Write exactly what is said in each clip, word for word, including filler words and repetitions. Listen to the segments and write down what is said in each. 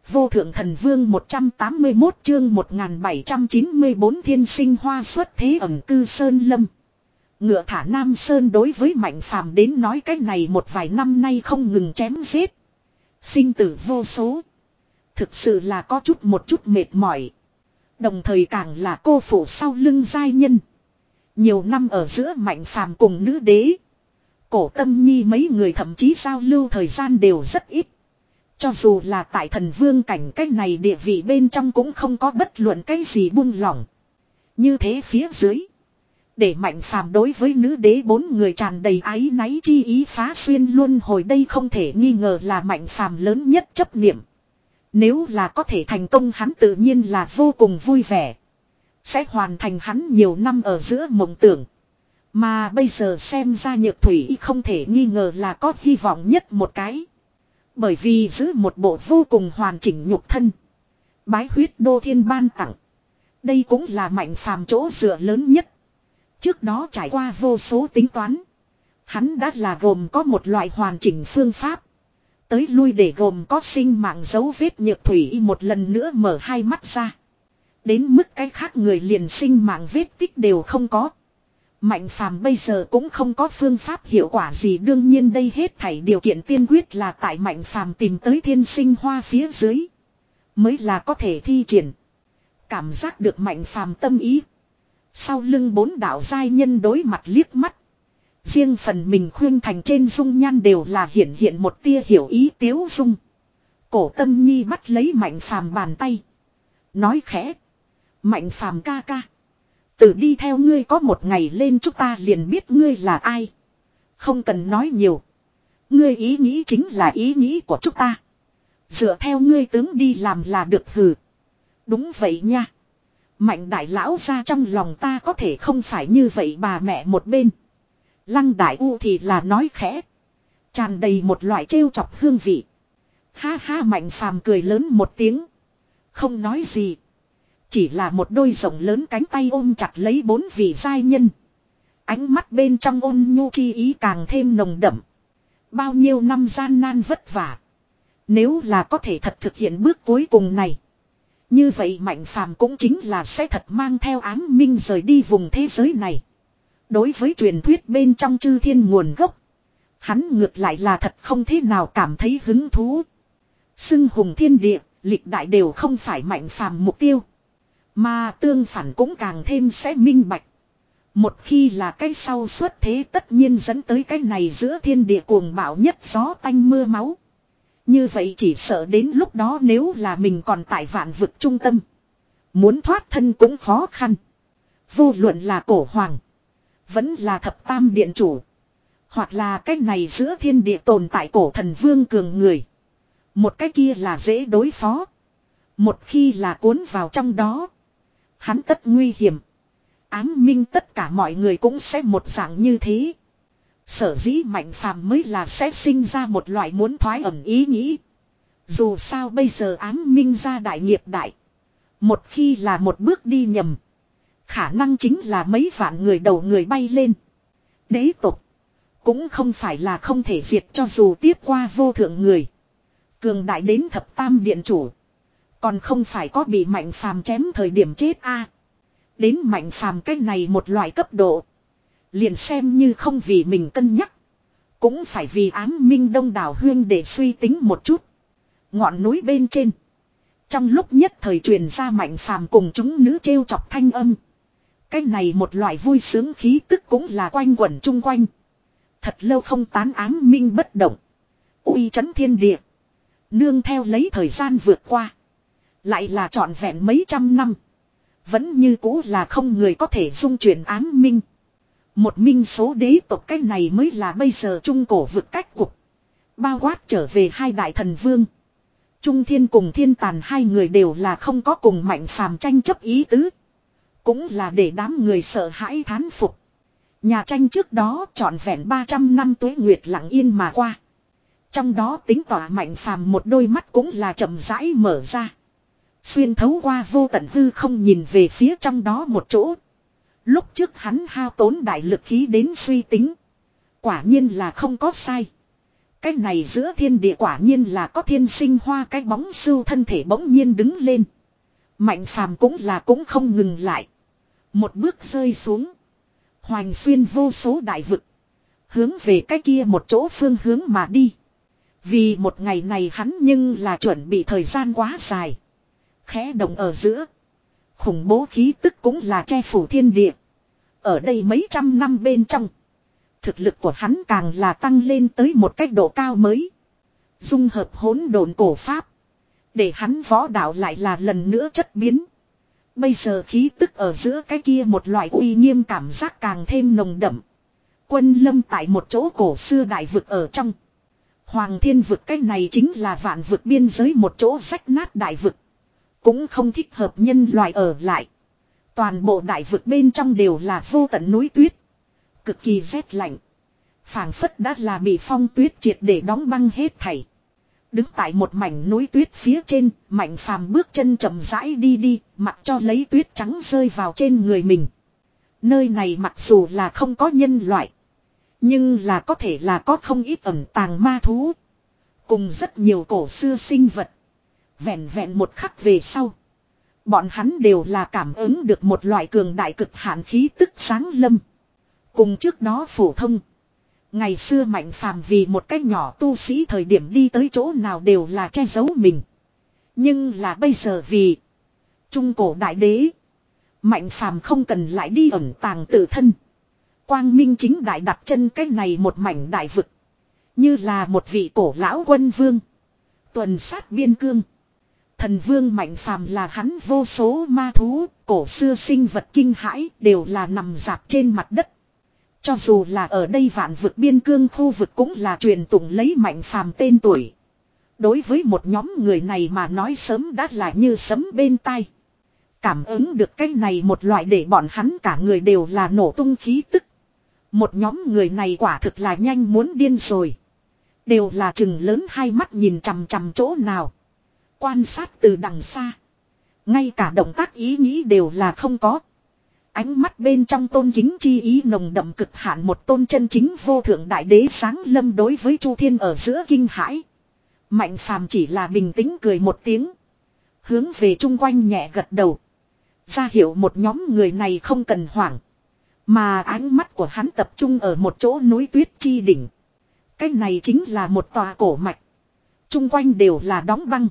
Vô thượng thần vương một trăm tám mươi mốt chương một nghìn bảy trăm chín mươi bốn thiên sinh hoa xuất thế ẩn cư sơn lâm. Ngựa thả Nam Sơn đối với Mạnh Phàm đến nói cái này một vài năm nay không ngừng chém giết. Sinh tử vô số. Thực sự là có chút một chút mệt mỏi. Đồng thời càng là cô phụ sau lưng giai nhân. Nhiều năm ở giữa Mạnh Phàm cùng nữ đế. Cổ Tâm Nhi mấy người thậm chí giao lưu thời gian đều rất ít. Cho dù là tại thần vương cảnh cái này địa vị bên trong cũng không có bất luận cái gì buông lỏng. Như thế phía dưới. Để Mạnh Phàm đối với nữ đế bốn người tràn đầy áy náy chi ý phá xuyên luôn hồi đây không thể nghi ngờ là Mạnh Phàm lớn nhất chấp niệm. Nếu là có thể thành công hắn tự nhiên là vô cùng vui vẻ. Sẽ hoàn thành hắn nhiều năm ở giữa mộng tưởng. Mà bây giờ xem ra Nhược Thủy không thể nghi ngờ là có hy vọng nhất một cái. Bởi vì giữ một bộ vô cùng hoàn chỉnh nhục thân. Bái huyết đô thiên ban tặng. Đây cũng là Mạnh Phàm chỗ dựa lớn nhất. Trước đó trải qua vô số tính toán. Hắn đã là gồm có một loại hoàn chỉnh phương pháp. Tới lui để gồm có sinh mạng dấu vết Nhược Thủy một lần nữa mở hai mắt ra. Đến mức cái khác người liền sinh mạng vết tích đều không có. Mạnh Phàm bây giờ cũng không có phương pháp hiệu quả gì, đương nhiên đây hết thảy điều kiện tiên quyết là tại Mạnh Phàm tìm tới thiên sinh hoa phía dưới. Mới là có thể thi triển. Cảm giác được Mạnh Phàm tâm ý. Sau lưng bốn đạo giai nhân đối mặt liếc mắt. Riêng phần mình khuyên thành trên dung nhan đều là hiện hiện một tia hiểu ý tiếu dung. Cổ Tâm Nhi bắt lấy Mạnh Phàm bàn tay. Nói khẽ. Mạnh Phàm ca ca. Từ đi theo ngươi có một ngày lên chúng ta liền biết ngươi là ai. Không cần nói nhiều. Ngươi ý nghĩ chính là ý nghĩ của chúng ta. Dựa theo ngươi tướng đi làm là được hừ. Đúng vậy nha. Mạnh đại lão ra trong lòng ta có thể không phải như vậy bà mẹ một bên. Lăng đại u thì là nói khẽ. Tràn đầy một loại trêu chọc hương vị. Ha ha Mạnh Phàm cười lớn một tiếng. Không nói gì. Chỉ là một đôi rộng lớn cánh tay ôm chặt lấy bốn vị giai nhân. Ánh mắt bên trong ôn nhu chi ý càng thêm nồng đậm. Bao nhiêu năm gian nan vất vả. Nếu là có thể thật thực hiện bước cuối cùng này. Như vậy Mạnh Phàm cũng chính là sẽ thật mang theo áng minh rời đi vùng thế giới này. Đối với truyền thuyết bên trong chư thiên nguồn gốc. Hắn ngược lại là thật không thế nào cảm thấy hứng thú. Xưng hùng thiên địa, lịch đại đều không phải Mạnh Phàm mục tiêu. Mà tương phản cũng càng thêm sẽ minh bạch. Một khi là cái sau xuất thế tất nhiên dẫn tới cái này giữa thiên địa cuồng bạo nhất gió tanh mưa máu. Như vậy chỉ sợ đến lúc đó nếu là mình còn tại vạn vực trung tâm. Muốn thoát thân cũng khó khăn. Vô luận là cổ hoàng. Vẫn là thập tam điện chủ. Hoặc là cái này giữa thiên địa tồn tại cổ thần vương cường người. Một cái kia là dễ đối phó. Một khi là cuốn vào trong đó. Hắn tất nguy hiểm. Ám minh tất cả mọi người cũng sẽ một dạng như thế. Sở dĩ Mạnh Phàm mới là sẽ sinh ra một loại muốn thoái ẩn ý nghĩ. Dù sao bây giờ ám minh ra đại nghiệp đại. Một khi là một bước đi nhầm. Khả năng chính là mấy vạn người đầu người bay lên. Đế tục. Cũng không phải là không thể diệt cho dù tiếp qua vô thượng người. Cường đại đến thập tam điện chủ. Còn không phải có bị Mạnh Phàm chém thời điểm chết a. À, đến Mạnh Phàm cái này một loại cấp độ. Liền xem như không vì mình cân nhắc. Cũng phải vì ám minh đông đảo huyên để suy tính một chút. Ngọn núi bên trên. Trong lúc nhất thời truyền ra Mạnh Phàm cùng chúng nữ trêu chọc thanh âm. Cái này một loại vui sướng khí tức cũng là quanh quẩn chung quanh. Thật lâu không tán ám minh bất động. Uy chấn thiên địa. Nương theo lấy thời gian vượt qua. Lại là trọn vẹn mấy trăm năm. Vẫn như cũ là không người có thể dung chuyển ám minh. Một minh số đế tộc cái này mới là bây giờ trung cổ vực cách cục. Bao quát trở về hai đại thần vương. Trung thiên cùng thiên tàn hai người đều là không có cùng Mạnh Phàm tranh chấp ý tứ. Cũng là để đám người sợ hãi thán phục. Nhà tranh trước đó trọn vẹn ba trăm năm tuế nguyệt lặng yên mà qua. Trong đó tính tỏa Mạnh Phàm một đôi mắt cũng là chậm rãi mở ra. Xuyên thấu qua vô tận hư không nhìn về phía trong đó một chỗ. Lúc trước hắn hao tốn đại lực khí đến suy tính. Quả nhiên là không có sai. Cái này giữa thiên địa quả nhiên là có thiên sinh hoa, cái bóng sưu thân thể bỗng nhiên đứng lên. Mạnh phàm cũng là cũng không ngừng lại. Một bước rơi xuống. Hoành xuyên vô số đại vực. Hướng về cái kia một chỗ phương hướng mà đi. Vì một ngày này hắn nhưng là chuẩn bị thời gian quá dài. Khẽ động ở giữa. Khủng bố khí tức cũng là che phủ thiên địa. Ở đây mấy trăm năm bên trong. Thực lực của hắn càng là tăng lên tới một cách độ cao mới. Dung hợp hỗn độn cổ pháp. Để hắn võ đạo lại là lần nữa chất biến. Bây giờ khí tức ở giữa cái kia một loại uy nghiêm cảm giác càng thêm nồng đậm. Quân lâm tại một chỗ cổ xưa đại vực ở trong. Hoàng thiên vực cái này chính là vạn vực biên giới một chỗ rách nát đại vực. Cũng không thích hợp nhân loại ở lại. Toàn bộ đại vực bên trong đều là vô tận núi tuyết. Cực kỳ rét lạnh. Phảng phất đã là bị phong tuyết triệt để đóng băng hết thảy. Đứng tại một mảnh núi tuyết phía trên, Mạnh Phàm bước chân chậm rãi đi đi, mặc cho lấy tuyết trắng rơi vào trên người mình. Nơi này mặc dù là không có nhân loại, nhưng là có thể là có không ít ẩn tàng ma thú. Cùng rất nhiều cổ xưa sinh vật. Vẹn vẹn một khắc về sau. Bọn hắn đều là cảm ứng được một loại cường đại cực hạn khí tức sáng lâm. Cùng trước đó phổ thông. Ngày xưa Mạnh Phàm vì một cách nhỏ tu sĩ thời điểm đi tới chỗ nào đều là che giấu mình. Nhưng là bây giờ vì trung cổ đại đế. Mạnh Phàm không cần lại đi ẩn tàng tự thân. Quang minh chính đại đặt chân cái này một mảnh đại vực. Như là một vị cổ lão quân vương. Tuần sát biên cương. Thần vương Mạnh Phàm là hắn vô số ma thú, cổ xưa sinh vật kinh hãi đều là nằm dạp trên mặt đất. Cho dù là ở đây vạn vực biên cương khu vực cũng là truyền tụng lấy Mạnh Phàm tên tuổi. Đối với một nhóm người này mà nói sớm đã là như sấm bên tai. Cảm ứng được cái này một loại để bọn hắn cả người đều là nổ tung khí tức. Một nhóm người này quả thực là nhanh muốn điên rồi. Đều là chừng lớn hai mắt nhìn chằm chằm chỗ nào. Quan sát từ đằng xa. Ngay cả động tác ý nghĩ đều là không có. Ánh mắt bên trong tôn kính chi ý nồng đậm cực hạn một tôn chân chính vô thượng đại đế sáng lâm đối với Chu Thiên ở giữa kinh hãi. Mạnh Phàm chỉ là bình tĩnh cười một tiếng. Hướng về chung quanh nhẹ gật đầu. Ra hiệu một nhóm người này không cần hoảng. Mà ánh mắt của hắn tập trung ở một chỗ núi tuyết chi đỉnh. Cái này chính là một tòa cổ mạch. Chung quanh đều là đóng băng.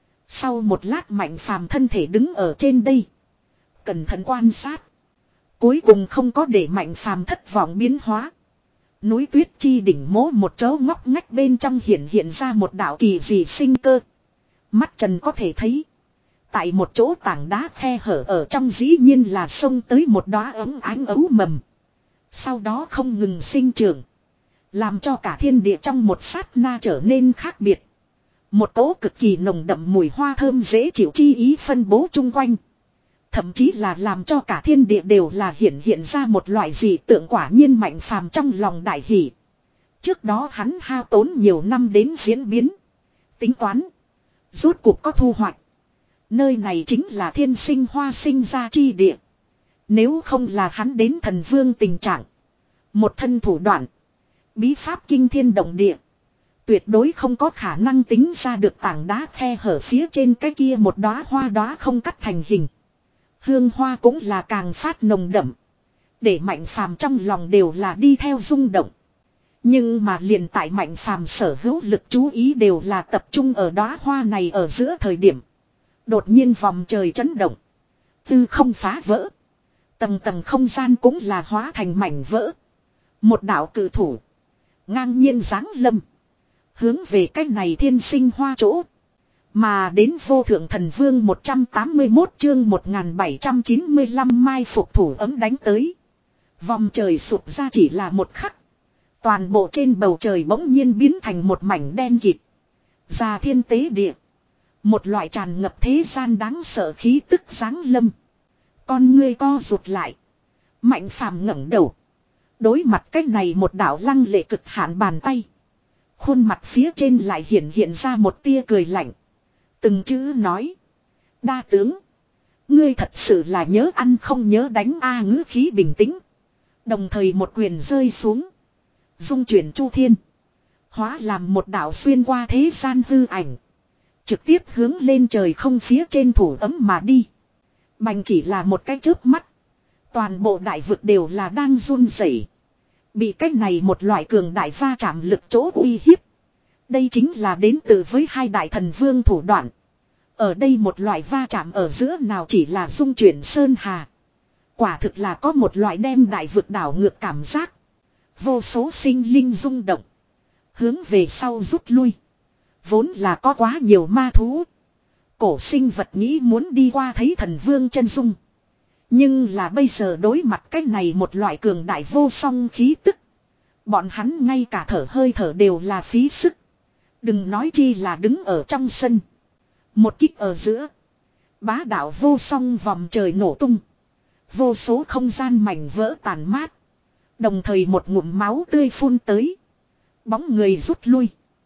Sau một lát Mạnh Phàm thân thể đứng ở trên đây. Cẩn thận quan sát. Cuối cùng không có để Mạnh Phàm thất vọng biến hóa. Núi tuyết chi đỉnh mố một chỗ ngóc ngách bên trong hiện hiện ra một đạo kỳ dị sinh cơ. Mắt trần có thể thấy. Tại một chỗ tảng đá khe hở ở trong dĩ nhiên là xông tới một đóa ấm ánh ấu mầm. Sau đó không ngừng sinh trưởng. Làm cho cả thiên địa trong một sát na trở nên khác biệt. Một cỗ cực kỳ nồng đậm mùi hoa thơm dễ chịu chi ý phân bố chung quanh. Thậm chí là làm cho cả thiên địa đều là hiện hiện ra một loại dị tượng quả nhiên Mạnh Phàm trong lòng đại hỷ. Trước đó hắn hao tốn nhiều năm đến diễn biến. Tính toán. Rốt cuộc có thu hoạch. Nơi này chính là thiên sinh hoa sinh ra chi địa. Nếu không là hắn đến thần vương tình trạng. Một thân thủ đoạn. Bí pháp kinh thiên động địa. Tuyệt đối không có khả năng tính ra được tảng đá khe hở phía trên cái kia một đóa hoa đóa không cắt thành hình. Hương hoa cũng là càng phát nồng đậm. Để Mạnh Phàm trong lòng đều là đi theo rung động. Nhưng mà liền tại Mạnh Phàm sở hữu lực chú ý đều là tập trung ở đóa hoa này ở giữa thời điểm. Đột nhiên vòng trời chấn động. Tư không phá vỡ. Tầng tầng không gian cũng là hóa thành mảnh vỡ. Một đạo cự thủ. Ngang nhiên giáng lâm. Hướng về cách này thiên sinh hoa chỗ. Mà đến vô thượng thần vương một trăm tám mươi mốt chương một nghìn bảy trăm chín mươi lăm mai phục thủ ấm đánh tới. Vòng trời sụp ra chỉ là một khắc. Toàn bộ trên bầu trời bỗng nhiên biến thành một mảnh đen kịt. Ra thiên tế địa. Một loại tràn ngập thế gian đáng sợ khí tức giáng lâm. Con ngươi co rụt lại. Mạnh Phàm ngẩng đầu. Đối mặt cách này một đạo lăng lệ cực hạn bàn tay. Khuôn mặt phía trên lại hiện hiện ra một tia cười lạnh. Từng chữ nói. Đa tướng. Ngươi thật sự là nhớ ăn không nhớ đánh a ngữ khí bình tĩnh. Đồng thời một quyền rơi xuống. Dung chuyển chu thiên. Hóa làm một đạo xuyên qua thế gian hư ảnh. Trực tiếp hướng lên trời không phía trên thủ ấm mà đi. Bành chỉ là một cái chớp mắt. Toàn bộ đại vực đều là đang run rẩy. Bị cái này một loại cường đại va chạm lực chỗ uy hiếp. Đây chính là đến từ với hai đại thần vương thủ đoạn. Ở đây một loại va chạm ở giữa nào chỉ là dung chuyển sơn hà. Quả thực là có một loại đem đại vực đảo ngược cảm giác. Vô số sinh linh rung động. Hướng về sau rút lui. Vốn là có quá nhiều ma thú. Cổ sinh vật nghĩ muốn đi qua thấy thần vương chân dung. Nhưng là bây giờ đối mặt cái này một loại cường đại vô song khí tức. Bọn hắn ngay cả thở hơi thở đều là phí sức. Đừng nói chi là đứng ở trong sân. Một kích ở giữa. Bá đạo vô song vòng trời nổ tung. Vô số không gian mảnh vỡ tàn mát. Đồng thời một ngụm máu tươi phun tới. Bóng người rút lui.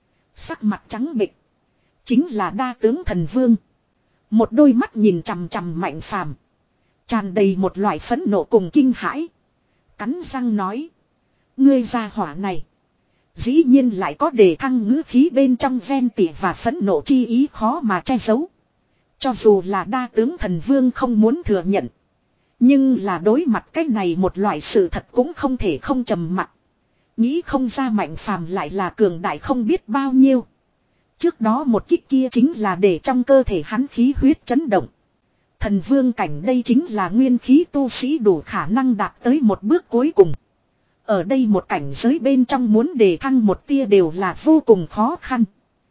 Sắc mặt trắng bệch. Chính là đa tướng thần vương. Một đôi mắt nhìn chằm chằm Mạnh Phàm, tràn đầy một loại phẫn nộ cùng kinh hãi. Cắn răng nói. Ngươi gia hỏa này. Dĩ nhiên lại có đề thăng ngữ khí bên trong ven tỉ và phẫn nộ chi ý khó mà che giấu. Cho dù là đa tướng thần vương không muốn thừa nhận. Nhưng là đối mặt cái này một loại sự thật cũng không thể không trầm mặc. Nghĩ không ra Mạnh Phàm lại là cường đại không biết bao nhiêu. Trước đó một kích kia chính là để trong cơ thể hắn khí huyết chấn động. Thần vương cảnh đây chính là nguyên khí tu sĩ đủ khả năng đạt tới một bước cuối cùng. Ở đây một cảnh giới bên trong muốn đề thăng một tia đều là vô cùng khó khăn.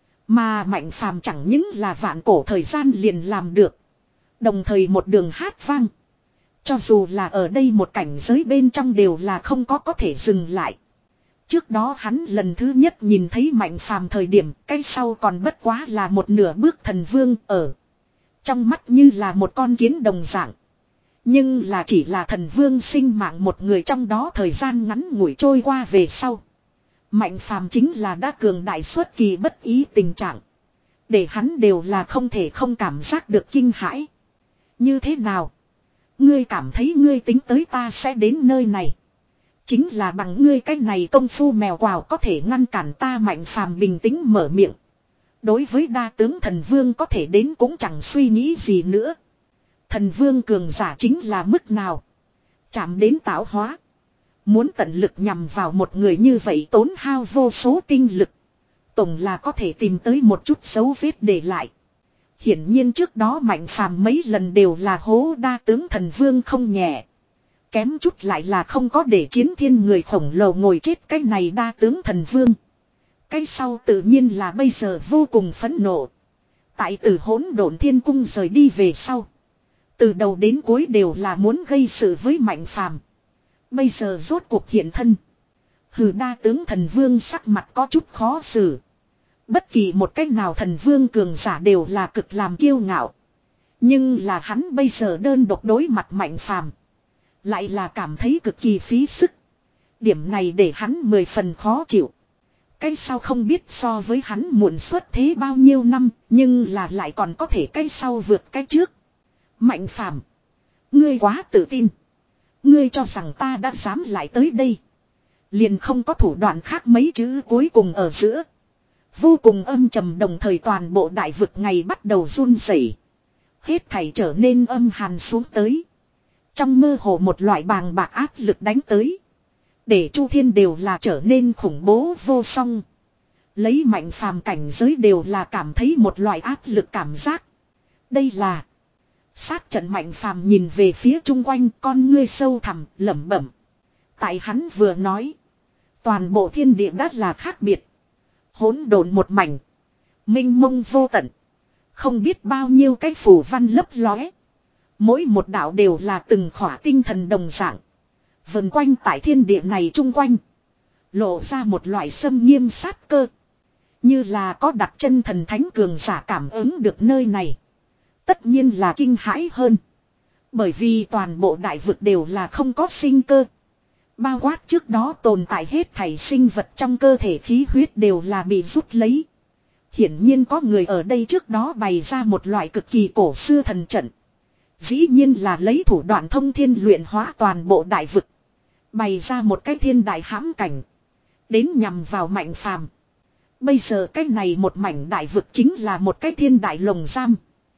Mà Mạnh Phàm chẳng những là vạn cổ thời gian liền làm được. Đồng thời một đường hát vang. Cho dù là ở đây một cảnh giới bên trong đều là không có có thể dừng lại. Trước đó hắn lần thứ nhất nhìn thấy Mạnh Phàm thời điểm, cái sau còn bất quá là một nửa bước thần vương ở. Trong mắt như là một con kiến đồng dạng. Nhưng là chỉ là thần vương sinh mạng một người trong đó thời gian ngắn ngủi trôi qua về sau. Mạnh Phàm chính là đã cường đại xuất kỳ bất ý tình trạng. Để hắn đều là không thể không cảm giác được kinh hãi. Như thế nào? Ngươi cảm thấy ngươi tính tới ta sẽ đến nơi này. Chính là bằng ngươi cái này công phu mèo quào có thể ngăn cản ta. Mạnh Phàm bình tĩnh mở miệng. Đối với đa tướng thần vương có thể đến cũng chẳng suy nghĩ gì nữa. Thần vương cường giả chính là mức nào. Chạm đến tạo hóa. Muốn tận lực nhằm vào một người như vậy tốn hao vô số tinh lực. Tổng là có thể tìm tới một chút dấu vết để lại. Hiển nhiên trước đó Mạnh Phàm mấy lần đều là hố đa tướng thần vương không nhẹ. Kém chút lại là không có để chiến thiên người khổng lồ ngồi chết cái này đa tướng thần vương. Cái sau tự nhiên là bây giờ vô cùng phẫn nộ. Tại từ hỗn độn thiên cung rời đi về sau. Từ đầu đến cuối đều là muốn gây sự với Mạnh Phàm. Bây giờ rốt cuộc hiện thân. Hừ, đa tướng thần vương sắc mặt có chút khó xử. Bất kỳ một cách nào thần vương cường giả đều là cực làm kiêu ngạo. Nhưng là hắn bây giờ đơn độc đối mặt Mạnh Phàm, lại là cảm thấy cực kỳ phí sức. Điểm này để hắn mười phần khó chịu. Cái sau không biết so với hắn muộn xuất thế bao nhiêu năm, nhưng là lại còn có thể cái sau vượt cái trước. Mạnh Phàm, ngươi quá tự tin. Ngươi cho rằng ta đã dám lại tới đây. Liền không có thủ đoạn khác mấy chữ cuối cùng ở giữa. Vô cùng âm trầm, đồng thời toàn bộ đại vực ngày bắt đầu run rẩy. Hết thảy trở nên âm hàn xuống tới. Trong mơ hồ một loại bàng bạc áp lực đánh tới. Để Chu Thiên đều là trở nên khủng bố vô song. Lấy Mạnh Phàm cảnh giới đều là cảm thấy một loại áp lực cảm giác. Đây là sát trận. Mạnh Phàm nhìn về phía chung quanh, con ngươi sâu thẳm lẩm bẩm. Tại hắn vừa nói, toàn bộ thiên địa đã là khác biệt. Hỗn độn một mảnh, mênh mông vô tận, không biết bao nhiêu cái phù văn lấp lóe. Mỗi một đạo đều là từng khỏa tinh thần đồng dạng, vần quanh tại thiên địa này chung quanh, lộ ra một loại xâm nghiêm sát cơ. Như là có đặt chân thần thánh cường giả cảm ứng được nơi này, tất nhiên là kinh hãi hơn. Bởi vì toàn bộ đại vực đều là không có sinh cơ. Bao quát trước đó tồn tại hết thảy sinh vật trong cơ thể khí huyết đều là bị rút lấy. Hiển nhiên có người ở đây trước đó bày ra một loại cực kỳ cổ xưa thần trận. Dĩ nhiên là lấy thủ đoạn thông thiên luyện hóa toàn bộ đại vực. Bày ra một cái thiên đại hãm cảnh. Đến nhằm vào Mạnh Phàm. Bây giờ cái này một mảnh đại vực chính là một cái thiên đại lồng giam.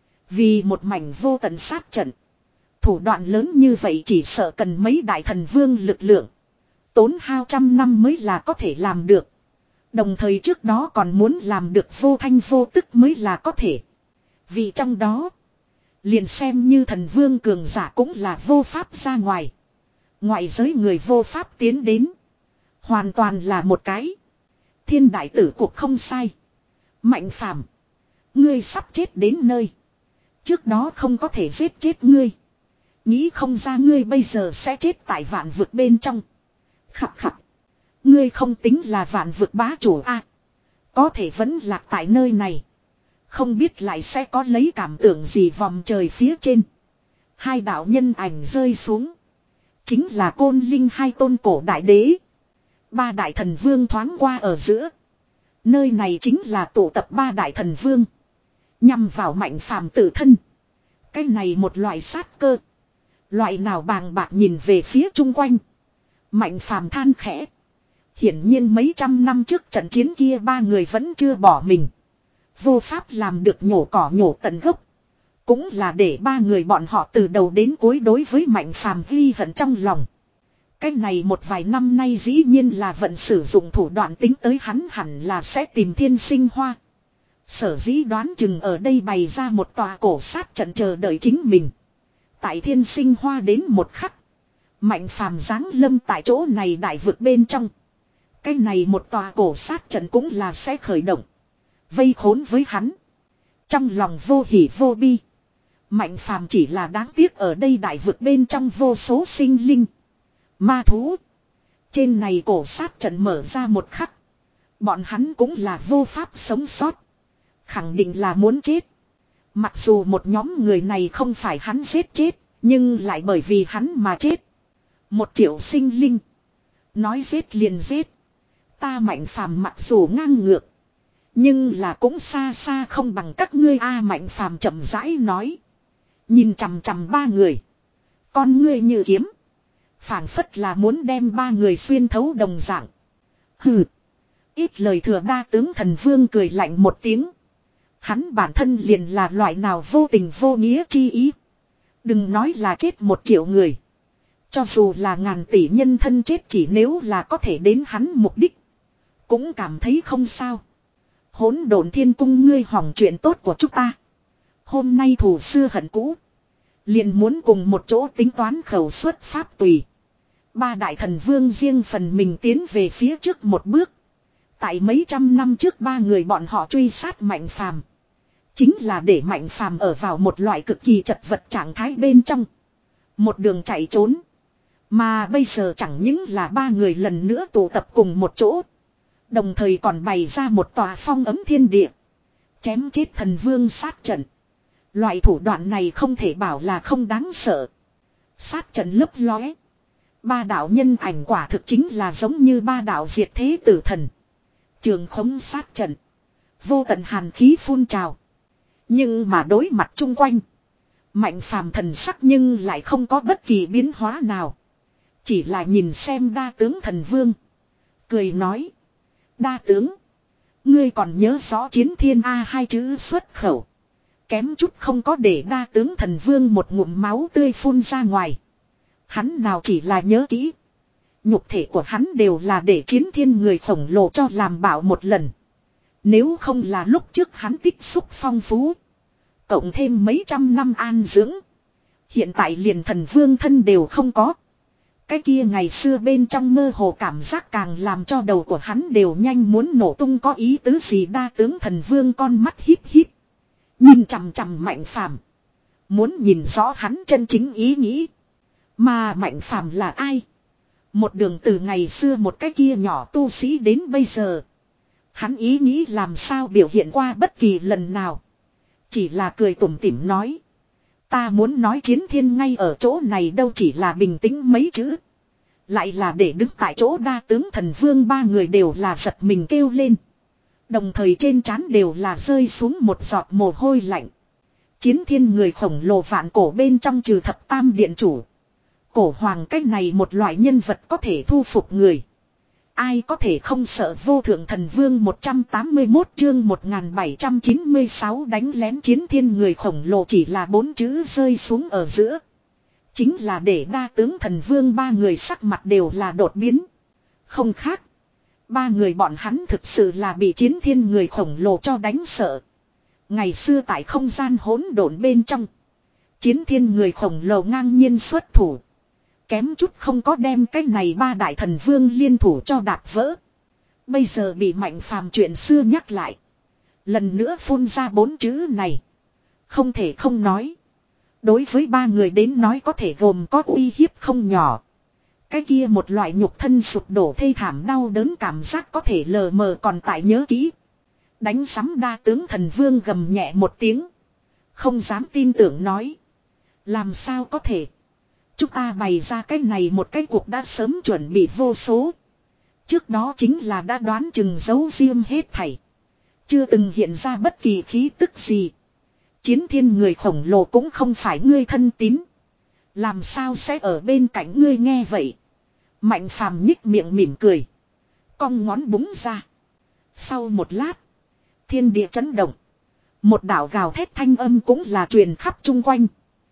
Vì một mảnh vô tận sát trận. Thủ đoạn lớn như vậy chỉ sợ cần mấy đại thần vương lực lượng. Tốn hao trăm năm mới là có thể làm được. Đồng thời trước đó còn muốn làm được vô thanh vô tức mới là có thể. Vì trong đó, liền xem như thần vương cường giả cũng là vô pháp ra ngoài. Ngoại giới người vô pháp tiến đến. Hoàn toàn là một cái. Thiên đại tử cuộc không sai. Mạnh phàm. Ngươi sắp chết đến nơi. Trước đó không có thể giết chết ngươi. Nghĩ không ra ngươi bây giờ sẽ chết tại vạn vực bên trong. Khập khập. Ngươi không tính là vạn vực bá chủ a, có thể vẫn lạc tại nơi này. Không biết lại sẽ có lấy cảm tưởng gì vòng trời phía trên. Hai đạo nhân ảnh rơi xuống. Chính là Côn Linh hai tôn cổ đại đế. Ba đại thần vương thoáng qua ở giữa. Nơi này chính là tụ tập ba đại thần vương. Nhằm vào mạnh phàm tự thân. Cái này một loại sát cơ. Loại nào bàng bạc nhìn về phía chung quanh. Mạnh phàm than khẽ. Hiển nhiên mấy trăm năm trước trận chiến kia ba người vẫn chưa bỏ mình. Vô pháp làm được nhổ cỏ nhổ tận gốc. Cũng là để ba người bọn họ từ đầu đến cuối đối với mạnh phàm ghi hận trong lòng. Cái này một vài năm nay dĩ nhiên là vẫn sử dụng thủ đoạn tính tới hắn hẳn là sẽ tìm thiên sinh hoa. Sở dĩ đoán chừng ở đây bày ra một tòa cổ sát trận chờ đợi chính mình. Tại thiên sinh hoa đến một khắc. Mạnh phàm giáng lâm tại chỗ này đại vực bên trong. Cái này một tòa cổ sát trận cũng là sẽ khởi động. Vây khốn với hắn. Trong lòng vô hỉ vô bi. Mạnh phàm chỉ là đáng tiếc ở đây đại vực bên trong vô số sinh linh. Ma thú. Trên này cổ sát trận mở ra một khắc. Bọn hắn cũng là vô pháp sống sót. Khẳng định là muốn chết. Mặc dù một nhóm người này không phải hắn giết chết. Nhưng lại bởi vì hắn mà chết. Một triệu sinh linh. Nói giết liền giết. Ta mạnh phàm mặc dù ngang ngược. Nhưng là cũng xa xa không bằng các ngươi a. Mạnh phàm chậm rãi nói. Nhìn chằm chằm ba người. Con ngươi như kiếm. Phảng phất là muốn đem ba người xuyên thấu đồng dạng. Hừ. Ít lời thừa đa tướng thần vương cười lạnh một tiếng. Hắn bản thân liền là loại nào vô tình vô nghĩa chi ý. Đừng nói là chết một triệu người. Cho dù là ngàn tỷ nhân thân chết chỉ nếu là có thể đến hắn mục đích. Cũng cảm thấy không sao. Hỗn độn thiên cung ngươi hỏng chuyện tốt của chúng ta. Hôm nay thù xưa hận cũ. Liền muốn cùng một chỗ tính toán khẩu xuất pháp tùy. Ba đại thần vương riêng phần mình tiến về phía trước một bước. Tại mấy trăm năm trước ba người bọn họ truy sát mạnh phàm. Chính là để mạnh phàm ở vào một loại cực kỳ chật vật trạng thái bên trong. Một đường chạy trốn. Mà bây giờ chẳng những là ba người lần nữa tụ tập cùng một chỗ. Đồng thời còn bày ra một tòa phong ấm thiên địa. Chém chết thần vương sát trận. Loại thủ đoạn này không thể bảo là không đáng sợ. Sát trận lấp lóe. Ba đạo nhân ảnh quả thực chính là giống như ba đạo diệt thế tử thần. Trường khống sát trận. Vô tận hàn khí phun trào. Nhưng mà đối mặt chung quanh. Mạnh phàm thần sắc nhưng lại không có bất kỳ biến hóa nào. Chỉ là nhìn xem đa tướng thần vương. Cười nói. Đa tướng. Ngươi còn nhớ rõ chiến thiên A hai chữ xuất khẩu. Kém chút không có để đa tướng thần vương một ngụm máu tươi phun ra ngoài. Hắn nào chỉ là nhớ kỹ. Nhục thể của hắn đều là để chiến thiên người khổng lồ cho làm bảo một lần. Nếu không là lúc trước hắn tích xúc phong phú. Cộng thêm mấy trăm năm an dưỡng. Hiện tại liền thần vương thân đều không có. Cái kia ngày xưa bên trong mơ hồ cảm giác càng làm cho đầu của hắn đều nhanh muốn nổ tung có ý tứ gì đa tướng thần vương con mắt híp híp. Nhìn chằm chằm mạnh phàm. Muốn nhìn rõ hắn chân chính ý nghĩ. Mà mạnh phàm là ai? Một đường từ ngày xưa một cái kia nhỏ tu sĩ đến bây giờ. Hắn ý nghĩ làm sao biểu hiện qua bất kỳ lần nào. Chỉ là cười tủm tỉm nói. Ta muốn nói chiến thiên ngay ở chỗ này đâu chỉ là bình tĩnh mấy chữ. Lại là để đứng tại chỗ đa tướng thần vương ba người đều là giật mình kêu lên. Đồng thời trên trán đều là rơi xuống một giọt mồ hôi lạnh. Chiến thiên người khổng lồ vạn cổ bên trong trừ thập tam điện chủ. Cổ hoàng cách này một loại nhân vật có thể thu phục người. Ai có thể không sợ vô thượng thần vương một trăm tám mươi mốt chương một nghìn bảy trăm chín mươi sáu đánh lén chiến thiên người khổng lồ chỉ là bốn chữ rơi xuống ở giữa. Chính là để đa tướng thần vương ba người sắc mặt đều là đột biến. Không khác. Ba người bọn hắn thực sự là bị chiến thiên người khổng lồ cho đánh sợ. Ngày xưa tại không gian hỗn độn bên trong. Chiến thiên người khổng lồ ngang nhiên xuất thủ. Kém chút không có đem cái này ba đại thần vương liên thủ cho đạp vỡ. Bây giờ bị Mạnh Phàm chuyện xưa nhắc lại. Lần nữa phun ra bốn chữ này. Không thể không nói. Đối với ba người đến nói có thể gồm có uy hiếp không nhỏ. Cái kia một loại nhục thân sụp đổ thê thảm đau đớn cảm giác có thể lờ mờ còn tại nhớ kỹ. Đánh sắm đa tướng thần vương gầm nhẹ một tiếng. Không dám tin tưởng nói. Làm sao có thể. Chúng ta bày ra cái này một cái cuộc đã sớm chuẩn bị vô số. Trước đó chính là đã đoán chừng giấu riêng hết thảy. Chưa từng hiện ra bất kỳ khí tức gì. Chiến thiên người khổng lồ cũng không phải ngươi thân tín. Làm sao sẽ ở bên cạnh ngươi nghe vậy. Mạnh Phàm nhích miệng mỉm cười. Cong ngón búng ra. Sau một lát. Thiên địa chấn động. Một đạo gào thét thanh âm cũng là truyền khắp chung quanh.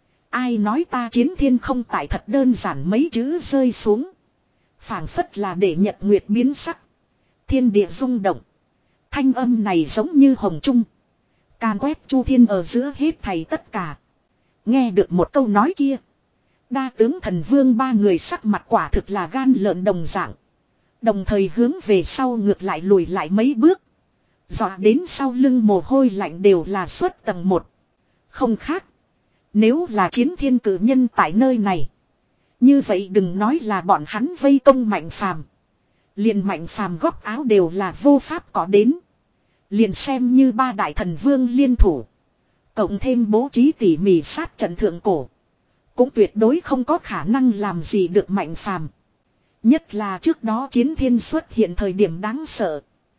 Ai nói ta chiến thiên không tại thật đơn giản mấy chữ rơi xuống. Phảng phất là để nhật nguyệt biến sắc. Thiên địa rung động. Thanh âm này giống như hồng trung. Càn quét chu thiên ở giữa hết thảy tất cả. Nghe được một câu nói kia. Đa tướng thần vương ba người sắc mặt quả thực là gan lợn đồng dạng. Đồng thời hướng về sau ngược lại lùi lại mấy bước. Dọa đến sau lưng mồ hôi lạnh đều là suốt tầng một. Không khác. Nếu là chiến thiên cử nhân tại nơi này. Như vậy đừng nói là bọn hắn vây công Mạnh Phàm. Liền Mạnh Phàm góc áo đều là vô pháp có đến. Liền xem như ba đại thần vương liên thủ. Cộng thêm bố trí tỉ mỉ sát trận thượng cổ. Cũng tuyệt đối không có khả năng làm gì được Mạnh Phàm. Nhất là trước đó chiến thiên xuất hiện thời điểm đáng sợ.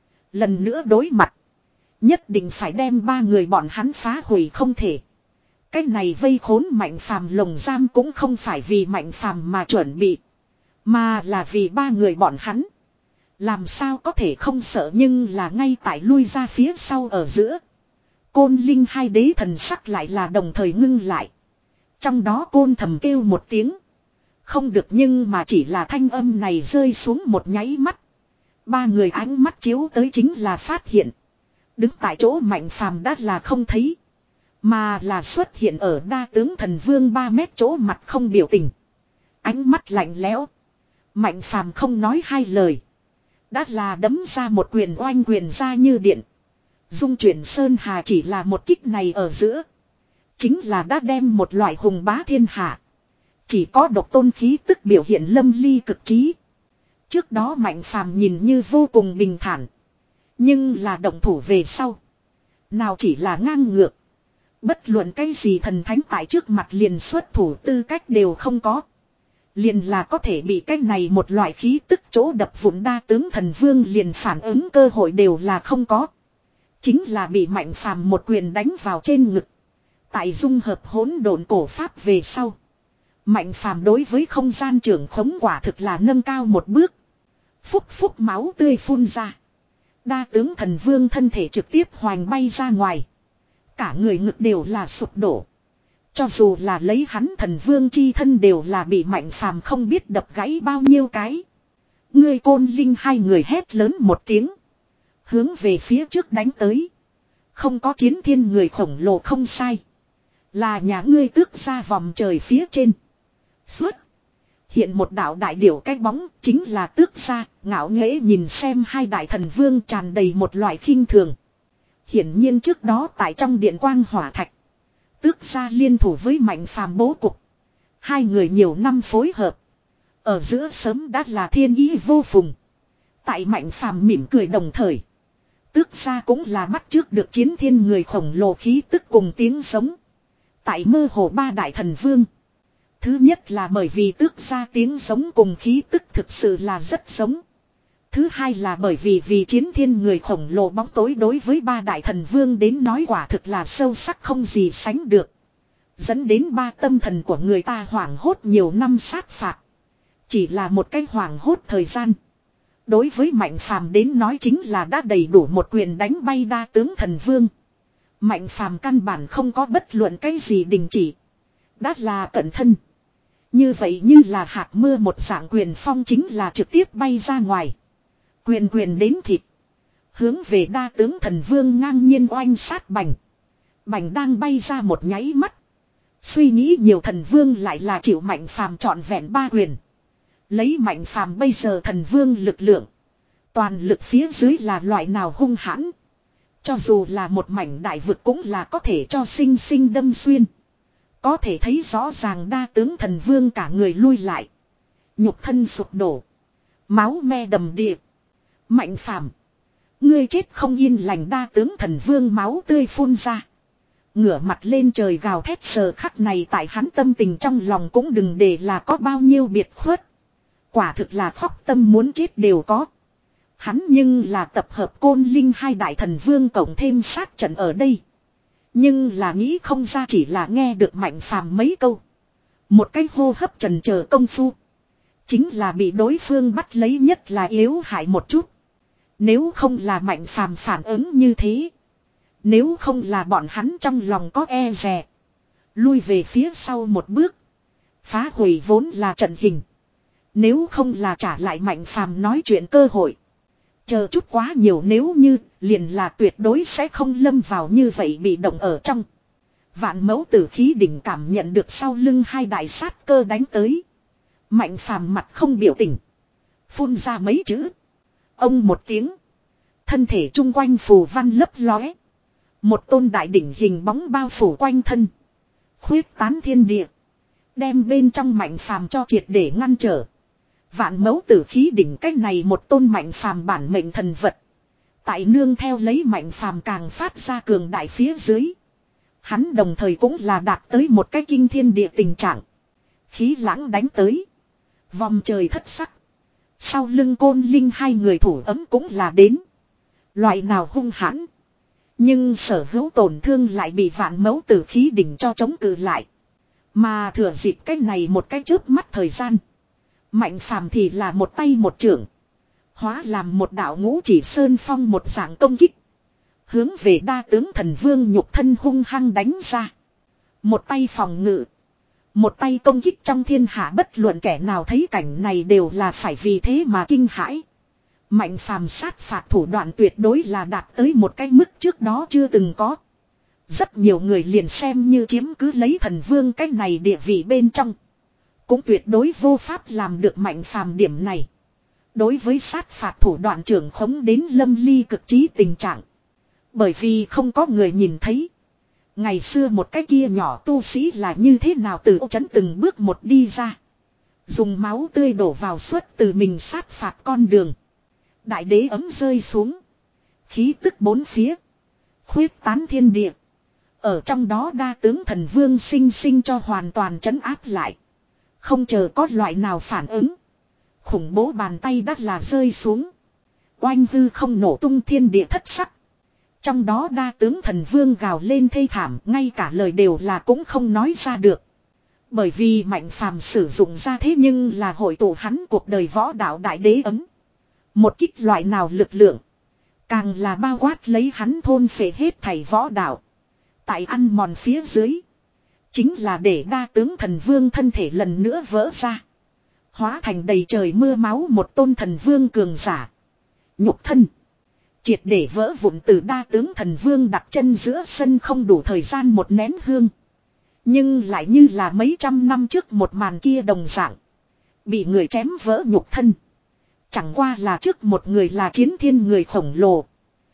Lần nữa đối mặt. Nhất định phải đem ba người bọn hắn phá hủy không thể. Cái này vây khốn Mạnh Phàm lồng giam cũng không phải vì Mạnh Phàm mà chuẩn bị. Mà là vì ba người bọn hắn. Làm sao có thể không sợ nhưng là ngay tại lui ra phía sau ở giữa. Côn Linh hai đế thần sắc lại là đồng thời ngưng lại. Trong đó côn thầm kêu một tiếng. Không được nhưng mà chỉ là thanh âm này rơi xuống một nháy mắt. Ba người ánh mắt chiếu tới chính là phát hiện. Đứng tại chỗ Mạnh Phàm đã là không thấy. Mà là xuất hiện ở đa tướng thần vương ba mét chỗ mặt không biểu tình. Ánh mắt lạnh lẽo. Mạnh Phàm không nói hai lời. Đã là đấm ra một quyền oanh quyền ra như điện. Dung chuyển sơn hà chỉ là một kích này ở giữa. Chính là đã đem một loại hùng bá thiên hạ. Chỉ có độc tôn khí tức biểu hiện lâm ly cực trí. Trước đó Mạnh Phàm nhìn như vô cùng bình thản. Nhưng là động thủ về sau. Nào chỉ là ngang ngược. Bất luận cái gì thần thánh tại trước mặt liền xuất thủ tư cách đều không có. Liền là có thể bị cái này một loại khí tức chỗ đập vụn đa tướng thần vương liền phản ứng cơ hội đều là không có. Chính là bị Mạnh Phàm một quyền đánh vào trên ngực. Tại dung hợp hỗn độn cổ pháp về sau. Mạnh Phàm đối với không gian trưởng khống quả thực là nâng cao một bước. Phúc phúc máu tươi phun ra. Đa tướng thần vương thân thể trực tiếp hoành bay ra ngoài. Cả người ngực đều là sụp đổ. Cho dù là lấy hắn thần vương chi thân đều là bị Mạnh Phàm không biết đập gãy bao nhiêu cái. Ngươi Côn Linh hai người hét lớn một tiếng. Hướng về phía trước đánh tới. Không có chiến thiên người khổng lồ không sai. Là nhà ngươi tước ra vòng trời phía trên. Suốt. Hiện một đạo đại điểu cái bóng chính là tước ra, ngạo nghễ nhìn xem hai đại thần vương tràn đầy một loại khinh thường. Hiển nhiên trước đó tại trong điện quang hỏa thạch. Tước ra liên thủ với Mạnh Phàm bố cục. Hai người nhiều năm phối hợp. Ở giữa sớm đã là thiên ý vô phùng. Tại Mạnh Phàm mỉm cười đồng thời. Tước ra cũng là bắt trước được chiến thiên người khổng lồ khí tức cùng tiếng sống. Tại mơ hồ ba đại thần vương. Thứ nhất là bởi vì tước ra tiếng sống cùng khí tức thực sự là rất giống. Thứ hai là bởi vì vì chiến thiên người khổng lồ bóng tối đối với ba đại thần vương đến nói quả thực là sâu sắc không gì sánh được. Dẫn đến ba tâm thần của người ta hoảng hốt nhiều năm sát phạt. Chỉ là một cái hoảng hốt thời gian. Đối với Mạnh Phàm đến nói chính là đã đầy đủ một quyền đánh bay đa tướng thần vương. Mạnh Phàm căn bản không có bất luận cái gì đình chỉ. Đã là cẩn thân. Như vậy như là hạt mưa một dạng quyền phong chính là trực tiếp bay ra ngoài. Quyền quyền đến thịt. Hướng về đa tướng thần vương ngang nhiên oanh sát bành. Bành đang bay ra một nháy mắt. Suy nghĩ nhiều thần vương lại là chịu Mạnh Phàm trọn vẹn ba quyền. Lấy Mạnh Phàm bây giờ thần vương lực lượng. Toàn lực phía dưới là loại nào hung hãn. Cho dù là một mảnh đại vực cũng là có thể cho sinh sinh đâm xuyên. Có thể thấy rõ ràng đa tướng thần vương cả người lui lại. Nhục thân sụp đổ. Máu me đầm đìa. Mạnh Phàm, ngươi chết không yên lành, đa tướng thần vương máu tươi phun ra. Ngửa mặt lên trời gào thét, sờ khắc này tại hắn tâm tình trong lòng cũng đừng để là có bao nhiêu biệt khuất. Quả thực là khóc tâm muốn chết đều có. Hắn nhưng là tập hợp côn linh hai đại thần vương cộng thêm sát trận ở đây. Nhưng là nghĩ không ra chỉ là nghe được Mạnh Phàm mấy câu. Một cái hô hấp trần chờ công phu. Chính là bị đối phương bắt lấy, nhất là yếu hại một chút. Nếu không là Mạnh Phàm phản ứng như thế. Nếu không là bọn hắn trong lòng có e dè. Lui về phía sau một bước. Phá hủy vốn là trận hình. Nếu không là trả lại Mạnh Phàm nói chuyện cơ hội. Chờ chút quá nhiều nếu như liền là tuyệt đối sẽ không lâm vào như vậy bị động ở trong. Vạn mẫu tử khí đỉnh cảm nhận được sau lưng hai đại sát cơ đánh tới. Mạnh Phàm mặt không biểu tình. Phun ra mấy chữ. Ông một tiếng. Thân thể chung quanh phù văn lấp lóe. Một tôn đại đỉnh hình bóng bao phủ quanh thân. Khuyết tán thiên địa. Đem bên trong Mạnh Phàm cho triệt để ngăn trở. Vạn mẫu tử khí đỉnh cách này một tôn Mạnh Phàm bản mệnh thần vật. Tại nương theo lấy Mạnh Phàm càng phát ra cường đại phía dưới. Hắn đồng thời cũng là đạt tới một cái kinh thiên địa tình trạng. Khí lãng đánh tới. Vòng trời thất sắc. Sau lưng côn linh hai người thủ ấm cũng là đến. Loại nào hung hãn. Nhưng sở hữu tổn thương lại bị vạn mẫu tử khí đỉnh cho chống cự lại. Mà thừa dịp cái này một cái chớp mắt thời gian. Mạnh Phàm thì là một tay một trưởng. Hóa làm một đạo ngũ chỉ sơn phong một dạng công kích. Hướng về đa tướng thần vương nhục thân hung hăng đánh ra. Một tay phòng ngự. Một tay công kích, trong thiên hạ bất luận kẻ nào thấy cảnh này đều là phải vì thế mà kinh hãi. Mạnh Phàm sát phạt thủ đoạn tuyệt đối là đạt tới một cái mức trước đó chưa từng có. Rất nhiều người liền xem như chiếm cứ lấy thần vương cái này địa vị bên trong. Cũng tuyệt đối vô pháp làm được Mạnh Phàm điểm này. Đối với sát phạt thủ đoạn trưởng khống đến lâm ly cực trí tình trạng. Bởi vì không có người nhìn thấy. Ngày xưa một cái kia nhỏ tu sĩ là như thế nào từ ô trấn từng bước một đi ra. Dùng máu tươi đổ vào suốt từ mình sát phạt con đường. Đại đế ấm rơi xuống. Khí tức bốn phía. Khuyết tán thiên địa. Ở trong đó đa tướng thần vương sinh sinh cho hoàn toàn trấn áp lại. Không chờ có loại nào phản ứng. Khủng bố bàn tay đắt là rơi xuống. Oanh hư không nổ tung, thiên địa thất sắc. Trong đó đa tướng thần vương gào lên thê thảm, ngay cả lời đều là cũng không nói ra được. Bởi vì Mạnh Phàm sử dụng ra thế nhưng là hội tụ hắn cuộc đời võ đạo đại đế ấm. Một kích loại nào lực lượng. Càng là bao quát lấy hắn thôn phệ hết thảy võ đạo. Tại ăn mòn phía dưới. Chính là để đa tướng thần vương thân thể lần nữa vỡ ra. Hóa thành đầy trời mưa máu một tôn thần vương cường giả. Nhục thân. Triệt để vỡ vụn, từ đa tướng thần vương đặt chân giữa sân không đủ thời gian một nén hương. Nhưng lại như là mấy trăm năm trước một màn kia đồng dạng. Bị người chém vỡ nhục thân. Chẳng qua là trước một người là chiến thiên người khổng lồ.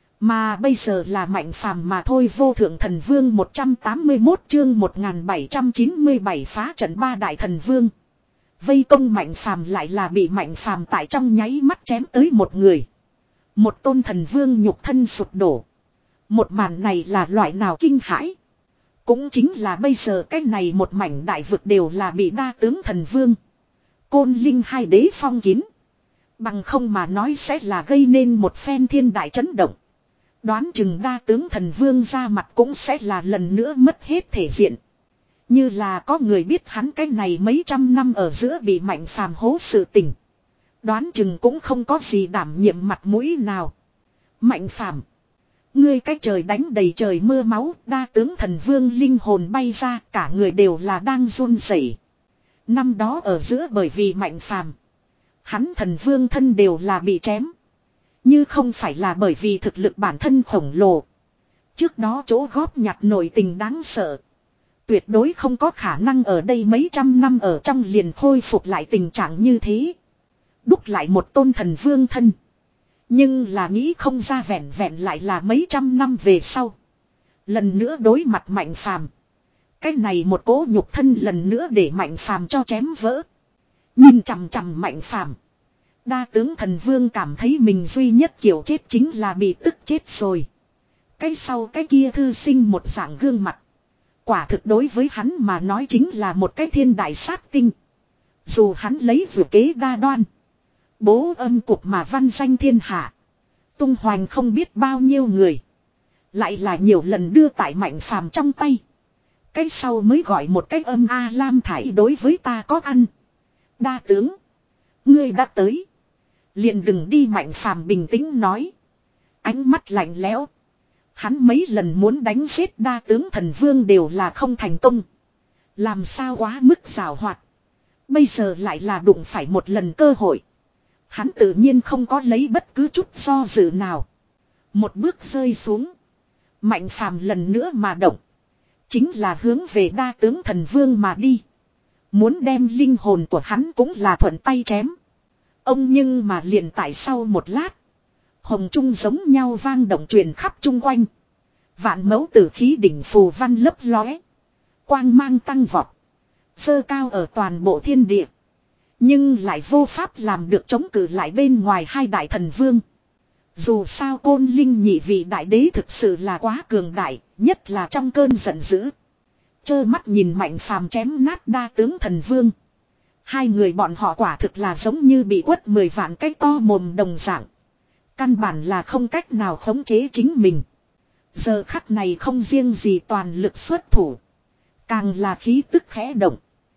Mà bây giờ là Mạnh Phàm mà thôi. Vô thượng thần vương một trăm tám mươi mốt chương một nghìn bảy trăm chín mươi bảy phá trận ba đại thần vương. Vây công Mạnh Phàm lại là bị Mạnh Phàm tại trong nháy mắt chém tới một người. Một tôn thần vương nhục thân sụp đổ. Một màn này là loại nào kinh hãi. Cũng chính là bây giờ cái này một mảnh đại vực đều là bị đa tướng thần vương. Côn linh hai đế phong kín. Bằng không mà nói sẽ là gây nên một phen thiên đại chấn động. Đoán chừng đa tướng thần vương ra mặt cũng sẽ là lần nữa mất hết thể diện. Như là có người biết hắn cái này mấy trăm năm ở giữa bị Mạnh Phàm hố sự tình. Đoán chừng cũng không có gì đảm nhiệm mặt mũi nào. Mạnh phàm. Ngươi cái trời đánh đầy trời mưa máu, đa tướng thần vương linh hồn bay ra, cả người đều là đang run rẩy. Năm đó ở giữa bởi vì mạnh phàm. Hắn thần vương thân đều là bị chém. Như không phải là bởi vì thực lực bản thân khổng lồ. Trước đó chỗ góp nhặt nội tình đáng sợ. Tuyệt đối không có khả năng ở đây mấy trăm năm ở trong liền khôi phục lại tình trạng như thế. Đúc lại một tôn thần vương thân. Nhưng là nghĩ không ra vẹn vẹn lại là mấy trăm năm về sau. Lần nữa đối mặt mạnh phàm. Cái này một cỗ nhục thân lần nữa để mạnh phàm cho chém vỡ. Nhìn chằm chằm mạnh phàm. Đa tướng thần vương cảm thấy mình duy nhất kiểu chết chính là bị tức chết rồi. Cái sau cái kia thư sinh một dạng gương mặt. Quả thực đối với hắn mà nói chính là một cái thiên đại sát tinh. Dù hắn lấy vừa kế đa đoan. Bố âm cục mà văn danh thiên hạ. Tung hoành không biết bao nhiêu người. Lại là nhiều lần đưa tại mạnh phàm trong tay. Cái sau mới gọi một cái âm A Lam Thải đối với ta có ăn. Đa tướng. Ngươi đã tới. Liền đừng đi mạnh phàm bình tĩnh nói. Ánh mắt lạnh lẽo. Hắn mấy lần muốn đánh giết đa tướng thần vương đều là không thành công. Làm sao quá mức giàu hoạt. Bây giờ lại là đụng phải một lần cơ hội. Hắn tự nhiên không có lấy bất cứ chút do dự nào. Một bước rơi xuống. Mạnh phàm lần nữa mà động. Chính là hướng về đa tướng thần vương mà đi. Muốn đem linh hồn của hắn cũng là thuận tay chém. Ông nhưng mà liền tại sau một lát. Hồng trung giống nhau vang động truyền khắp chung quanh. Vạn mẫu tử khí đỉnh phù văn lấp lóe. Quang mang tăng vọt. Dơ cao ở toàn bộ thiên địa. Nhưng lại vô pháp làm được chống cự lại bên ngoài hai đại thần vương. Dù sao côn linh nhị vị đại đế thực sự là quá cường đại, nhất là trong cơn giận dữ. Chơ mắt nhìn mạnh phàm chém nát đa tướng thần vương. Hai người bọn họ quả thực là giống như bị quất mười vạn cái to mồm đồng dạng. Căn bản là không cách nào khống chế chính mình. Giờ khắc này không riêng gì toàn lực xuất thủ. Càng là khí tức khẽ động.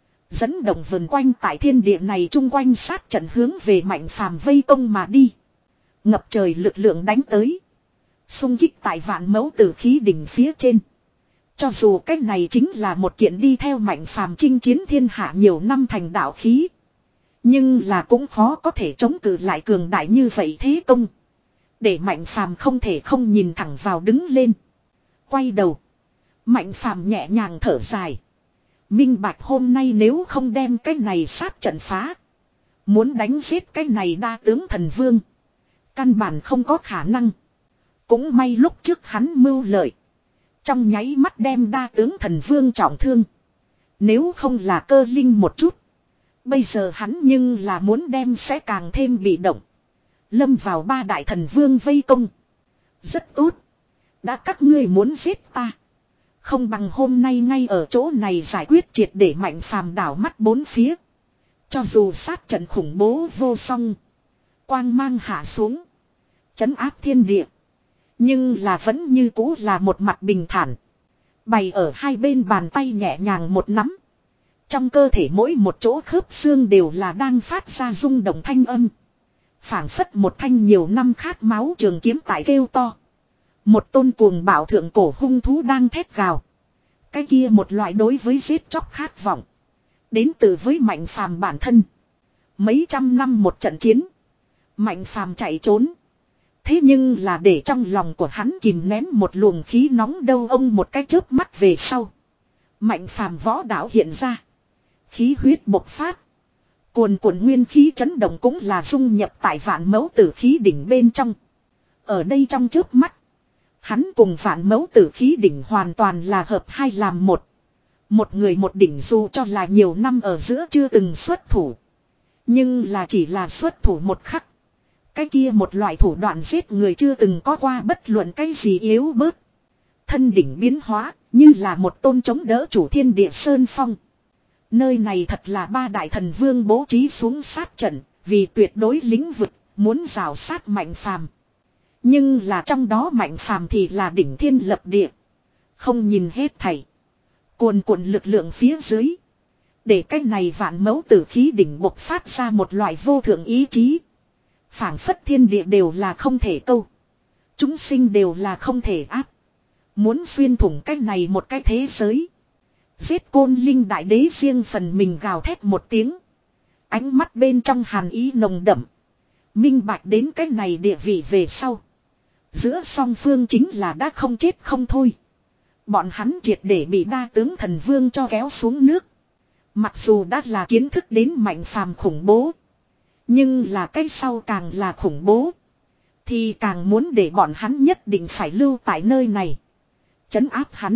Dẫn động vần quanh tại thiên địa này chung quanh sát trận hướng về mạnh phàm vây công mà đi. Ngập trời lực lượng đánh tới. Xung kích tại vạn mẫu tử khí đỉnh phía trên. Cho dù cách này chính là một kiện đi theo mạnh phàm chinh chiến thiên hạ nhiều năm thành đạo khí. Nhưng là cũng khó có thể chống cự lại cường đại như vậy thế công. Để mạnh phàm không thể không nhìn thẳng vào đứng lên. Quay đầu. Mạnh phàm nhẹ nhàng thở dài. Minh bạch hôm nay nếu không đem cái này sát trận phá. Muốn đánh giết cái này đa tướng thần vương. Căn bản không có khả năng. Cũng may lúc trước hắn mưu lợi. Trong nháy mắt đem đa tướng thần vương trọng thương. Nếu không là cơ linh một chút. Bây giờ hắn nhưng là muốn đem sẽ càng thêm bị động. Lâm vào ba đại thần vương vây công. Rất tốt. Đã các ngươi muốn giết ta. Không bằng hôm nay ngay ở chỗ này giải quyết triệt để mạnh phàm đảo mắt bốn phía. Cho dù sát trận khủng bố vô song. Quang mang hạ xuống. Chấn áp thiên địa. Nhưng là vẫn như cũ là một mặt bình thản. Bày ở hai bên bàn tay nhẹ nhàng một nắm. Trong cơ thể mỗi một chỗ khớp xương đều là đang phát ra rung động thanh âm. Phảng phất một thanh nhiều năm khát máu trường kiếm tại kêu to. Một tôn cuồng bạo thượng cổ hung thú đang thét gào. Cái kia một loại đối với giết chóc khát vọng. Đến từ với mạnh phàm bản thân. Mấy trăm năm một trận chiến. Mạnh phàm chạy trốn. Thế nhưng là để trong lòng của hắn kìm nén một luồng khí nóng đâu ông một cái chớp mắt về sau. Mạnh phàm võ đạo hiện ra. Khí huyết bộc phát. Cuồn cuộn nguyên khí chấn động cũng là dung nhập tại vạn mẫu tử khí đỉnh bên trong. Ở đây trong chớp mắt. Hắn cùng vạn mẫu tử khí đỉnh hoàn toàn là hợp hai làm một. Một người một đỉnh dù cho là nhiều năm ở giữa chưa từng xuất thủ. Nhưng là chỉ là xuất thủ một khắc. Cái kia một loại thủ đoạn giết người chưa từng có qua bất luận cái gì yếu bớt. Thân đỉnh biến hóa như là một tôn chống đỡ chủ thiên địa sơn phong. Nơi này thật là ba đại thần vương bố trí xuống sát trận. Vì tuyệt đối lĩnh vực muốn rào sát mạnh phàm. Nhưng là trong đó mạnh phàm thì là đỉnh thiên lập địa. Không nhìn hết thảy. Cuồn cuộn lực lượng phía dưới. Để cái này vạn mẫu tử khí đỉnh bộc phát ra một loại vô thượng ý chí. Phảng phất thiên địa đều là không thể câu. Chúng sinh đều là không thể áp. Muốn xuyên thủng cái này một cái thế giới. Giết Côn Linh đại đế riêng phần mình gào thét một tiếng. Ánh mắt bên trong hàn ý nồng đậm. Minh bạch đến cái này địa vị về sau. Giữa song phương chính là đã không chết không thôi. Bọn hắn triệt để bị đa tướng thần vương cho kéo xuống nước. Mặc dù đã là kiến thức đến mạnh phàm khủng bố. Nhưng là cái sau càng là khủng bố. Thì càng muốn để bọn hắn nhất định phải lưu tại nơi này. Trấn áp hắn.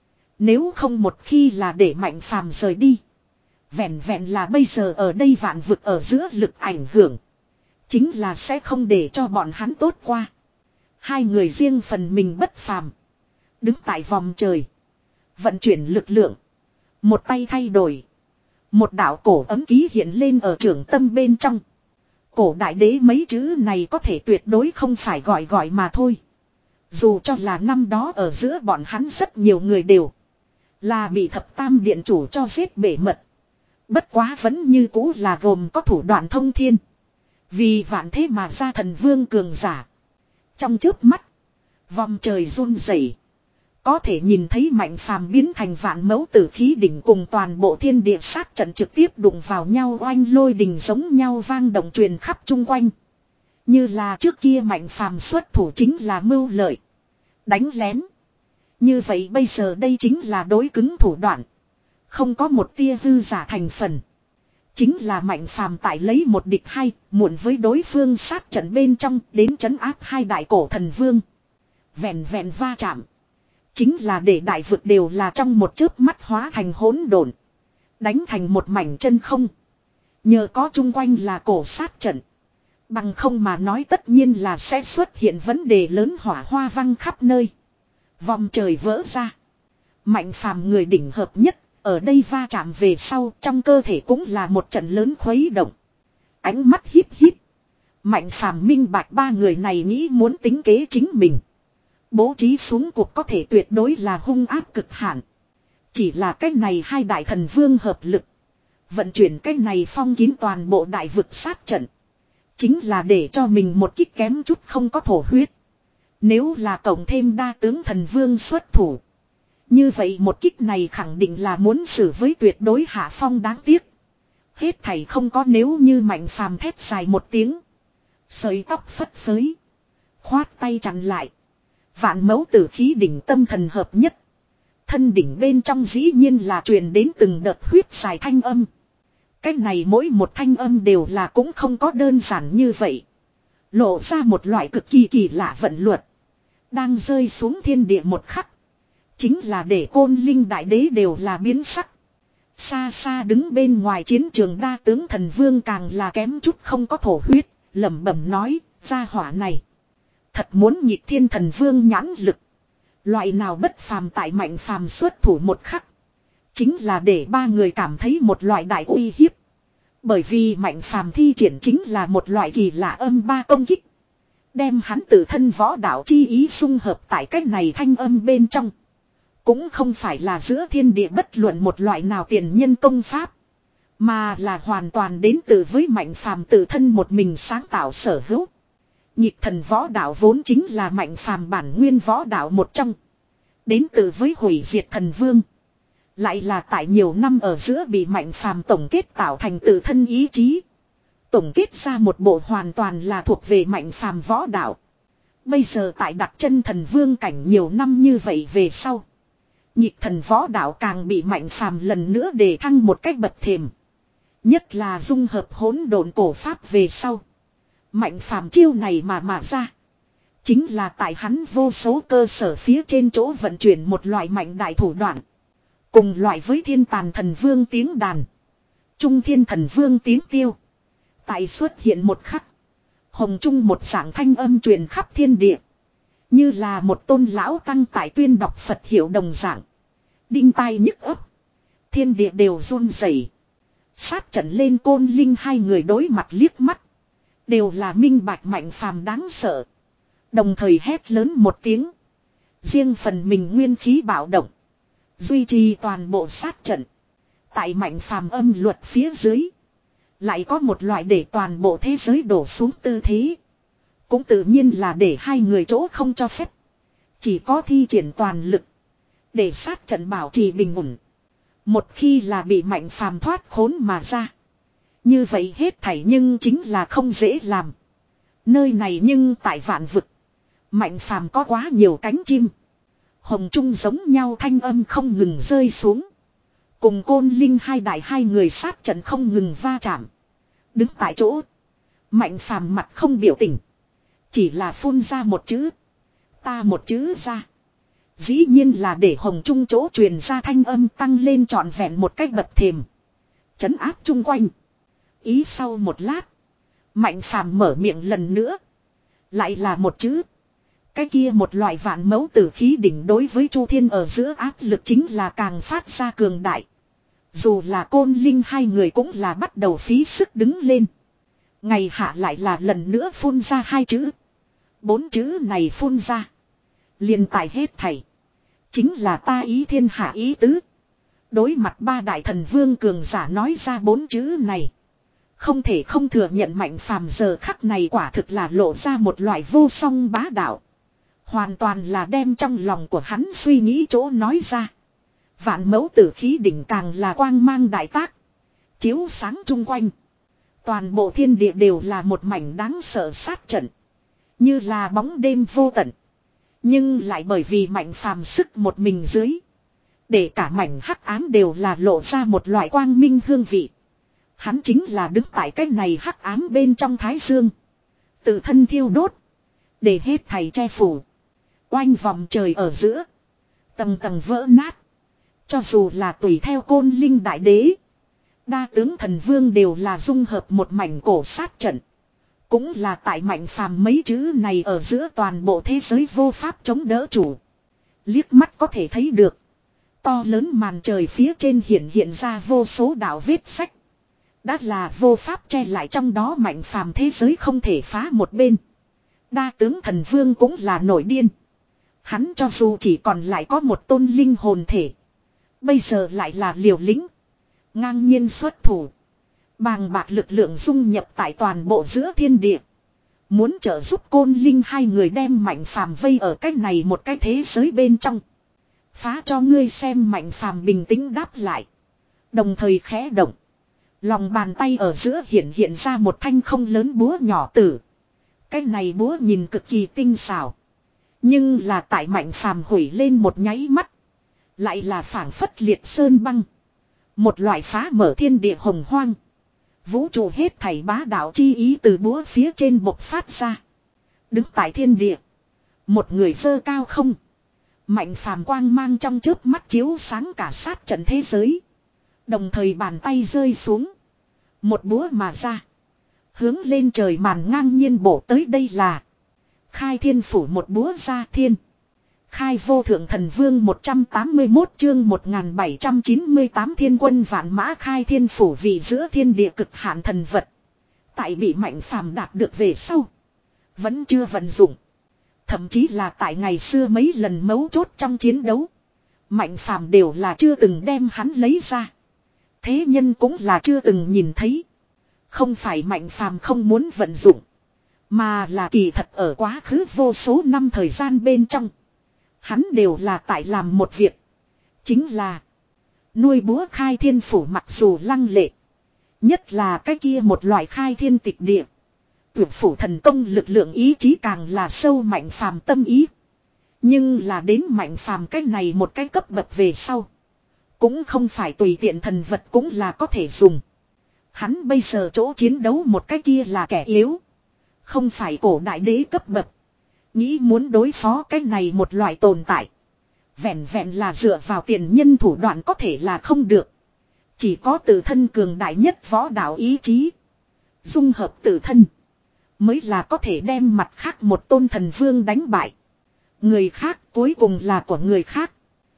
Nếu không một khi là để mạnh phàm rời đi. Vẹn vẹn là bây giờ ở đây vạn vực ở giữa lực ảnh hưởng. Chính là sẽ không để cho bọn hắn tốt qua. Hai người riêng phần mình bất phàm. Đứng tại vòng trời. Vận chuyển lực lượng. Một tay thay đổi. Một đạo cổ ấm ký hiện lên ở trưởng tâm bên trong. Cổ đại đế mấy chữ này có thể tuyệt đối không phải gọi gọi mà thôi. Dù cho là năm đó ở giữa bọn hắn rất nhiều người đều. Là bị thập tam điện chủ cho giết bể mật. Bất quá vẫn như cũ là gồm có thủ đoạn thông thiên. Vì vạn thế mà ra thần vương cường giả. Trong chớp mắt. Vòng trời run rẩy. Có thể nhìn thấy mạnh phàm biến thành vạn mẫu tử khí đỉnh cùng toàn bộ thiên địa sát trận trực tiếp đụng vào nhau oanh lôi đình giống nhau vang động truyền khắp chung quanh. Như là trước kia mạnh phàm xuất thủ chính là mưu lợi. Đánh lén. Như vậy bây giờ đây chính là đối cứng thủ đoạn. Không có một tia hư giả thành phần. Chính là mạnh phàm tại lấy một địch hai, muộn với đối phương sát trận bên trong đến trấn áp hai đại cổ thần vương. Vẹn vẹn va chạm. Chính là để đại vực đều là trong một chớp mắt hóa thành hỗn độn. Đánh thành một mảnh chân không. Nhờ có chung quanh là cổ sát trận. Bằng không mà nói tất nhiên là sẽ xuất hiện vấn đề lớn hỏa hoa văng khắp nơi. Vòng trời vỡ ra. Mạnh phàm người đỉnh hợp nhất. Ở đây va chạm về sau trong cơ thể cũng là một trận lớn khuấy động. Ánh mắt híp híp. Mạnh phàm minh bạch ba người này nghĩ muốn tính kế chính mình. Bố trí xuống cuộc có thể tuyệt đối là hung ác cực hạn. Chỉ là cái này hai đại thần vương hợp lực. Vận chuyển cái này phong kín toàn bộ đại vực sát trận. Chính là để cho mình một kích kém chút không có thổ huyết. Nếu là cộng thêm đa tướng thần vương xuất thủ. Như vậy một kích này khẳng định là muốn xử với tuyệt đối hạ phong đáng tiếc. Hết thảy không có nếu như mạnh phàm thét dài một tiếng. Sợi tóc phất phới. Khoát tay chặn lại. Vạn mẫu tử khí đỉnh tâm thần hợp nhất. Thân đỉnh bên trong dĩ nhiên là truyền đến từng đợt huyết dài thanh âm. Cái này mỗi một thanh âm đều là cũng không có đơn giản như vậy. Lộ ra một loại cực kỳ kỳ lạ vận luật. Đang rơi xuống thiên địa một khắc. Chính là để Côn Linh đại đế đều là biến sắc. Xa xa đứng bên ngoài chiến trường đa tướng thần vương càng là kém chút không có thổ huyết. Lẩm bẩm nói, gia hỏa này. Thật muốn nhịp thiên thần vương nhãn lực. Loại nào bất phàm tại mạnh phàm xuất thủ một khắc. Chính là để ba người cảm thấy một loại đại uy hiếp. Bởi vì mạnh phàm thi triển chính là một loại kỳ lạ âm ba công kích. Đem hắn tự thân võ đạo chi ý xung hợp tại cách này thanh âm bên trong. Cũng không phải là giữa thiên địa bất luận một loại nào tiền nhân công pháp. Mà là hoàn toàn đến từ với mạnh phàm tự thân một mình sáng tạo sở hữu. Nhịp thần võ đạo vốn chính là mạnh phàm bản nguyên võ đạo một trong. Đến từ với hủy diệt thần vương. Lại là tại nhiều năm ở giữa bị mạnh phàm tổng kết tạo thành tự thân ý chí. Tổng kết ra một bộ hoàn toàn là thuộc về mạnh phàm võ đạo. Bây giờ tại đặt chân thần vương cảnh nhiều năm như vậy về sau. Nhịp thần võ đạo càng bị mạnh phàm lần nữa đề thăng một cách bậc thềm. Nhất là dung hợp hỗn độn cổ pháp về sau. Mạnh phàm chiêu này mà mà ra. Chính là tại hắn vô số cơ sở phía trên chỗ vận chuyển một loại mạnh đại thủ đoạn. Cùng loại với thiên tàn thần vương tiếng đàn. Trung thiên thần vương tiếng tiêu. Tại xuất hiện một khắc. Hồng trung một dạng thanh âm truyền khắp thiên địa. Như là một tôn lão tăng tại tuyên đọc Phật hiệu đồng dạng. Đinh tai nhức ấp. Thiên địa đều run rẩy. Sát trận lên Côn Linh hai người đối mặt liếc mắt. Đều là minh bạch mạnh phàm đáng sợ. Đồng thời hét lớn một tiếng. Riêng phần mình nguyên khí bạo động. Duy trì toàn bộ sát trận. Tại mạnh phàm âm luật phía dưới. Lại có một loại để toàn bộ thế giới đổ xuống tư thế. Cũng tự nhiên là để hai người chỗ không cho phép. Chỉ có thi triển toàn lực. Để sát trận bảo trì bình ổn. Một khi là bị mạnh phàm thoát khốn mà ra. Như vậy hết thảy nhưng chính là không dễ làm. Nơi này nhưng tại vạn vực. Mạnh phàm có quá nhiều cánh chim. Hồng trung giống nhau thanh âm không ngừng rơi xuống. Cùng côn linh hai đại hai người sát trận không ngừng va chạm. Đứng tại chỗ. Mạnh phàm mặt không biểu tình. Chỉ là phun ra một chữ. Ta một chữ ra. Dĩ nhiên là để hồng trung chỗ truyền ra thanh âm tăng lên trọn vẹn một cách bậc thềm. Chấn áp chung quanh. Ý sau một lát. Mạnh phàm mở miệng lần nữa. Lại là một chữ. Cái kia một loại vạn mẫu tử khí đỉnh đối với Chu Thiên ở giữa áp lực chính là càng phát ra cường đại. Dù là côn linh hai người cũng là bắt đầu phí sức đứng lên. Ngày hạ lại là lần nữa phun ra hai chữ. Bốn chữ này phun ra. Liền tài hết thảy. Chính là ta ý thiên hạ ý tứ. Đối mặt ba đại thần vương cường giả nói ra bốn chữ này. Không thể không thừa nhận mạnh phàm giờ khắc này quả thực là lộ ra một loại vô song bá đạo. Hoàn toàn là đem trong lòng của hắn suy nghĩ chỗ nói ra. Vạn mẫu tử khí đỉnh càng là quang mang đại tác. Chiếu sáng chung quanh. Toàn bộ thiên địa đều là một mảnh đáng sợ sát trận. Như là bóng đêm vô tận. Nhưng lại bởi vì mạnh phàm sức một mình dưới. Để cả mảnh hắc ám đều là lộ ra một loại quang minh hương vị. Hắn chính là đứng tại cái này hắc ám bên trong thái dương. Tự thân thiêu đốt. Để hết thầy che phủ. Oanh vòng trời ở giữa. Tầng tầng vỡ nát. Cho dù là tùy theo côn linh đại đế. Đa tướng thần vương đều là dung hợp một mảnh cổ sát trận. Cũng là tại mạnh phàm mấy chữ này ở giữa toàn bộ thế giới vô pháp chống đỡ chủ. Liếc mắt có thể thấy được. To lớn màn trời phía trên hiện hiện ra vô số đạo vết sách. Đã là vô pháp che lại trong đó mạnh phàm thế giới không thể phá một bên. Đa tướng thần vương cũng là nổi điên. Hắn cho dù chỉ còn lại có một tôn linh hồn thể. Bây giờ lại là liều lĩnh. Ngang nhiên xuất thủ. Bàng bạc lực lượng dung nhập tại toàn bộ giữa thiên địa. Muốn trợ giúp côn linh hai người đem mạnh phàm vây ở cái này một cái thế giới bên trong. Phá cho ngươi xem mạnh phàm bình tĩnh đáp lại. Đồng thời khẽ động. Lòng bàn tay ở giữa hiện hiện ra một thanh không lớn búa nhỏ tử. Cái này búa nhìn cực kỳ tinh xảo. Nhưng là tại mạnh phàm hủy lên một nháy mắt. Lại là phảng phất liệt sơn băng. Một loại phá mở thiên địa hồng hoang. Vũ trụ hết thảy bá đạo chi ý từ búa phía trên bộc phát ra. Đứng tại thiên địa. Một người dơ cao không. Mạnh phàm quang mang trong chớp mắt chiếu sáng cả sát trận thế giới. Đồng thời bàn tay rơi xuống. Một búa mà ra. Hướng lên trời màn ngang nhiên bổ tới đây là. Khai thiên phủ một búa ra thiên. Khai vô thượng thần vương một trăm tám mươi mốt chương một nghìn bảy trăm chín mươi tám thiên quân vạn mã khai thiên phủ vị giữa thiên địa cực hạn thần vật. Tại bị mạnh phàm đạt được về sau. Vẫn chưa vận dụng. Thậm chí là tại ngày xưa mấy lần mấu chốt trong chiến đấu. Mạnh phàm đều là chưa từng đem hắn lấy ra. Thế nhân cũng là chưa từng nhìn thấy. Không phải mạnh phàm không muốn vận dụng. Mà là kỳ thật ở quá khứ vô số năm thời gian bên trong. Hắn đều là tại làm một việc. Chính là nuôi búa khai thiên phủ mặc dù lăng lệ. Nhất là cái kia một loại khai thiên tịch địa. Tuyệt phủ thần công lực lượng ý chí càng là sâu mạnh phàm tâm ý. Nhưng là đến mạnh phàm cái này một cái cấp bậc về sau. Cũng không phải tùy tiện thần vật cũng là có thể dùng. Hắn bây giờ chỗ chiến đấu một cái kia là kẻ yếu. Không phải cổ đại đế cấp bậc. Nghĩ muốn đối phó cái này một loại tồn tại. Vẹn vẹn là dựa vào tiền nhân thủ đoạn có thể là không được. Chỉ có tự thân cường đại nhất võ đạo ý chí. Dung hợp tự thân. Mới là có thể đem mặt khác một tôn thần vương đánh bại. Người khác cuối cùng là của người khác.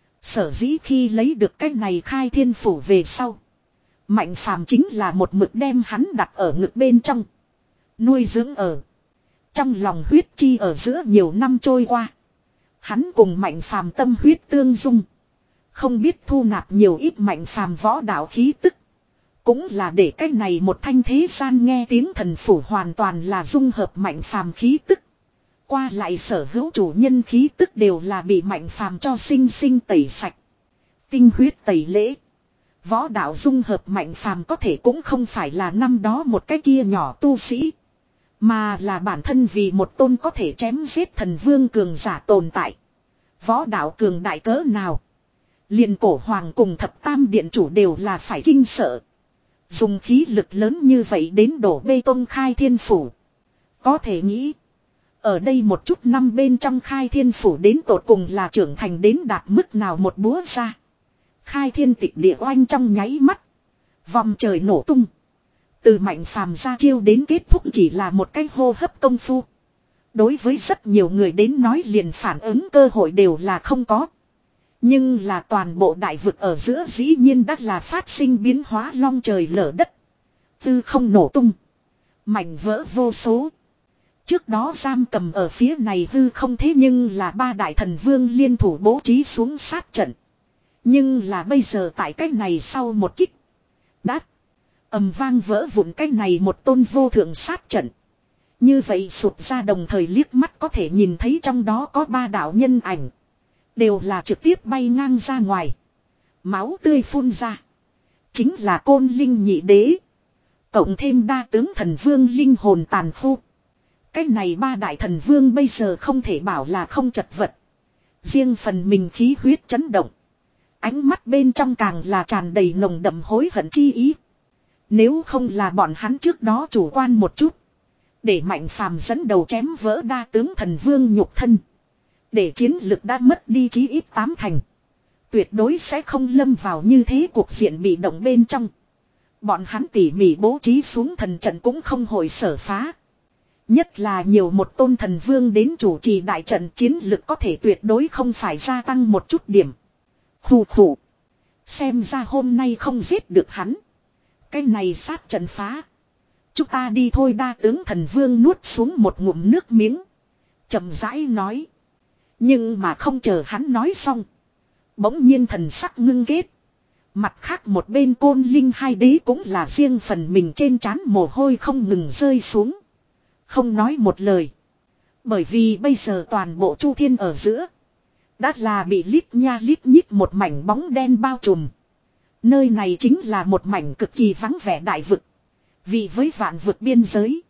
Sở dĩ khi lấy được cái này khai thiên phủ về sau. Mạnh phàm chính là một mực đem hắn đặt ở ngực bên trong. Nuôi dưỡng ở. Trong lòng huyết chi ở giữa nhiều năm trôi qua. Hắn cùng mạnh phàm tâm huyết tương dung. Không biết thu nạp nhiều ít mạnh phàm võ đạo khí tức. Cũng là để cái này một thanh thế gian nghe tiếng thần phủ hoàn toàn là dung hợp mạnh phàm khí tức. Qua lại sở hữu chủ nhân khí tức đều là bị mạnh phàm cho sinh sinh tẩy sạch. Tinh huyết tẩy lễ. Võ đạo dung hợp mạnh phàm có thể cũng không phải là năm đó một cái kia nhỏ tu sĩ. Mà là bản thân vì một tôn có thể chém giết thần vương cường giả tồn tại. Võ đạo cường đại cỡ nào. Liền cổ hoàng cùng thập tam điện chủ đều là phải kinh sợ. Dùng khí lực lớn như vậy đến đổ bê tông khai thiên phủ. Có thể nghĩ. Ở đây một chút năm bên trong khai thiên phủ đến tột cùng là trưởng thành đến đạt mức nào một búa ra. Khai thiên tịch địa oanh trong nháy mắt. Vòng trời nổ tung. Từ mạnh phàm ra chiêu đến kết thúc chỉ là một cái hô hấp công phu. Đối với rất nhiều người đến nói liền phản ứng cơ hội đều là không có. Nhưng là toàn bộ đại vực ở giữa dĩ nhiên đã là phát sinh biến hóa long trời lở đất. Tư không nổ tung. Mảnh vỡ vô số. Trước đó giam cầm ở phía này hư không thế nhưng là ba đại thần vương liên thủ bố trí xuống sát trận. Nhưng là bây giờ tại cách này sau một kích. Đát. Ầm vang vỡ vụn cách này một tôn vô thượng sát trận. Như vậy sụt ra đồng thời liếc mắt có thể nhìn thấy trong đó có ba đạo nhân ảnh. Đều là trực tiếp bay ngang ra ngoài. Máu tươi phun ra. Chính là Côn Linh nhị đế. Cộng thêm đa tướng thần vương linh hồn tàn khu. Cái này ba đại thần vương bây giờ không thể bảo là không chật vật. Riêng phần mình khí huyết chấn động. Ánh mắt bên trong càng là tràn đầy nồng đậm hối hận chi ý. Nếu không là bọn hắn trước đó chủ quan một chút. Để mạnh phàm dẫn đầu chém vỡ đa tướng thần vương nhục thân. Để chiến lực đã mất đi chí ít tám thành. Tuyệt đối sẽ không lâm vào như thế cuộc diện bị động bên trong. Bọn hắn tỉ mỉ bố trí xuống thần trận cũng không hồi sở phá. Nhất là nhiều một tôn thần vương đến chủ trì đại trận chiến lực có thể tuyệt đối không phải gia tăng một chút điểm. Khủ khủ. Xem ra hôm nay không giết được hắn. Cái này sát trận phá. Chúng ta đi thôi đa tướng thần vương nuốt xuống một ngụm nước miếng. Chậm rãi nói. Nhưng mà không chờ hắn nói xong. Bỗng nhiên thần sắc ngưng kết. Mặt khác một bên Côn Linh hai đế cũng là riêng phần mình trên trán mồ hôi không ngừng rơi xuống. Không nói một lời. Bởi vì bây giờ toàn bộ Chu Thiên ở giữa. Đã là bị lít nha lít nhít một mảnh bóng đen bao trùm. Nơi này chính là một mảnh cực kỳ vắng vẻ đại vực. Vì với vạn vực biên giới.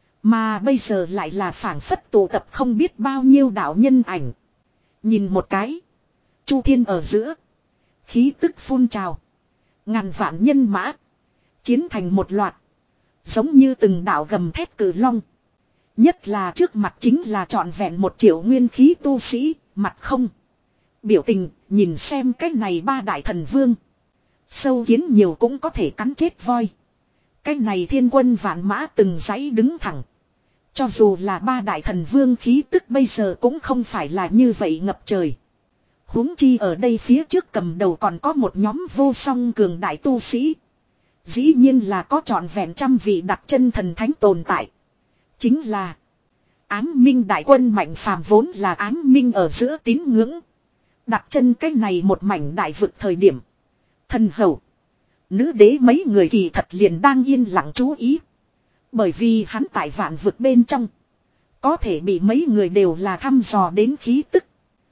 Mà bây giờ lại là phảng phất tụ tập không biết bao nhiêu đạo nhân ảnh. Nhìn một cái. Chu Thiên ở giữa. Khí tức phun trào. Ngàn vạn nhân mã. Chiến thành một loạt. Giống như từng đạo gầm thép cử long. Nhất là trước mặt chính là trọn vẹn một triệu nguyên khí tu sĩ. Mặt không. Biểu tình nhìn xem cái này ba đại thần vương. Sâu kiến nhiều cũng có thể cắn chết voi. Cái này thiên quân vạn mã từng dãy đứng thẳng. Cho dù là ba đại thần vương khí tức bây giờ cũng không phải là như vậy ngập trời. Huống chi ở đây phía trước cầm đầu còn có một nhóm vô song cường đại tu sĩ. Dĩ nhiên là có trọn vẹn trăm vị đặt chân thần thánh tồn tại. Chính là Ám Minh đại quân mạnh phàm vốn là Ám Minh ở giữa tín ngưỡng. Đặt chân cái này một mảnh đại vực thời điểm. Thần hầu. Nữ đế mấy người kỳ thật liền đang yên lặng chú ý. Bởi vì hắn tại vạn vực bên trong. Có thể bị mấy người đều là thăm dò đến khí tức.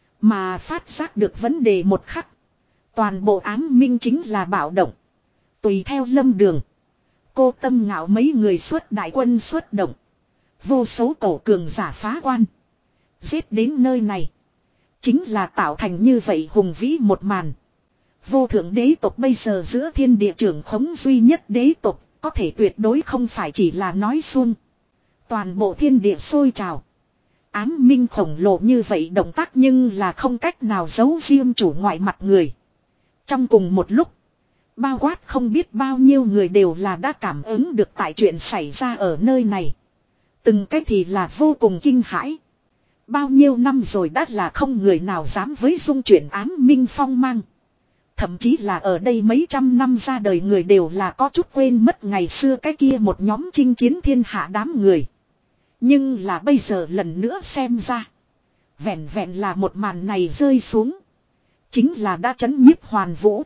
Mà phát giác được vấn đề một khắc. Toàn bộ Ám Minh chính là bạo động. Tùy theo lâm đường. Cô Tâm Ngạo mấy người xuất đại quân xuất động. Vô số cổ cường giả phá quan. Giết đến nơi này. Chính là tạo thành như vậy hùng vĩ một màn. Vô thượng đế tộc bây giờ giữa thiên địa trưởng khống duy nhất đế tộc. Có thể tuyệt đối không phải chỉ là nói suông. Toàn bộ thiên địa sôi trào. Ám Minh khổng lồ như vậy động tác nhưng là không cách nào giấu riêng chủ ngoại mặt người. Trong cùng một lúc. Bao quát không biết bao nhiêu người đều là đã cảm ứng được tại chuyện xảy ra ở nơi này. Từng cách thì là vô cùng kinh hãi. Bao nhiêu năm rồi đã là không người nào dám với dung chuyển Ám Minh phong mang. Thậm chí là ở đây mấy trăm năm ra đời người đều là có chút quên mất ngày xưa cái kia một nhóm chinh chiến thiên hạ đám người. Nhưng là bây giờ lần nữa xem ra. Vẹn vẹn là một màn này rơi xuống. Chính là đã chấn nhiếp hoàn vũ.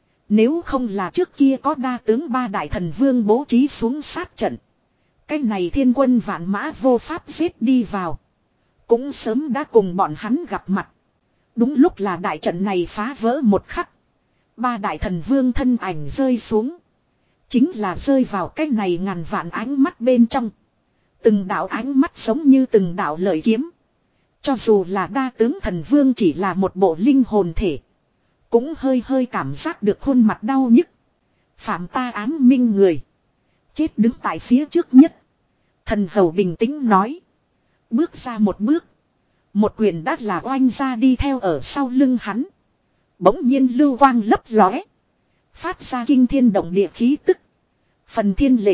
Nếu không là trước kia có đa tướng ba đại thần vương bố trí xuống sát trận. Cái này thiên quân vạn mã vô pháp giết đi vào. Cũng sớm đã cùng bọn hắn gặp mặt. Đúng lúc là đại trận này phá vỡ một khắc. Ba đại thần vương thân ảnh rơi xuống. Chính là rơi vào cái này ngàn vạn ánh mắt bên trong. Từng đạo ánh mắt giống như từng đạo lợi kiếm. Cho dù là đa tướng thần vương chỉ là một bộ linh hồn thể. Cũng hơi hơi cảm giác được khuôn mặt đau nhức. Phạm ta ám minh người. Chết đứng tại phía trước nhất. Thần hầu bình tĩnh nói. Bước ra một bước. Một quyền đắt là oanh ra đi theo ở sau lưng hắn. Bỗng nhiên lưu quang lấp lóe. Phát ra kinh thiên động địa khí tức. Phần thiên lệnh.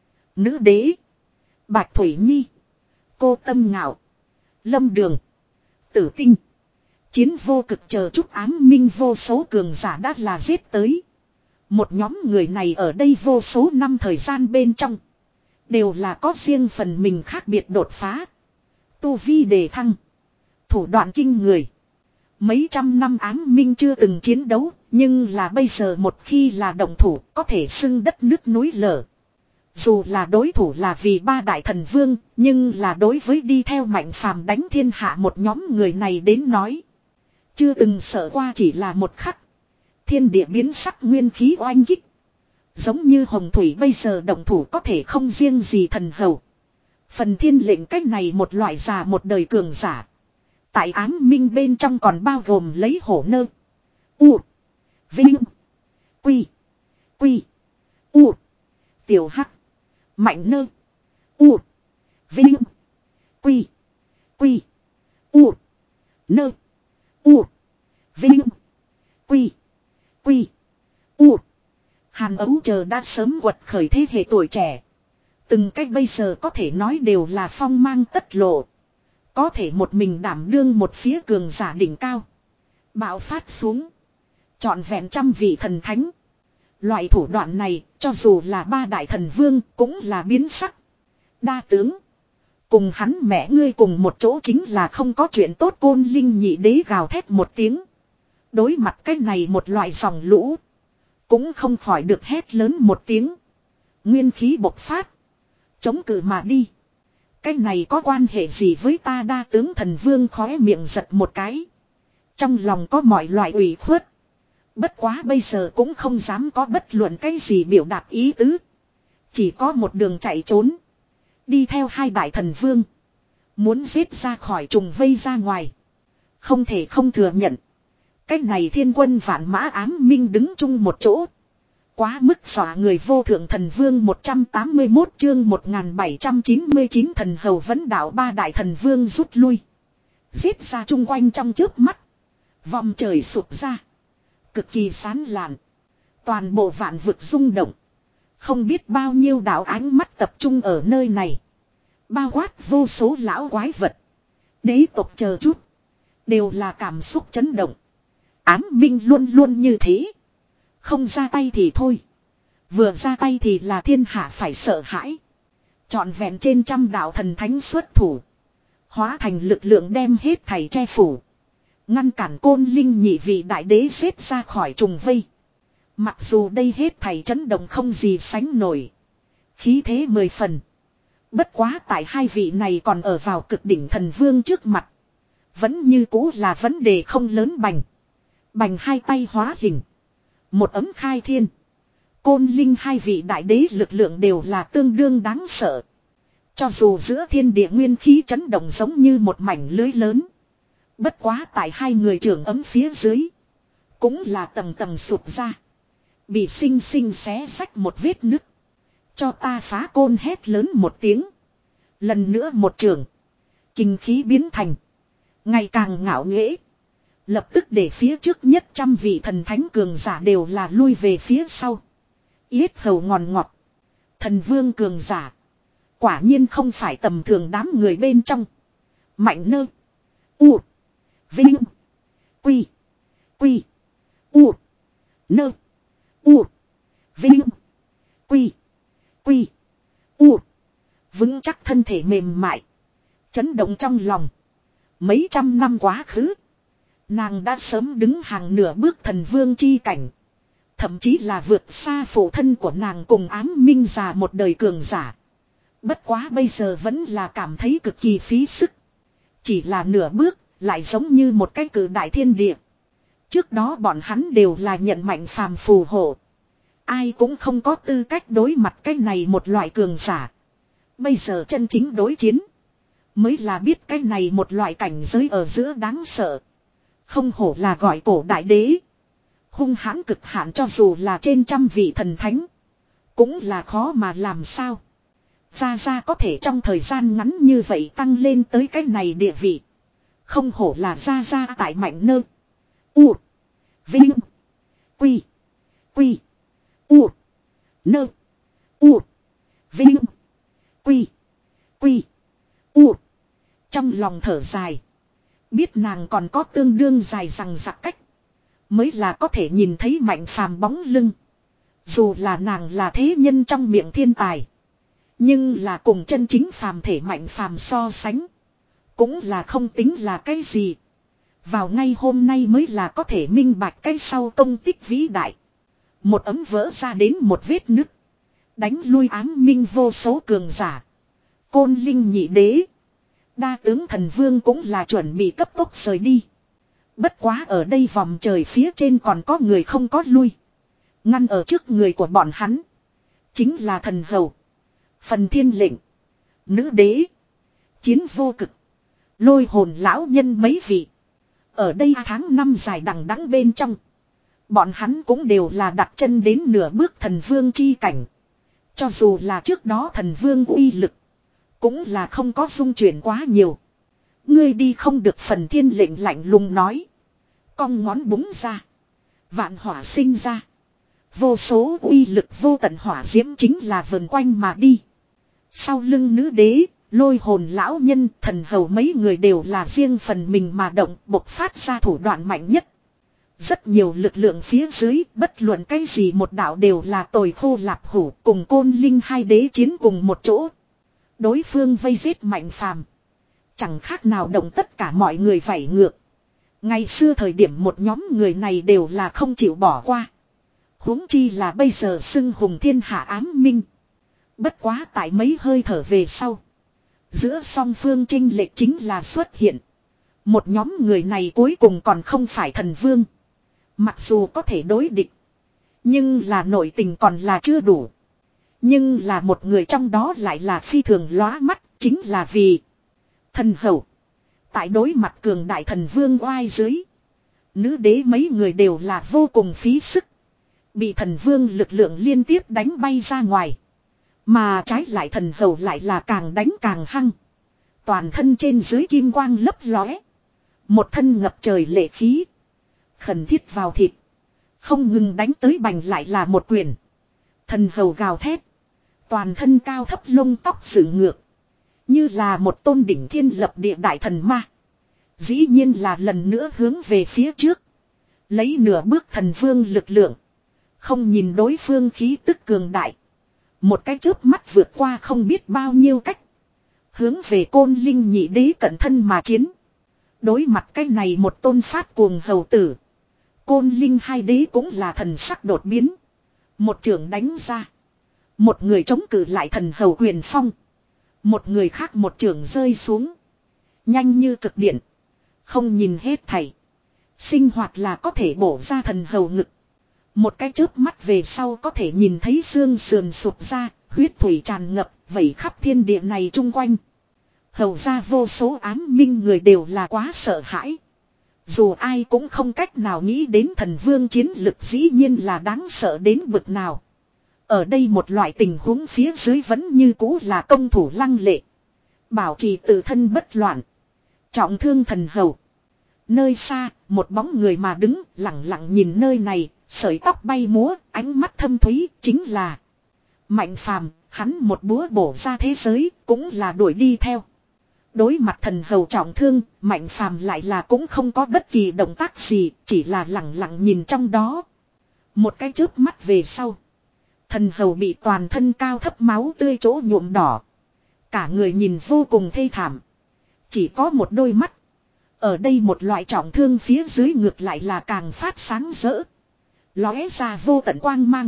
Nữ đế. Bạch Thủy Nhi. Cô Tâm Ngạo. Lâm Đường. Tử Tinh. Chiến vô cực chờ chút ám minh vô số cường giả đã là giết tới. Một nhóm người này ở đây vô số năm thời gian bên trong. Đều là có riêng phần mình khác biệt đột phá. Tu vi đề thăng. Thủ đoạn kinh người. Mấy trăm năm ám minh chưa từng chiến đấu. Nhưng là bây giờ một khi là động thủ có thể xưng đất nước núi lở. Dù là đối thủ là vì ba đại thần vương. Nhưng là đối với đi theo Mạnh Phàm đánh thiên hạ một nhóm người này đến nói. Chưa từng sợ qua chỉ là một khắc. Thiên địa biến sắc nguyên khí oanh kích. Giống như hồng thủy bây giờ động thủ có thể không riêng gì thần hầu. Phần thiên lệnh cách này một loại già một đời cường giả. Tại ám minh bên trong còn bao gồm lấy hổ nơ. U. Vinh. Quy. Quy. U. Tiểu hắc. Mạnh nơ. U. Vinh. Quy. Quy. U. Nơ. U. Vinh. Quy. Quy. U. Hàn Ấu chờ đã sớm quật khởi thế hệ tuổi trẻ. Từng cách bây giờ có thể nói đều là phong mang tất lộ. Có thể một mình đảm đương một phía cường giả đỉnh cao. Bạo phát xuống. Trọn vẹn trăm vị thần thánh. Loại thủ đoạn này cho dù là ba đại thần vương cũng là biến sắc. Đa tướng. Cùng hắn mẹ ngươi cùng một chỗ chính là không có chuyện tốt. Côn Linh nhị đế gào thét một tiếng. Đối mặt cái này một loại dòng lũ. Cũng không khỏi được hét lớn một tiếng. Nguyên khí bộc phát. Chống cự mà đi. Cái này có quan hệ gì với ta? Đa tướng thần vương khóe miệng giật một cái. Trong lòng có mọi loại ủy khuất. Bất quá bây giờ cũng không dám có bất luận cái gì biểu đạt ý tứ. Chỉ có một đường chạy trốn. Đi theo hai đại thần vương. Muốn giết ra khỏi trùng vây ra ngoài. Không thể không thừa nhận. Cái này thiên quân vạn mã ám minh đứng chung một chỗ. Quá mức xỏa người. Vô thượng thần vương một trăm tám mươi mốt chương một nghìn bảy trăm chín mươi chín thần hầu vấn đạo ba đại thần vương rút lui. Giết ra chung quanh trong chớp mắt. Vòng trời sụp ra. Cực kỳ sán lạn. Toàn bộ vạn vực rung động. Không biết bao nhiêu đạo ánh mắt tập trung ở nơi này. Bao quát vô số lão quái vật. Đế tộc chờ chút. Đều là cảm xúc chấn động. Ám minh luôn luôn như thế. Không ra tay thì thôi. Vừa ra tay thì là thiên hạ phải sợ hãi. Trọn vẹn trên trăm đạo thần thánh xuất thủ. Hóa thành lực lượng đem hết thảy che phủ. Ngăn cản Côn Linh nhị vị đại đế xếp ra khỏi trùng vây. Mặc dù đây hết thảy chấn động không gì sánh nổi. Khí thế mười phần. Bất quá tại hai vị này còn ở vào cực đỉnh thần vương trước mặt. Vẫn như cũ là vấn đề không lớn bành. Bành hai tay hóa hình. Một ấm khai thiên. Côn Linh hai vị đại đế lực lượng đều là tương đương đáng sợ. Cho dù giữa thiên địa nguyên khí chấn động giống như một mảnh lưới lớn. Bất quá tại hai người trưởng ấm phía dưới. Cũng là tầng tầng sụp ra. Bị sinh sinh xé rách một vết nứt. Cho ta phá côn hét lớn một tiếng. Lần nữa một trường. Kinh khí biến thành. Ngày càng ngạo nghễ. Lập tức để phía trước nhất trăm vị thần thánh cường giả đều là lui về phía sau. Yết hầu ngòn ngọt. Thần vương cường giả. Quả nhiên không phải tầm thường đám người bên trong. Mạnh nơ. U. Vinh. Quy. Quy. U. Nơ. U. Vinh. Quy. Quy. U. Vững chắc thân thể mềm mại. Chấn động trong lòng. Mấy trăm năm quá khứ. Nàng đã sớm đứng hàng nửa bước thần vương chi cảnh. Thậm chí là vượt xa phụ thân của nàng cùng ám minh già một đời cường giả. Bất quá bây giờ vẫn là cảm thấy cực kỳ phí sức. Chỉ là nửa bước, lại giống như một cái cử đại thiên địa. Trước đó bọn hắn đều là nhận mạnh phàm phù hộ. Ai cũng không có tư cách đối mặt cái này một loại cường giả. Bây giờ chân chính đối chiến. Mới là biết cái này một loại cảnh giới ở giữa đáng sợ. Không hổ là gọi cổ đại đế. Hung hãn cực hạn cho dù là trên trăm vị thần thánh. Cũng là khó mà làm sao. Gia Gia có thể trong thời gian ngắn như vậy tăng lên tới cái này địa vị. Không hổ là Gia Gia tại mạnh nơ. U. Vinh. Quy. Quy. U. Nơ. U. Vinh. Quy. Quy. U. Trong lòng thở dài. Biết nàng còn có tương đương dài rằng giặc cách. Mới là có thể nhìn thấy mạnh phàm bóng lưng. Dù là nàng là thế nhân trong miệng thiên tài. Nhưng là cùng chân chính phàm thể mạnh phàm so sánh. Cũng là không tính là cái gì. Vào ngay hôm nay mới là có thể minh bạch cái sau công tích vĩ đại. Một ấm vỡ ra đến một vết nứt. Đánh lui ám minh vô số cường giả. Côn Linh nhị đế. Đa tướng thần vương cũng là chuẩn bị cấp tốc rời đi. Bất quá ở đây vòng trời phía trên còn có người không có lui. Ngăn ở trước người của bọn hắn. Chính là thần hầu. Phần thiên lệnh. Nữ đế. Chiến vô cực. Lôi hồn lão nhân mấy vị. Ở đây tháng năm dài đằng đẵng bên trong. Bọn hắn cũng đều là đặt chân đến nửa bước thần vương chi cảnh. Cho dù là trước đó thần vương uy lực. Cũng là không có dung chuyển quá nhiều. Ngươi đi không được, phần thiên lệnh lạnh lùng nói. Cong ngón búng ra. Vạn hỏa sinh ra. Vô số uy lực vô tận hỏa diễm chính là vần quanh mà đi. Sau lưng nữ đế, lôi hồn lão nhân, thần hầu mấy người đều là riêng phần mình mà động, bộc phát ra thủ đoạn mạnh nhất. Rất nhiều lực lượng phía dưới, bất luận cái gì một đạo đều là tồi khô lạp hủ, cùng Côn Linh hai đế chiến cùng một chỗ. Đối phương vây giết mạnh phàm. Chẳng khác nào động tất cả mọi người vảy ngược. Ngày xưa thời điểm một nhóm người này đều là không chịu bỏ qua. Huống chi là bây giờ xưng hùng thiên hạ ám minh. Bất quá tại mấy hơi thở về sau. Giữa song phương chênh lệch chính là xuất hiện. Một nhóm người này cuối cùng còn không phải thần vương. Mặc dù có thể đối địch. Nhưng là nội tình còn là chưa đủ. Nhưng là một người trong đó lại là phi thường lóa mắt. Chính là vì thần hầu. Tại đối mặt cường đại thần vương oai dưới. Nữ đế mấy người đều là vô cùng phí sức. Bị thần vương lực lượng liên tiếp đánh bay ra ngoài. Mà trái lại thần hầu lại là càng đánh càng hăng. Toàn thân trên dưới kim quang lấp lóe. Một thân ngập trời lệ khí. Khẩn thiết vào thịt. Không ngừng đánh tới bành lại là một quyền. Thần hầu gào thét. Toàn thân cao thấp lông tóc dựng ngược. Như là một tôn đỉnh thiên lập địa đại thần ma. Dĩ nhiên là lần nữa hướng về phía trước. Lấy nửa bước thần vương lực lượng. Không nhìn đối phương khí tức cường đại. Một cái chớp mắt vượt qua không biết bao nhiêu cách. Hướng về Côn Linh nhị đế cận thân mà chiến. Đối mặt cái này một tôn phát cuồng hầu tử. Côn Linh hai đế cũng là thần sắc đột biến. Một trường đánh ra. Một người chống cự lại thần hầu quyền phong. Một người khác một trường rơi xuống. Nhanh như cực điện. Không nhìn hết thảy. Sinh hoạt là có thể bổ ra thần hầu ngực. Một cái chớp mắt về sau có thể nhìn thấy xương sườn sụp ra. Huyết thủy tràn ngập. Vẩy khắp thiên địa này chung quanh. Hầu ra vô số ám minh người đều là quá sợ hãi. Dù ai cũng không cách nào nghĩ đến thần vương chiến lực dĩ nhiên là đáng sợ đến bực nào. Ở đây một loại tình huống phía dưới vẫn như cũ là công thủ lăng lệ. Bảo trì tự thân bất loạn. Trọng thương thần hầu. Nơi xa, một bóng người mà đứng lặng lặng nhìn nơi này, sợi tóc bay múa, ánh mắt thâm thúy, chính là Mạnh Phàm. Hắn một búa bổ ra thế giới, cũng là đuổi đi theo. Đối mặt thần hầu trọng thương, Mạnh Phàm lại là cũng không có bất kỳ động tác gì, chỉ là lặng lặng nhìn trong đó. Một cái chớp mắt về sau. Thần hầu bị toàn thân cao thấp máu tươi chỗ nhuộm đỏ. Cả người nhìn vô cùng thê thảm. Chỉ có một đôi mắt. Ở đây một loại trọng thương phía dưới ngược lại là càng phát sáng rỡ. Lóe ra vô tận quang mang.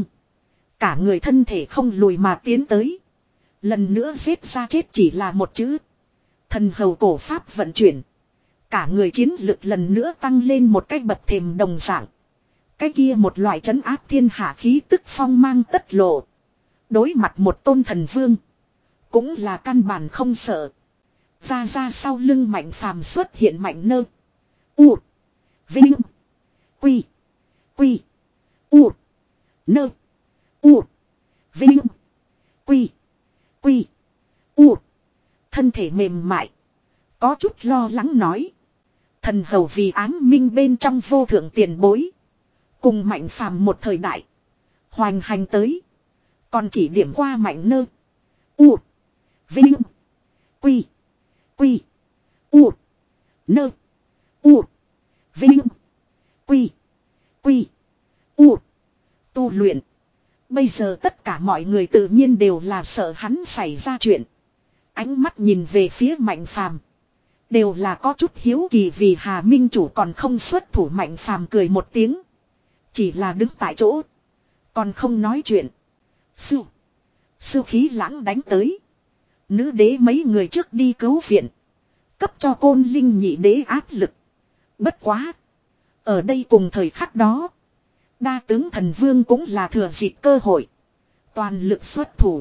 Cả người thân thể không lùi mà tiến tới. Lần nữa giết ra chết chỉ là một chữ. Thần hầu cổ pháp vận chuyển. Cả người chiến lực lần nữa tăng lên một cách bậc thềm đồng dạng. Cái kia một loại trấn áp thiên hạ khí tức phong mang tất lộ. Đối mặt một tôn thần vương. Cũng là căn bản không sợ. Ra ra sau lưng Mạnh Phàm xuất hiện mạnh nơ. U. Vinh. Quy. Quy. U. Nơ. U. Vinh. Quy. Quy. U. Thân thể mềm mại. Có chút lo lắng nói. Thần hầu vì ám minh bên trong vô thượng tiền bối. Cùng Mạnh Phàm một thời đại. Hoành hành tới. Còn chỉ điểm qua mạnh nơ. U. Vinh. Quy. Quy. U. Nơ. U. Vinh. Quy. Quy. U. Tu luyện. Bây giờ tất cả mọi người tự nhiên đều là sợ hắn xảy ra chuyện. Ánh mắt nhìn về phía Mạnh Phàm, đều là có chút hiếu kỳ vì Hà Minh chủ còn không xuất thủ. Mạnh Phàm cười một tiếng. Chỉ là đứng tại chỗ. Còn không nói chuyện. Sư. Sư khí lãng đánh tới. Nữ đế mấy người trước đi cứu viện. Cấp cho Côn Linh nhị đế áp lực. Bất quá. Ở đây cùng thời khắc đó. Đa tướng thần vương cũng là thừa dịp cơ hội. Toàn lực xuất thủ.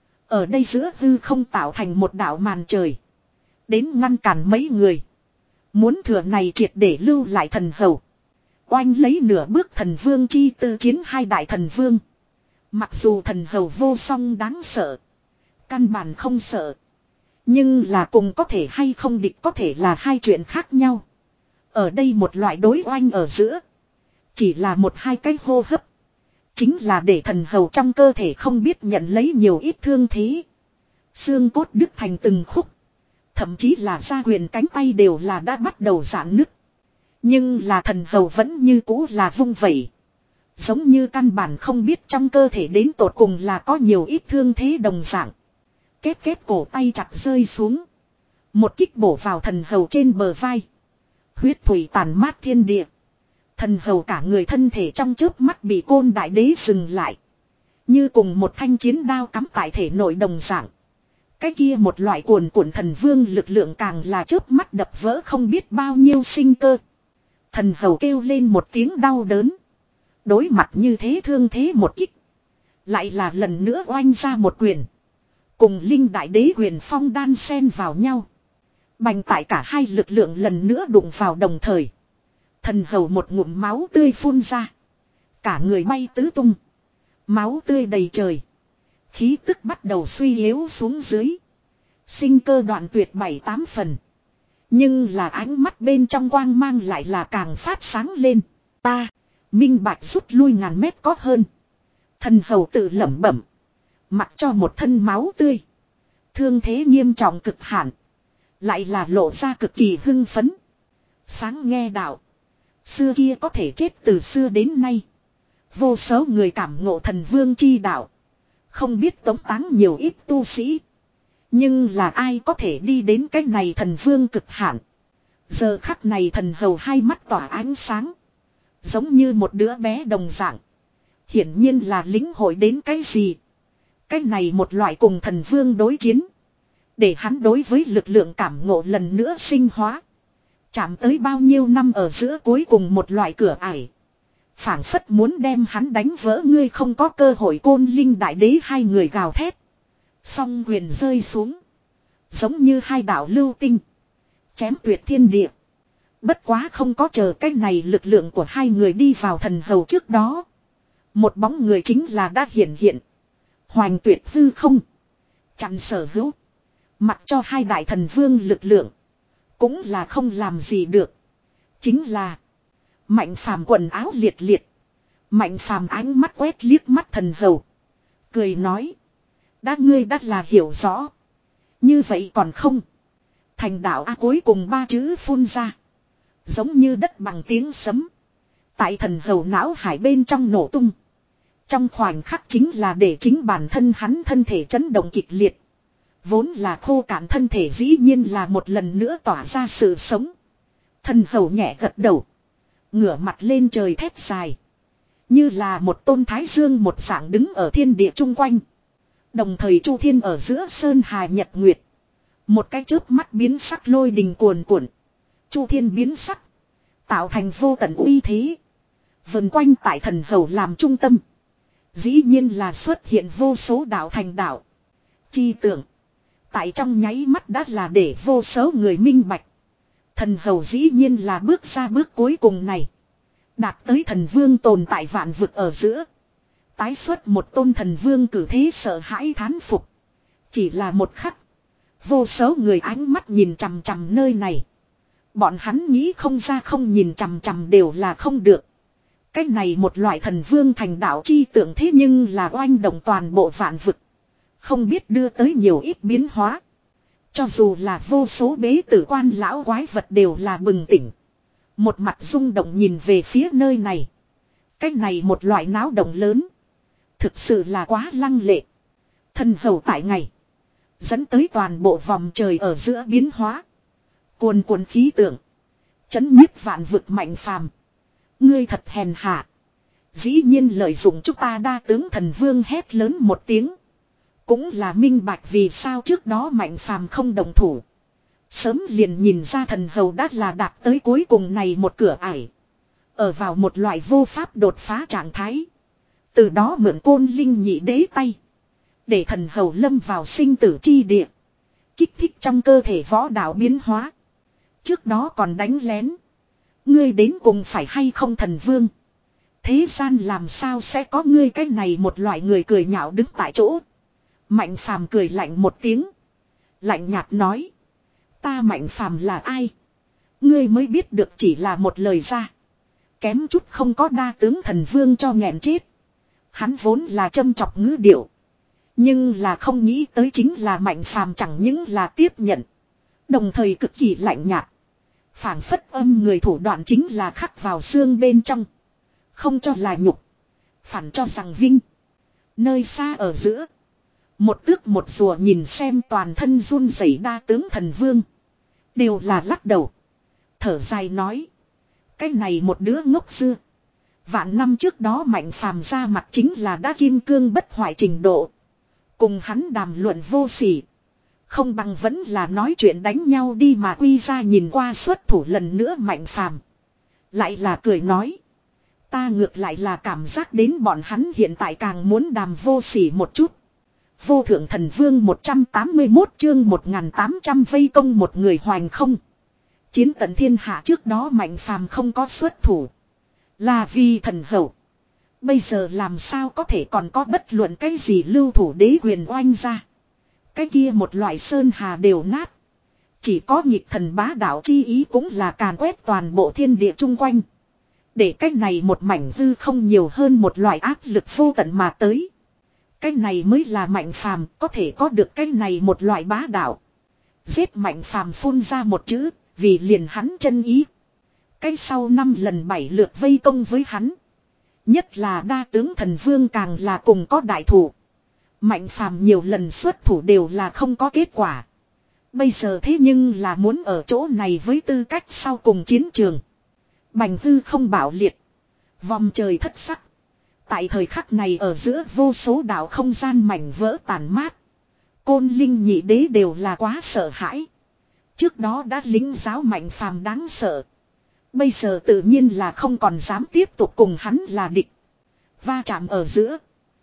Ở đây giữa hư không tạo thành một đạo màn trời. Đến ngăn cản mấy người. Muốn thừa này triệt để lưu lại thần hầu. Oanh lấy nửa bước thần vương chi tư chiến hai đại thần vương. Mặc dù thần hầu vô song đáng sợ. Căn bản không sợ. Nhưng là cùng có thể hay không địch có thể là hai chuyện khác nhau. Ở đây một loại đối oanh ở giữa. Chỉ là một hai cái hô hấp. Chính là để thần hầu trong cơ thể không biết nhận lấy nhiều ít thương thế. Xương cốt đứt thành từng khúc. Thậm chí là gia quyền cánh tay đều là đã bắt đầu giãn nứt. Nhưng là thần hầu vẫn như cũ là vung vẩy. Giống như căn bản không biết trong cơ thể đến tột cùng là có nhiều ít thương thế đồng dạng. Kết kết cổ tay chặt rơi xuống. Một kích bổ vào thần hầu trên bờ vai. Huyết thủy tàn mát thiên địa. Thần hầu cả người thân thể trong chớp mắt bị Côn đại đế dừng lại. Như cùng một thanh chiến đao cắm tại thể nội đồng dạng. Cái kia một loại cuồn cuộn thần vương lực lượng càng là chớp mắt đập vỡ không biết bao nhiêu sinh cơ. Thần hầu kêu lên một tiếng đau đớn. Đối mặt như thế thương thế một kích. Lại là lần nữa oanh ra một quyền. Cùng Linh đại đế quyền phong đan xen vào nhau. Bành tại cả hai lực lượng lần nữa đụng vào đồng thời. Thần hầu một ngụm máu tươi phun ra. Cả người bay tứ tung. Máu tươi đầy trời. Khí tức bắt đầu suy yếu xuống dưới. Sinh cơ đoạn tuyệt bảy tám phần. Nhưng là ánh mắt bên trong quang mang lại là càng phát sáng lên. Ta, minh bạch rút lui ngàn mét có hơn. Thần hầu tự lẩm bẩm. Mặc cho một thân máu tươi. Thương thế nghiêm trọng cực hạn. Lại là lộ ra cực kỳ hưng phấn. Sáng nghe đạo. Xưa kia có thể chết từ xưa đến nay. Vô số người cảm ngộ thần vương chi đạo. Không biết tống táng nhiều ít tu sĩ. Nhưng là ai có thể đi đến cái này thần vương cực hạn. Giờ khắc này thần hầu hai mắt tỏa ánh sáng. Giống như một đứa bé đồng dạng. Hiển nhiên là lĩnh hội đến cái gì. Cái này một loại cùng thần vương đối chiến. Để hắn đối với lực lượng cảm ngộ lần nữa sinh hóa. Chạm tới bao nhiêu năm ở giữa cuối cùng một loại cửa ải. Phảng phất muốn đem hắn đánh vỡ ngươi không có cơ hội. Côn Linh đại đế hai người gào thét. Song quyền rơi xuống. Giống như hai đạo lưu tinh. Chém tuyệt thiên địa. Bất quá không có chờ cái này lực lượng của hai người đi vào thần hầu trước đó. Một bóng người chính là đã hiện hiện. Hoành tuyệt hư không. Chặn sở hữu. Mặc cho hai đại thần vương lực lượng. Cũng là không làm gì được. Chính là. Mạnh Phàm quần áo liệt liệt. Mạnh Phàm ánh mắt quét liếc mắt thần hầu. Cười nói. Đã ngươi đã là hiểu rõ. Như vậy còn không. Thành đạo A cuối cùng ba chữ phun ra. Giống như đất bằng tiếng sấm. Tại thần hầu não hải bên trong nổ tung. Trong khoảnh khắc chính là để chính bản thân hắn thân thể chấn động kịch liệt. Vốn là khô cạn thân thể dĩ nhiên là một lần nữa tỏa ra sự sống. Thần hầu nhẹ gật đầu. Ngửa mặt lên trời thét dài. Như là một tôn thái dương một dạng đứng ở thiên địa chung quanh. Đồng thời chu thiên ở giữa sơn hà nhật nguyệt. Một cái chớp mắt biến sắc lôi đình cuồn cuộn. Chu thiên biến sắc. Tạo thành vô tận uy thế. Vần quanh tại thần hầu làm trung tâm. Dĩ nhiên là xuất hiện vô số đạo thành đạo. Chi tưởng. Tại trong nháy mắt đã là để vô số người minh bạch. Thần hầu dĩ nhiên là bước ra bước cuối cùng này. Đạt tới thần vương tồn tại vạn vực ở giữa. Tái xuất một tôn thần vương cử thế sợ hãi thán phục. Chỉ là một khắc. Vô số người ánh mắt nhìn chằm chằm nơi này. Bọn hắn nghĩ không ra không nhìn chằm chằm đều là không được. Cách này một loại thần vương thành đạo chi tưởng thế nhưng là oanh động toàn bộ vạn vực. Không biết đưa tới nhiều ít biến hóa. Cho dù là vô số bế tử quan lão quái vật đều là bừng tỉnh. Một mặt rung động nhìn về phía nơi này. Cách này một loại náo động lớn. Thực sự là quá lăng lệ. Thần hầu tại ngày. Dẫn tới toàn bộ vòng trời ở giữa biến hóa. Cuồn cuộn khí tượng. Chấn nhiếp vạn vực mạnh phàm. Ngươi thật hèn hạ. Dĩ nhiên lợi dụng chúng ta đa tướng thần vương hét lớn một tiếng. Cũng là minh bạch vì sao trước đó mạnh phàm không đồng thủ. Sớm liền nhìn ra thần hầu đã là đạt tới cuối cùng này một cửa ải. Ở vào một loại vô pháp đột phá trạng thái. Từ đó mượn côn linh nhị đế tay. Để thần hầu lâm vào sinh tử chi địa. Kích thích trong cơ thể võ đạo biến hóa. Trước đó còn đánh lén. Ngươi đến cùng phải hay không thần vương. Thế gian làm sao sẽ có ngươi cái này một loại người cười nhạo đứng tại chỗ. Mạnh phàm cười lạnh một tiếng. Lạnh nhạt nói. Ta mạnh phàm là ai? Ngươi mới biết được chỉ là một lời ra. Kém chút không có đa tướng thần vương cho nghẹn chết. Hắn vốn là châm chọc ngữ điệu. Nhưng là không nghĩ tới chính là mạnh phàm chẳng những là tiếp nhận. Đồng thời cực kỳ lạnh nhạt. Phảng phất âm người thủ đoạn chính là khắc vào xương bên trong. Không cho là nhục. Phản cho rằng vinh. Nơi xa ở giữa. Một tước một rùa nhìn xem toàn thân run rẩy đa tướng thần vương. Đều là lắc đầu. Thở dài nói. Cái này một đứa ngốc xưa. Vạn năm trước đó mạnh phàm ra mặt chính là đã kim cương bất hoại trình độ. Cùng hắn đàm luận vô sỉ. Không bằng vẫn là nói chuyện đánh nhau đi mà quy ra nhìn qua xuất thủ lần nữa mạnh phàm. Lại là cười nói. Ta ngược lại là cảm giác đến bọn hắn hiện tại càng muốn đàm vô sỉ một chút. Vô thượng thần vương một trăm tám mươi mốt chương một nghìn tám trăm vây công một người hoành không. Chiến tận thiên hạ trước đó mạnh phàm không có xuất thủ. Là vì thần hậu. Bây giờ làm sao có thể còn có bất luận cái gì lưu thủ đế quyền oanh ra. Cái kia một loại sơn hà đều nát. Chỉ có nhịp thần bá đạo chi ý cũng là càn quét toàn bộ thiên địa chung quanh. Để cái này một mảnh hư không nhiều hơn một loại áp lực vô tận mà tới. Cái này mới là mạnh phàm có thể có được cái này một loại bá đạo. Giết mạnh phàm phun ra một chữ, vì liền hắn chân ý. Cái sau năm lần bảy lượt vây công với hắn. Nhất là đa tướng thần vương càng là cùng có đại thủ. Mạnh phàm nhiều lần xuất thủ đều là không có kết quả. Bây giờ thế nhưng là muốn ở chỗ này với tư cách sau cùng chiến trường. Bành hư không bảo liệt. Vòng trời thất sắc. Tại thời khắc này ở giữa vô số đạo không gian mảnh vỡ tàn mát. Côn linh nhị đế đều là quá sợ hãi. Trước đó đã lính giáo mạnh phàm đáng sợ. Bây giờ tự nhiên là không còn dám tiếp tục cùng hắn là địch. Va chạm ở giữa.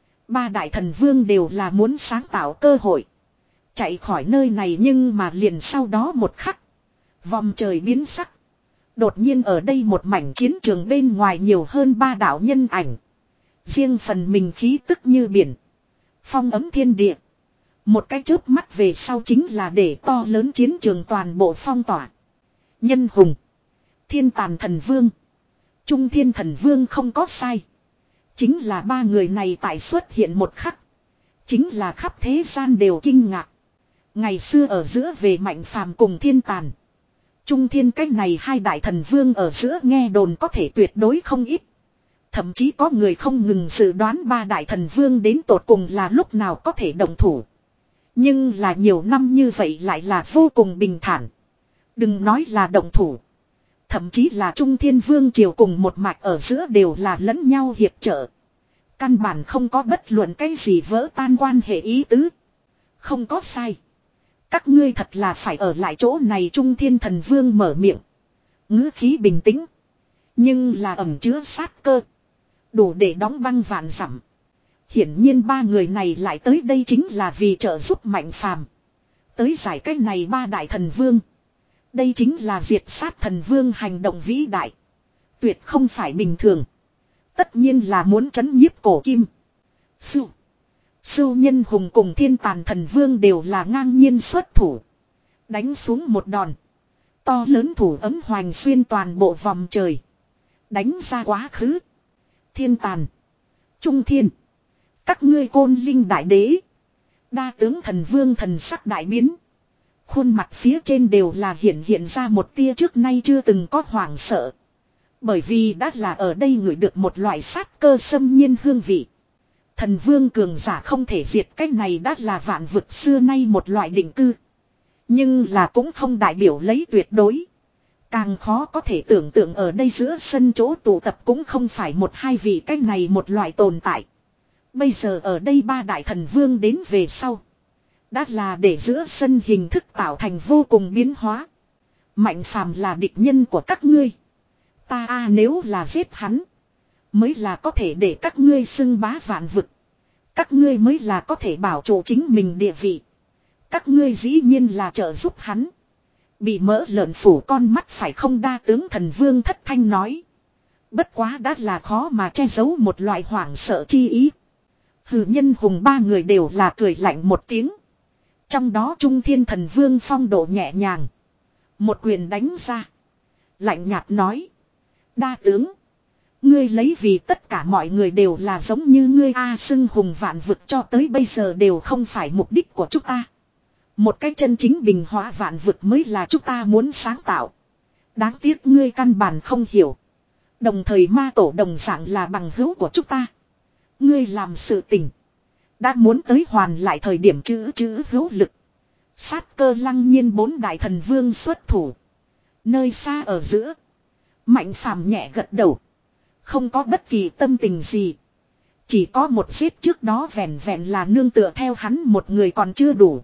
Ba đại thần vương đều là muốn sáng tạo cơ hội. Chạy khỏi nơi này nhưng mà liền sau đó một khắc. Vòng trời biến sắc. Đột nhiên ở đây một mảnh chiến trường bên ngoài nhiều hơn ba đạo nhân ảnh. Riêng phần mình khí tức như biển. Phong ấm thiên địa. Một cái chớp mắt về sau chính là để to lớn chiến trường toàn bộ phong tỏa. Nhân hùng. Thiên tàn thần vương. Trung thiên thần vương không có sai. Chính là ba người này tại xuất hiện một khắc. Chính là khắp thế gian đều kinh ngạc. Ngày xưa ở giữa về mạnh phàm cùng thiên tàn. Trung thiên cách này hai đại thần vương ở giữa nghe đồn có thể tuyệt đối không ít. Thậm chí có người không ngừng dự đoán ba đại thần vương đến tột cùng là lúc nào có thể đồng thủ. Nhưng là nhiều năm như vậy lại là vô cùng bình thản. Đừng nói là đồng thủ. Thậm chí là Trung Thiên Vương triều cùng một mạch ở giữa đều là lẫn nhau hiệp trợ. Căn bản không có bất luận cái gì vỡ tan quan hệ ý tứ. Không có sai. Các ngươi thật là phải ở lại chỗ này. Trung Thiên Thần Vương mở miệng. Ngữ khí bình tĩnh. Nhưng là ẩn chứa sát cơ. Đủ để đóng băng vạn dặm. Hiển nhiên ba người này lại tới đây chính là vì trợ giúp Mạnh Phàm. Tới giải cách này ba đại thần vương. Đây chính là diệt sát thần vương hành động vĩ đại. Tuyệt không phải bình thường. Tất nhiên là muốn trấn nhiếp cổ kim. Sưu. Sưu Nhân Hùng cùng Thiên Tàn Thần Vương đều là ngang nhiên xuất thủ. Đánh xuống một đòn. To lớn thủ ấm hoành xuyên toàn bộ vòng trời. Đánh ra quá khứ. Thiên Tàn. Trung Thiên. Các ngươi Côn Linh Đại Đế. Đa tướng Thần Vương thần sắc đại biến. Khuôn mặt phía trên đều là hiện hiện ra một tia trước nay chưa từng có hoảng sợ. Bởi vì đã là ở đây ngửi được một loại sát cơ xâm nhiên hương vị. Thần vương cường giả không thể diệt, cách này đã là vạn vực xưa nay một loại định cư. Nhưng là cũng không đại biểu lấy tuyệt đối. Càng khó có thể tưởng tượng ở đây giữa sân chỗ tụ tập cũng không phải một hai vị, cách này một loại tồn tại. Bây giờ ở đây ba đại thần vương đến về sau. Đã là để giữa sân hình thức tạo thành vô cùng biến hóa. Mạnh Phàm là địch nhân của các ngươi. Ta a nếu là giết hắn. Mới là có thể để các ngươi xưng bá vạn vực. Các ngươi mới là có thể bảo trụ chính mình địa vị. Các ngươi dĩ nhiên là trợ giúp hắn. Bị mỡ lợn phủ con mắt phải không? Đa tướng Thần Vương thất thanh nói. Bất quá đã là khó mà che giấu một loại hoảng sợ chi ý. Hừ, Nhân Hùng ba người đều là cười lạnh một tiếng. Trong đó Trung Thiên Thần Vương phong độ nhẹ nhàng. Một quyền đánh ra. Lạnh nhạt nói. Đa tướng. Ngươi lấy vì tất cả mọi người đều là giống như ngươi a. Xưng hùng vạn vực cho tới bây giờ đều không phải mục đích của chúng ta. Một cách chân chính bình hóa vạn vực mới là chúng ta muốn sáng tạo. Đáng tiếc ngươi căn bản không hiểu. Đồng thời ma tổ đồng dạng là bằng hữu của chúng ta. Ngươi làm sự tình. Đã muốn tới hoàn lại thời điểm chữ chữ hữu lực. Sát cơ lăng nhiên bốn đại thần vương xuất thủ. Nơi xa ở giữa. Mạnh Phàm nhẹ gật đầu. Không có bất kỳ tâm tình gì. Chỉ có một giết trước đó vẹn vẹn là nương tựa theo hắn một người còn chưa đủ.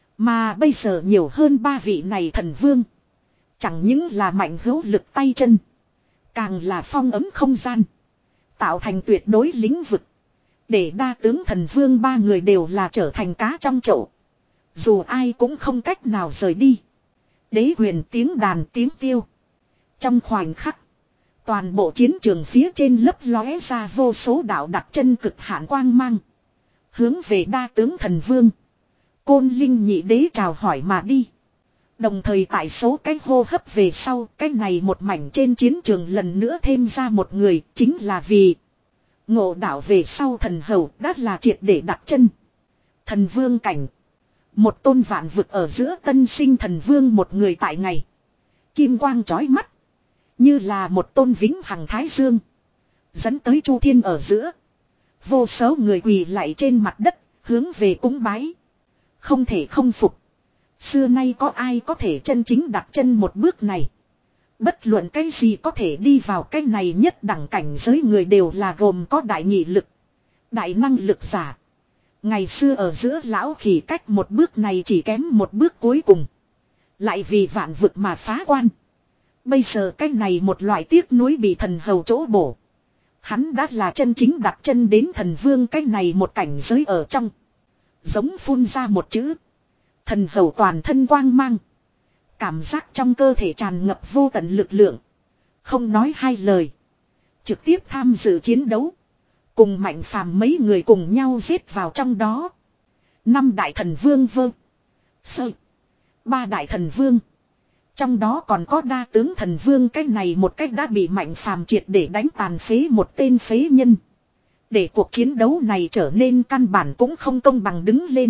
Mà bây giờ nhiều hơn ba vị này thần vương. Chẳng những là mạnh hữu lực tay chân. Càng là phong ấm không gian. Tạo thành tuyệt đối lĩnh vực. Để đa tướng thần vương ba người đều là trở thành cá trong chậu. Dù ai cũng không cách nào rời đi. Đế huyền tiếng đàn tiếng tiêu. Trong khoảnh khắc. Toàn bộ chiến trường phía trên lấp lóe ra vô số đạo đặt chân cực hạn quang mang. Hướng về đa tướng thần vương. Côn Linh nhị đế chào hỏi mà đi. Đồng thời tại số cái hô hấp về sau, cái này một mảnh trên chiến trường lần nữa thêm ra một người, chính là vì ngộ đạo về sau thần hầu đã là triệt để đặt chân. Thần vương cảnh. Một tôn vạn vực ở giữa tân sinh thần vương, một người tại ngày. Kim quang chói mắt. Như là một tôn vĩnh hằng thái dương. Dẫn tới chu thiên ở giữa. Vô số người quỳ lạy trên mặt đất, hướng về cúng bái. Không thể không phục. Xưa nay có ai có thể chân chính đặt chân một bước này. Bất luận cái gì có thể đi vào cái này nhất đẳng cảnh giới người đều là gồm có đại nghị lực. Đại năng lực giả. Ngày xưa ở giữa lão khỉ cách một bước này chỉ kém một bước cuối cùng. Lại vì vạn vực mà phá quan. Bây giờ cái này một loại tiếc nuối bị thần hầu chỗ bổ. Hắn đã là chân chính đặt chân đến thần vương cái này một cảnh giới ở trong. Giống phun ra một chữ. Thần hầu toàn thân quang mang. Cảm giác trong cơ thể tràn ngập vô tận lực lượng. Không nói hai lời. Trực tiếp tham dự chiến đấu. Cùng Mạnh Phàm mấy người cùng nhau giết vào trong đó. Năm đại thần vương vơ. Sơ. Ba đại thần vương. Trong đó còn có đa tướng thần vương, cái này một cách đã bị Mạnh Phàm triệt để đánh tàn phế một tên phế nhân. Để cuộc chiến đấu này trở nên căn bản cũng không công bằng đứng lên.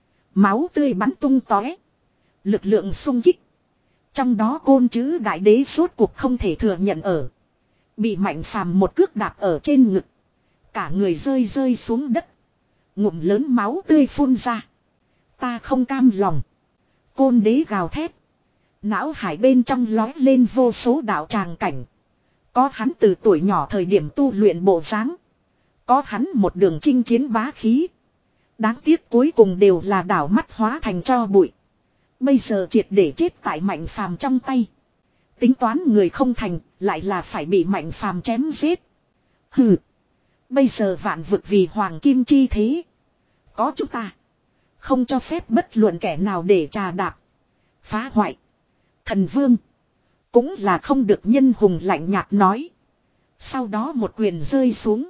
Máu tươi bắn tung tóe. Lực lượng xung kích. Trong đó Côn chữ đại đế suốt cuộc không thể thừa nhận ở. Bị Mạnh Phàm một cước đạp ở trên ngực. Cả người rơi rơi xuống đất. Ngụm lớn máu tươi phun ra. Ta không cam lòng. Côn đế gào thét. Não hải bên trong lói lên vô số đạo tràng cảnh. Có hắn từ tuổi nhỏ thời điểm tu luyện bộ dáng, có hắn một đường chinh chiến bá khí. Đáng tiếc cuối cùng đều là đảo mắt hóa thành tro bụi. Bây giờ triệt để chết tại Mạnh Phàm trong tay. Tính toán người không thành, lại là phải bị Mạnh Phàm chém giết. Hừ. Bây giờ vạn vực vì hoàng kim chi thế. Có chúng ta, không cho phép bất luận kẻ nào để trà đạp, phá hoại. Thần Vương cũng là không được, nhân hùng lạnh nhạt nói. Sau đó một quyền rơi xuống,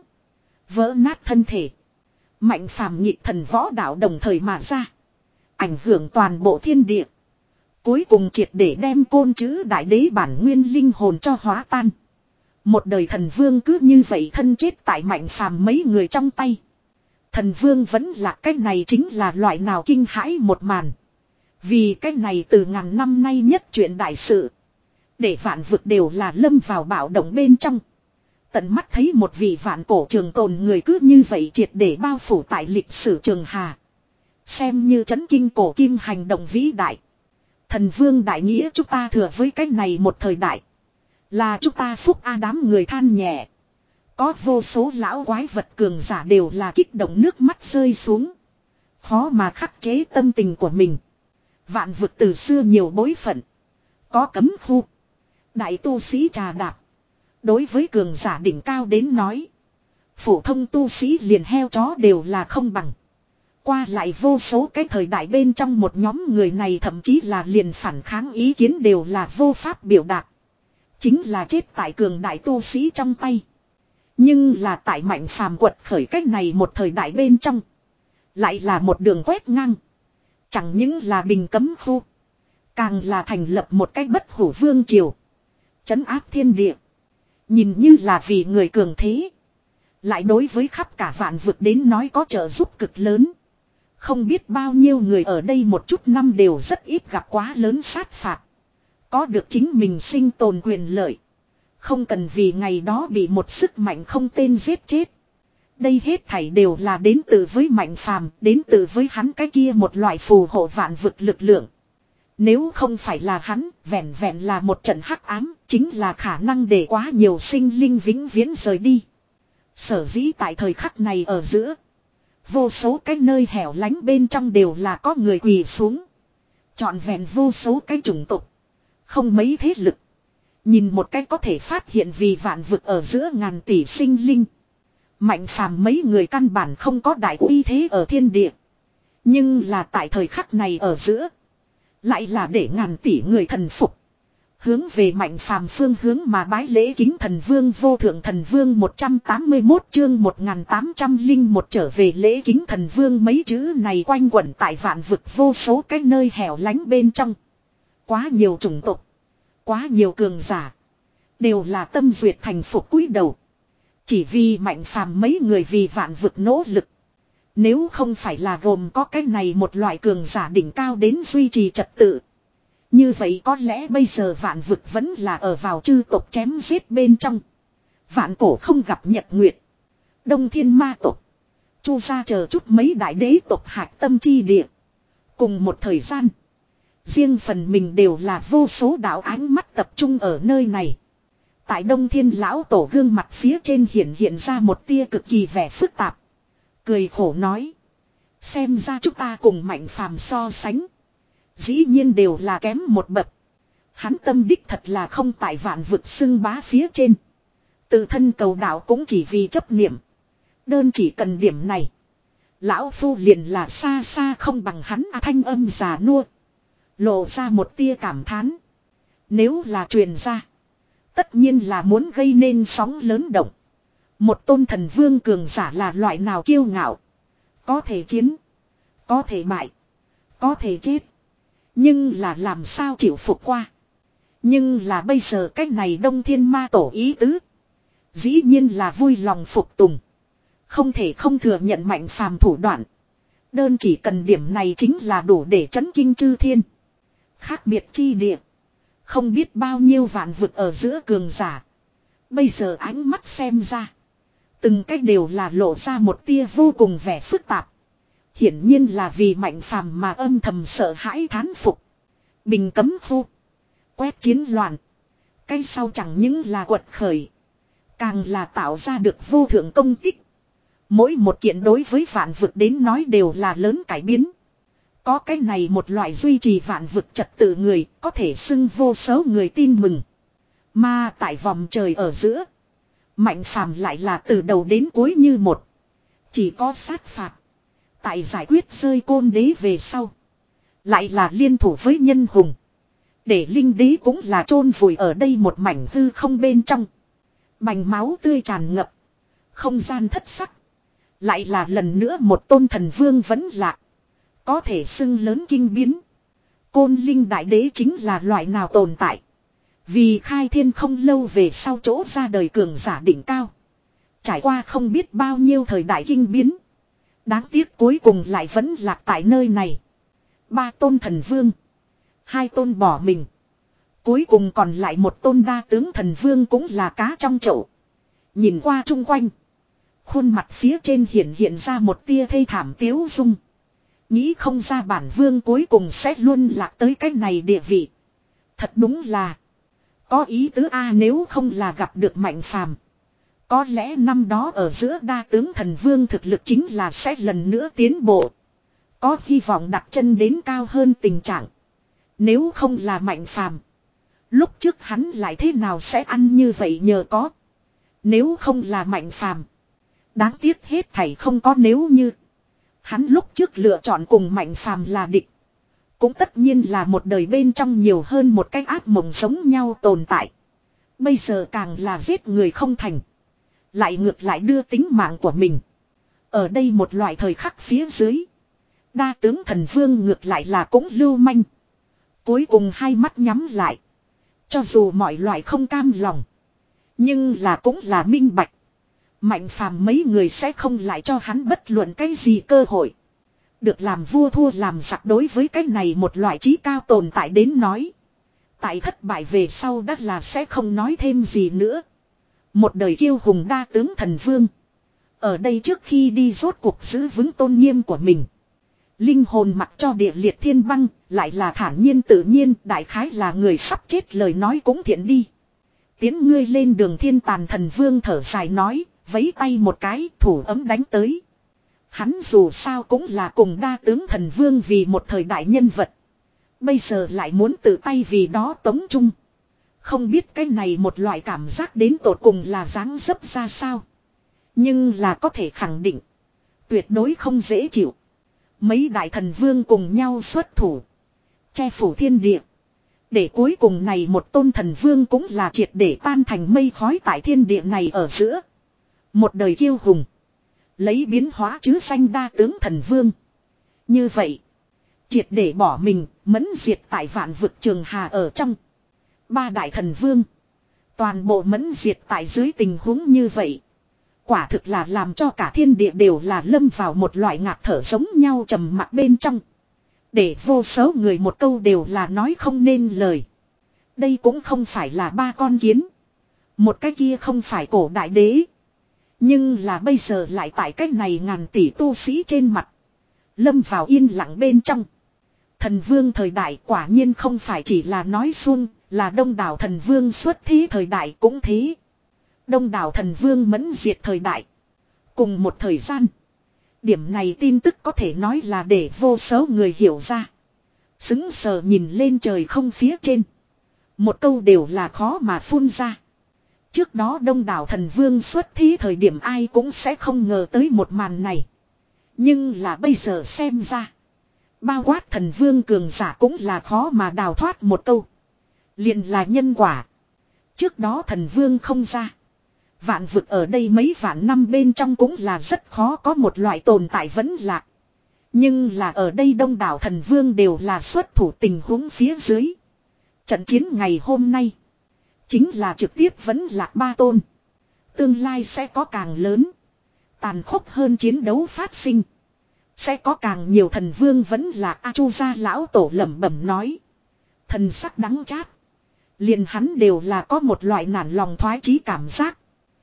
vỡ nát thân thể. Mạnh Phàm nhị thần võ đạo đồng thời mà ra, ảnh hưởng toàn bộ thiên địa. Cuối cùng triệt để đem côn chữ đại đế bản nguyên linh hồn cho hóa tan. Một đời thần vương cứ như vậy thân chết tại Mạnh Phàm mấy người trong tay. Thần vương vẫn là cái này chính là loại nào kinh hãi một màn. Vì cái này từ ngàn năm nay nhất chuyện đại sự, để vạn vực đều là lâm vào bạo động bên trong. Tận mắt thấy một vị vạn cổ trường tồn người cứ như vậy triệt để bao phủ tại lịch sử trường hà. Xem như chấn kinh cổ kim hành động vĩ đại. Thần vương đại nghĩa chúng ta thừa với cái này một thời đại. Là chúng ta phúc a đám người than nhẹ. Có vô số lão quái vật cường giả đều là kích động nước mắt rơi xuống. Khó mà khắc chế tâm tình của mình. Vạn vực từ xưa nhiều bối phận. Có cấm khu, đại tu sĩ trà đạp. Đối với cường giả đỉnh cao đến nói, phổ thông tu sĩ liền heo chó đều là không bằng. Qua lại vô số cái thời đại bên trong một nhóm người này thậm chí là liền phản kháng ý kiến đều là vô pháp biểu đạt. Chính là chết tại cường đại tu sĩ trong tay. Nhưng là tại Mạnh Phàm quật khởi cách này một thời đại bên trong, lại là một đường quét ngang. Chẳng những là bình cấm khu, càng là thành lập một cách bất hủ vương triều, trấn áp thiên địa. Nhìn như là vì người cường thế, lại đối với khắp cả vạn vực đến nói có trợ giúp cực lớn. Không biết bao nhiêu người ở đây một chút năm đều rất ít gặp quá lớn sát phạt. Có được chính mình sinh tồn quyền lợi, không cần vì ngày đó bị một sức mạnh không tên giết chết. Đây hết thảy đều là đến từ với Mạnh Phàm, đến từ với hắn cái kia một loại phù hộ vạn vực lực lượng. Nếu không phải là hắn, vẹn vẹn là một trận hắc ám, chính là khả năng để quá nhiều sinh linh vĩnh viễn rời đi. Sở dĩ tại thời khắc này ở giữa, vô số cái nơi hẻo lánh bên trong đều là có người quỳ xuống. Trọn vẹn vô số cái chủng tộc, không mấy thế lực. Nhìn một cái có thể phát hiện vì vạn vực ở giữa ngàn tỷ sinh linh. Mạnh Phàm mấy người căn bản không có đại uy thế ở thiên địa. Nhưng là tại thời khắc này ở giữa, lại là để ngàn tỷ người thần phục. Hướng về Mạnh Phàm phương hướng mà bái lễ kính thần vương. Vô thượng thần vương một trăm tám mươi mốt chương một nghìn tám trăm lẻ một trở về lễ kính thần vương. Mấy chữ này quanh quẩn tại vạn vực vô số cái nơi hẻo lánh bên trong. Quá nhiều chủng tộc, quá nhiều cường giả, đều là tâm duyệt thành phục cúi đầu. Chỉ vì Mạnh Phàm mấy người vì vạn vực nỗ lực. Nếu không phải là gồm có cái này một loại cường giả đỉnh cao đến duy trì trật tự, như vậy có lẽ bây giờ vạn vực vẫn là ở vào chư tộc chém giết bên trong. Vạn cổ không gặp nhật nguyệt. Đông thiên ma tộc, Chu gia chờ chút mấy đại đế tộc hạch tâm chi địa. Cùng một thời gian, riêng phần mình đều là vô số đạo ánh mắt tập trung ở nơi này. Tại Đông Thiên lão tổ gương mặt phía trên hiện hiện ra một tia cực kỳ vẻ phức tạp. Cười khổ nói, xem ra chúng ta cùng Mạnh Phàm so sánh, dĩ nhiên đều là kém một bậc. Hắn tâm đích thật là không tại vạn vực xưng bá phía trên. Tự thân cầu đạo cũng chỉ vì chấp niệm. Đơn chỉ cần điểm này, lão phu liền là xa xa không bằng hắn. À, thanh âm già nua lộ ra một tia cảm thán. Nếu là truyền ra, tất nhiên là muốn gây nên sóng lớn động. Một tôn thần vương cường giả là loại nào kiêu ngạo. Có thể chiến, có thể bại, có thể chết. Nhưng là làm sao chịu phục qua. Nhưng là bây giờ cách này Đông Thiên ma tổ ý tứ, dĩ nhiên là vui lòng phục tùng. Không thể không thừa nhận Mạnh Phàm thủ đoạn. Đơn chỉ cần điểm này chính là đủ để chấn kinh chư thiên. Khác biệt chi địa, không biết bao nhiêu vạn vực ở giữa cường giả. Bây giờ ánh mắt xem ra, từng cách đều là lộ ra một tia vô cùng vẻ phức tạp. Hiển nhiên là vì Mạnh Phàm mà âm thầm sợ hãi thán phục. Bình cấm khu, quét chiến loạn. Cái sau chẳng những là quật khởi. Càng là tạo ra được vô thượng công tích. Mỗi một kiện đối với vạn vực đến nói đều là lớn cải biến. Có cái này một loại duy trì vạn vực trật tự người, có thể xưng vô số người tin mừng. Mà tại vòng trời ở giữa, Mạnh Phàm lại là từ đầu đến cuối như một. Chỉ có sát phạt. Tại giải quyết rơi Côn Đế về sau, lại là liên thủ với nhân hùng. Để Linh Đế cũng là chôn vùi ở đây một mảnh hư không bên trong. Bành máu tươi tràn ngập. Không gian thất sắc. Lại là lần nữa một tôn thần vương vẫn lạc. Có thể xưng lớn kinh biến. Côn Linh Đại Đế chính là loại nào tồn tại. Vì khai thiên không lâu về sau chỗ ra đời cường giả đỉnh cao. Trải qua không biết bao nhiêu thời đại kinh biến. Đáng tiếc cuối cùng lại vẫn lạc tại nơi này. Ba tôn thần vương. Hai tôn bỏ mình. Cuối cùng còn lại một tôn đa tướng thần vương cũng là cá trong chậu. Nhìn qua chung quanh. Khuôn mặt phía trên hiện hiện ra một tia thê thảm tiếu dung. Nghĩ không ra bản vương cuối cùng sẽ luôn lạc tới cái này địa vị. Thật đúng là. Có ý tứ a nếu không là gặp được Mạnh Phàm. Có lẽ năm đó ở giữa đa tướng thần vương thực lực chính là sẽ lần nữa tiến bộ. Có hy vọng đặt chân đến cao hơn tình trạng. Nếu không là Mạnh Phàm. Lúc trước hắn lại thế nào sẽ ăn như vậy nhờ có. Nếu không là Mạnh Phàm. Đáng tiếc hết thảy không có nếu như. Hắn lúc trước lựa chọn cùng Mạnh Phàm là địch. Cũng tất nhiên là một đời bên trong nhiều hơn một cái ác mộng giống nhau tồn tại. Bây giờ càng là giết người không thành. Lại ngược lại đưa tính mạng của mình. Ở đây một loại thời khắc phía dưới. Đa tướng thần vương ngược lại là cũng lưu manh. Cuối cùng hai mắt nhắm lại. Cho dù mọi loại không cam lòng. Nhưng là cũng là minh bạch. Mạnh Phàm mấy người sẽ không lại cho hắn bất luận cái gì cơ hội. Được làm vua thua làm giặc đối với cái này một loại trí cao tồn tại đến nói. Tại thất bại về sau đắt là sẽ không nói thêm gì nữa. Một đời kiêu hùng đa tướng thần vương. Ở đây trước khi đi rốt cuộc giữ vững tôn nghiêm của mình. Linh hồn mặc cho địa liệt thiên băng, lại là thản nhiên tự nhiên, đại khái là người sắp chết lời nói cũng thiện đi. Tiến ngươi lên đường thiên tàn thần vương thở dài nói, vấy tay một cái, thủ ấm đánh tới. Hắn dù sao cũng là cùng đa tướng thần vương vì một thời đại nhân vật. Bây giờ lại muốn tự tay vì đó tống chung. Không biết cái này một loại cảm giác đến tột cùng là dáng dấp ra sao. Nhưng là có thể khẳng định. Tuyệt đối không dễ chịu. Mấy đại thần vương cùng nhau xuất thủ. Che phủ thiên địa. Để cuối cùng này một tôn thần vương cũng là triệt để tan thành mây khói tại thiên địa này ở giữa. Một đời kiêu hùng. Lấy biến hóa chứ xanh đa tướng thần vương. Như vậy. Triệt để bỏ mình, mẫn diệt tại vạn vực trường hà ở trong. Ba đại thần vương. Toàn bộ mẫn diệt tại dưới tình huống như vậy. Quả thực là làm cho cả thiên địa đều là lâm vào một loại ngạt thở giống nhau trầm mặc bên trong. Để vô số người một câu đều là nói không nên lời. Đây cũng không phải là ba con kiến. Một cái kia không phải cổ đại đế. Nhưng là bây giờ lại tại cái này ngàn tỷ tu sĩ trên mặt. Lâm vào yên lặng bên trong. Thần vương thời đại quả nhiên không phải chỉ là nói suông, là đông đảo thần vương xuất thế thời đại cũng thế. Đông đảo thần vương mẫn diệt thời đại. Cùng một thời gian. Điểm này tin tức có thể nói là để vô số người hiểu ra. Xứng sờ nhìn lên trời không phía trên. Một câu đều là khó mà phun ra. Trước đó đông đảo thần vương xuất thế thời điểm ai cũng sẽ không ngờ tới một màn này. Nhưng là bây giờ xem ra. Bao quát thần vương cường giả cũng là khó mà đào thoát một câu. Liền là nhân quả. Trước đó thần vương không ra. Vạn vực ở đây mấy vạn năm bên trong cũng là rất khó có một loại tồn tại vẫn lạc. Nhưng là ở đây đông đảo thần vương đều là xuất thủ tình huống phía dưới. Trận chiến ngày hôm nay. Chính là trực tiếp vẫn lạc ba tôn. Tương lai sẽ có càng lớn. Tàn khốc hơn chiến đấu phát sinh. Sẽ có càng nhiều thần vương vẫn lạc. A Chu gia lão tổ lẩm bẩm nói. Thần sắc đắng chát. Liền hắn đều là có một loại nản lòng thoái chí cảm giác.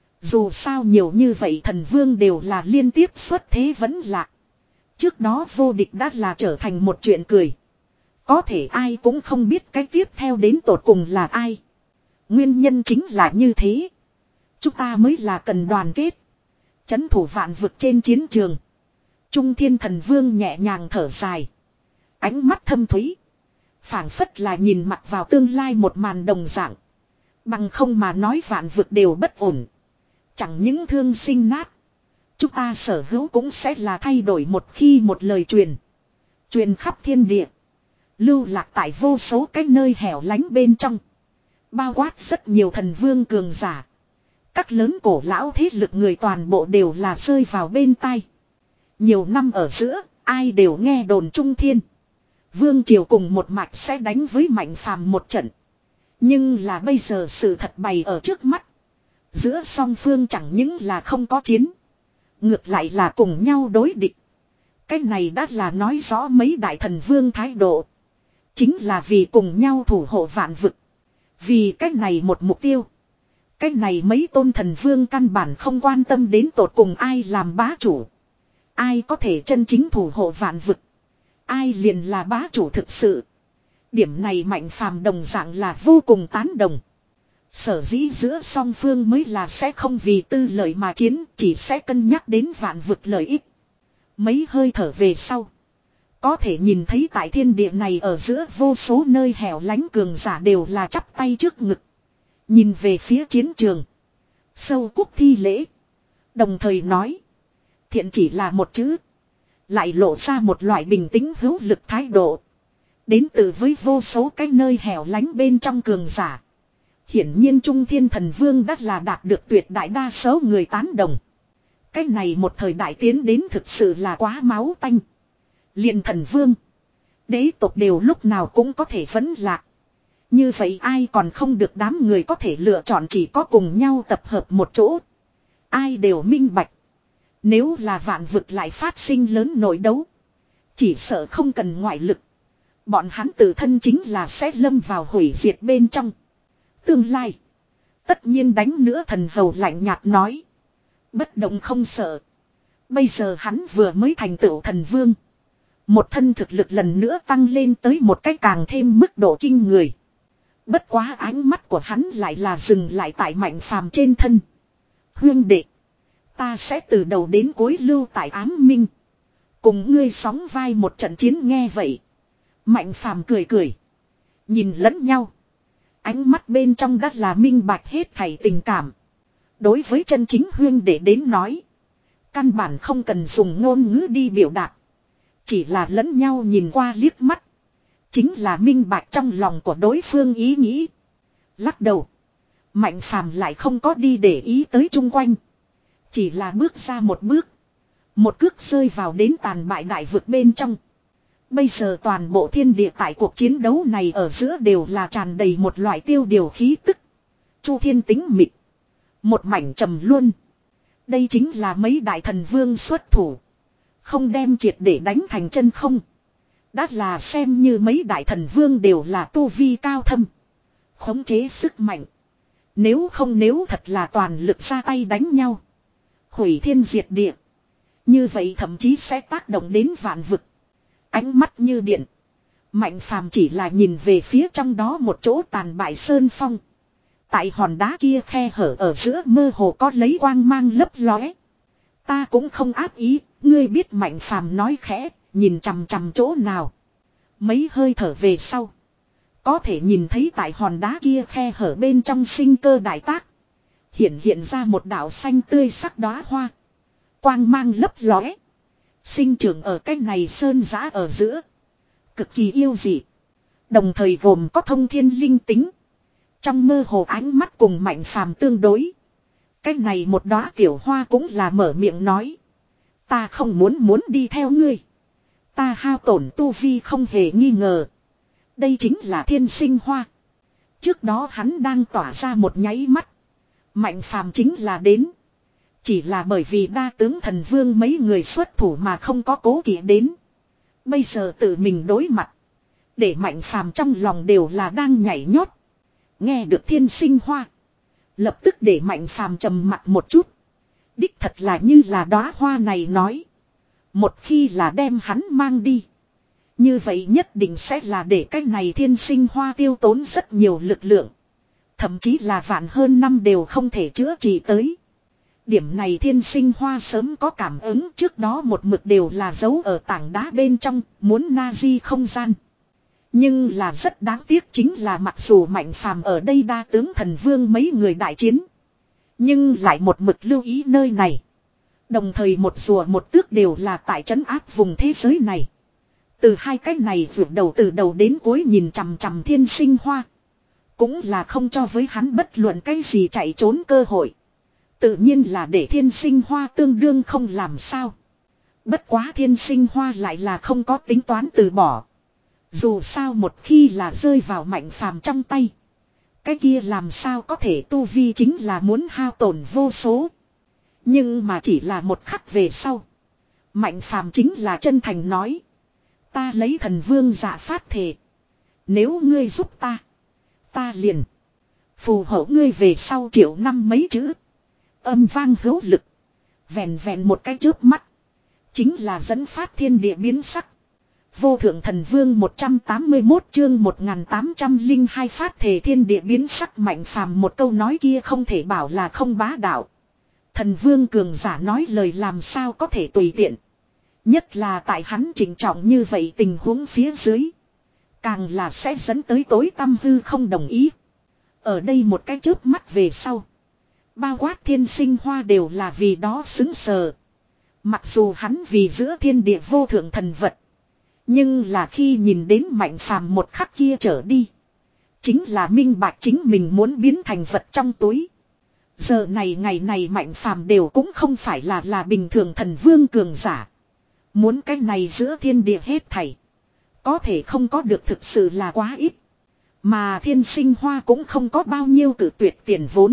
Dù sao nhiều như vậy thần vương đều là liên tiếp xuất thế vẫn lạc. Trước đó vô địch đã là trở thành một chuyện cười. Có thể ai cũng không biết cái tiếp theo đến tột cùng là ai. Nguyên nhân chính là như thế. Chúng ta mới là cần đoàn kết. Chấn thủ vạn vực trên chiến trường. Trung Thiên Thần Vương nhẹ nhàng thở dài. Ánh mắt thâm thúy. Phảng phất là nhìn mặt vào tương lai một màn đồng dạng. Bằng không mà nói vạn vực đều bất ổn. Chẳng những thương sinh nát. Chúng ta sở hữu cũng sẽ là thay đổi một khi một lời truyền. Truyền khắp thiên địa. Lưu lạc tại vô số cái nơi hẻo lánh bên trong. Bao quát rất nhiều thần vương cường giả. Các lớn cổ lão thế lực người toàn bộ đều là rơi vào bên tai. Nhiều năm ở giữa, ai đều nghe đồn Trung Thiên. Vương Triều cùng một mạch sẽ đánh với Mạnh Phàm một trận. Nhưng là bây giờ sự thật bày ở trước mắt. Giữa song phương chẳng những là không có chiến. Ngược lại là cùng nhau đối địch. Cái này đã là nói rõ mấy đại thần vương thái độ. Chính là vì cùng nhau thủ hộ vạn vực. Vì cái này một mục tiêu. Cái này mấy tôn thần vương căn bản không quan tâm đến tột cùng ai làm bá chủ. Ai có thể chân chính thủ hộ vạn vực. Ai liền là bá chủ thực sự. Điểm này Mạnh Phàm đồng dạng là vô cùng tán đồng. Sở dĩ giữa song phương mới là sẽ không vì tư lợi mà chiến, chỉ sẽ cân nhắc đến vạn vực lợi ích. Mấy hơi thở về sau. Có thể nhìn thấy tại thiên địa này ở giữa vô số nơi hẻo lánh cường giả đều là chắp tay trước ngực. Nhìn về phía chiến trường. Sâu cúc thi lễ. Đồng thời nói. Thiện chỉ là một chữ. Lại lộ ra một loại bình tĩnh hữu lực thái độ. Đến từ với vô số cái nơi hẻo lánh bên trong cường giả. Hiển nhiên Trung Thiên Thần Vương đã là đạt được tuyệt đại đa số người tán đồng. Cái này một thời đại tiến đến thực sự là quá máu tanh. Liền thần vương. Đế tộc đều lúc nào cũng có thể vấn lạc. Như vậy ai còn không được đám người có thể lựa chọn chỉ có cùng nhau tập hợp một chỗ. Ai đều minh bạch. Nếu là vạn vực lại phát sinh lớn nổi đấu. Chỉ sợ không cần ngoại lực. Bọn hắn tự thân chính là sẽ lâm vào hủy diệt bên trong. Tương lai. Tất nhiên đánh nữa thần hầu lạnh nhạt nói. Bất động không sợ. Bây giờ hắn vừa mới thành tựu thần vương. Một thân thực lực lần nữa tăng lên tới một cách càng thêm mức độ kinh người. Bất quá ánh mắt của hắn lại là dừng lại tại Mạnh Phàm trên thân. Huyên đệ. Ta sẽ từ đầu đến cuối lưu tại Ám Minh. Cùng ngươi sóng vai một trận chiến nghe vậy. Mạnh Phàm cười cười. Nhìn lẫn nhau. Ánh mắt bên trong đất là minh bạch hết thảy tình cảm. Đối với chân chính huyên đệ đến nói. Căn bản không cần dùng ngôn ngữ đi biểu đạt. Chỉ là lẫn nhau nhìn qua liếc mắt. Chính là minh bạch trong lòng của đối phương ý nghĩ. Lắc đầu. Mạnh Phàm lại không có đi để ý tới chung quanh. Chỉ là bước ra một bước. Một cước rơi vào đến tàn bại đại vực bên trong. Bây giờ toàn bộ thiên địa tại cuộc chiến đấu này ở giữa đều là tràn đầy một loại tiêu điều khí tức. Chu thiên tính mịt. Một mảnh trầm luôn. Đây chính là mấy đại thần vương xuất thủ. Không đem triệt để đánh thành chân không. Đã là xem như mấy đại thần vương đều là tu vi cao thâm. Khống chế sức mạnh. Nếu không nếu thật là toàn lực ra tay đánh nhau. Hủy thiên diệt địa. Như vậy thậm chí sẽ tác động đến vạn vực. Ánh mắt như điện. Mạnh Phàm chỉ là nhìn về phía trong đó một chỗ tàn bại sơn phong. Tại hòn đá kia khe hở ở giữa mơ hồ có lấy quang mang lấp lóe. Ta cũng không áp ý, ngươi biết Mạnh Phàm nói khẽ, nhìn chằm chằm chỗ nào. Mấy hơi thở về sau. Có thể nhìn thấy tại hòn đá kia khe hở bên trong sinh cơ đại tác. Hiện hiện ra một đạo xanh tươi sắc đóa hoa. Quang mang lấp lóe. Sinh trưởng ở cái này sơn giã ở giữa. Cực kỳ yêu dị. Đồng thời gồm có thông thiên linh tính. Trong mơ hồ ánh mắt cùng Mạnh Phàm tương đối. Cái này một đóa tiểu hoa cũng là mở miệng nói. Ta không muốn muốn đi theo ngươi. Ta hao tổn tu vi không hề nghi ngờ. Đây chính là thiên sinh hoa. Trước đó hắn đang tỏa ra một nháy mắt. Mạnh Phàm chính là đến. Chỉ là bởi vì đa tướng thần vương mấy người xuất thủ mà không có cố kỵ đến. Bây giờ tự mình đối mặt. Để Mạnh Phàm trong lòng đều là đang nhảy nhót. Nghe được thiên sinh hoa. Lập tức để Mạnh Phàm trầm mặt một chút. Đích thật là như là đóa hoa này nói. Một khi là đem hắn mang đi. Như vậy nhất định sẽ là để cái này thiên sinh hoa tiêu tốn rất nhiều lực lượng. Thậm chí là vạn hơn năm đều không thể chữa trị tới. Điểm này thiên sinh hoa sớm có cảm ứng, trước đó một mực đều là giấu ở tảng đá bên trong, muốn na di không gian. Nhưng là rất đáng tiếc chính là mặc dù Mạnh Phàm ở đây đa tướng thần vương mấy người đại chiến. Nhưng lại một mực lưu ý nơi này. Đồng thời một rùa một tước đều là tại trấn áp vùng thế giới này. Từ hai cái này vượt đầu từ đầu đến cuối nhìn chằm chằm thiên sinh hoa. Cũng là không cho với hắn bất luận cái gì chạy trốn cơ hội. Tự nhiên là để thiên sinh hoa tương đương không làm sao. Bất quá thiên sinh hoa lại là không có tính toán từ bỏ. Dù sao một khi là rơi vào Mạnh Phàm trong tay. Cái kia làm sao có thể tu vi chính là muốn hao tổn vô số. Nhưng mà chỉ là một khắc về sau. Mạnh Phàm chính là chân thành nói. Ta lấy thần vương giả phát thề. Nếu ngươi giúp ta. Ta liền. Phù hộ ngươi về sau triệu năm mấy chữ. Âm vang hữu lực. Vẹn vẹn một cái chớp mắt. Chính là dẫn phát thiên địa biến sắc. Vô thượng thần vương một trăm tám mươi mốt chương một nghìn tám trăm lẻ hai phát thể thiên địa biến sắc. Mạnh Phàm một câu nói kia không thể bảo là không bá đạo. Thần vương cường giả nói lời làm sao có thể tùy tiện. Nhất là tại hắn chỉnh trọng như vậy tình huống phía dưới. Càng là sẽ dẫn tới tối tâm hư không đồng ý. Ở đây một cái chớp mắt về sau. Bao quát thiên sinh hoa đều là vì đó xứng sờ. Mặc dù hắn vì giữa thiên địa vô thượng thần vật. Nhưng là khi nhìn đến Mạnh Phàm một khắc kia trở đi. Chính là minh bạch chính mình muốn biến thành vật trong túi. Giờ này ngày này Mạnh Phàm đều cũng không phải là là bình thường thần vương cường giả. Muốn cái này giữa thiên địa hết thảy. Có thể không có được thực sự là quá ít. Mà thiên sinh hoa cũng không có bao nhiêu cử tuyệt tiền vốn.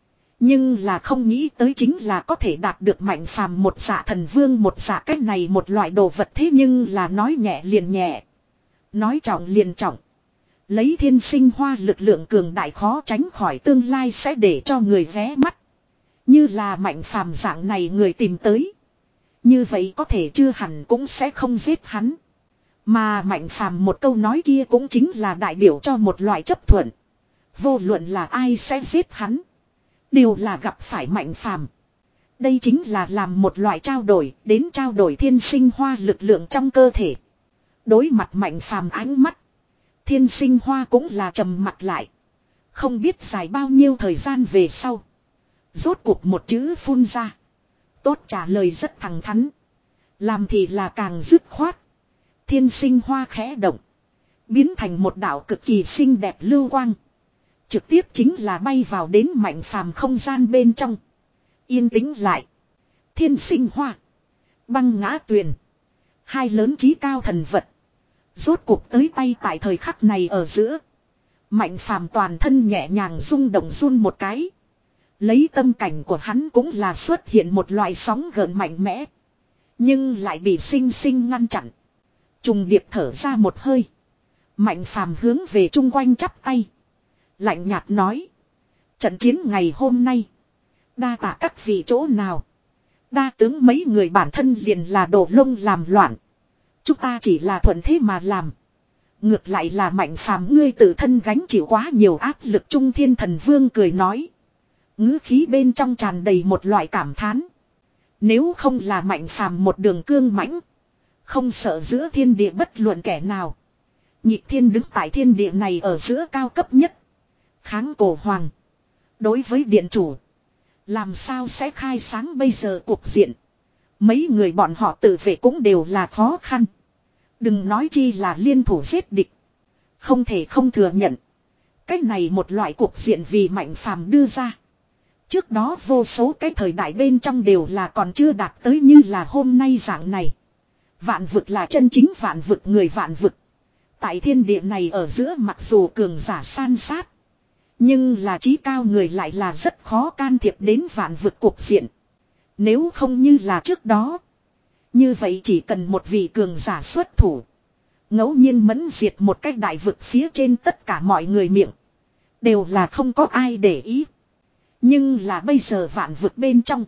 Nhưng là không nghĩ tới chính là có thể đạt được Mạnh Phàm một dạ thần vương một dạ cái này một loại đồ vật, thế nhưng là nói nhẹ liền nhẹ. Nói trọng liền trọng. Lấy thiên sinh hoa lực lượng cường đại khó tránh khỏi tương lai sẽ để cho người ghé mắt. Như là Mạnh Phàm dạng này người tìm tới. Như vậy có thể chưa hẳn cũng sẽ không giết hắn. Mà Mạnh Phàm một câu nói kia cũng chính là đại biểu cho một loại chấp thuận. Vô luận là ai sẽ giết hắn. Đều là gặp phải Mạnh Phàm. Đây chính là làm một loại trao đổi, đến trao đổi thiên sinh hoa lực lượng trong cơ thể. Đối mặt Mạnh Phàm ánh mắt. Thiên sinh hoa cũng là trầm mặt lại. Không biết dài bao nhiêu thời gian về sau. Rốt cuộc một chữ phun ra. Tốt trả lời rất thẳng thắn. Làm thì là càng dứt khoát. Thiên sinh hoa khẽ động. Biến thành một đạo cực kỳ xinh đẹp lưu quang. Trực tiếp chính là bay vào đến Mạnh Phàm không gian bên trong. Yên tĩnh lại. Thiên sinh hoa. Băng ngã tuyền. Hai lớn trí cao thần vật. Rốt cuộc tới tay tại thời khắc này ở giữa. Mạnh Phàm toàn thân nhẹ nhàng rung động run một cái. Lấy tâm cảnh của hắn cũng là xuất hiện một loại sóng gợn mạnh mẽ. Nhưng lại bị sinh sinh ngăn chặn. Trùng điệp thở ra một hơi. Mạnh Phàm hướng về chung quanh chắp tay. Lạnh nhạt nói. Trận chiến ngày hôm nay. Đa tạ các vị chỗ nào. Đa tướng mấy người bản thân liền là đổ lông làm loạn. Chúng ta chỉ là thuận thế mà làm. Ngược lại là Mạnh Phàm ngươi tự thân gánh chịu quá nhiều áp lực. Trung Thiên Thần Vương cười nói. Ngữ khí bên trong tràn đầy một loại cảm thán. Nếu không là Mạnh Phàm một đường cương mãnh. Không sợ giữa thiên địa bất luận kẻ nào. Nhịp thiên đứng tại thiên địa này ở giữa cao cấp nhất. Kháng cổ hoàng. Đối với điện chủ. Làm sao sẽ khai sáng bây giờ cuộc diện. Mấy người bọn họ tự vệ cũng đều là khó khăn. Đừng nói chi là liên thủ giết địch. Không thể không thừa nhận. Cách này một loại cuộc diện vì Mạnh Phàm đưa ra. Trước đó vô số cái thời đại bên trong đều là còn chưa đạt tới như là hôm nay dạng này. Vạn vực là chân chính vạn vực người vạn vực. Tại thiên địa này ở giữa mặc dù cường giả san sát. Nhưng là trí cao người lại là rất khó can thiệp đến vạn vực cuộc diện. Nếu không như là trước đó. Như vậy chỉ cần một vị cường giả xuất thủ. Ngẫu nhiên mẫn diệt một cái đại vực phía trên tất cả mọi người miệng. Đều là không có ai để ý. Nhưng là bây giờ vạn vực bên trong.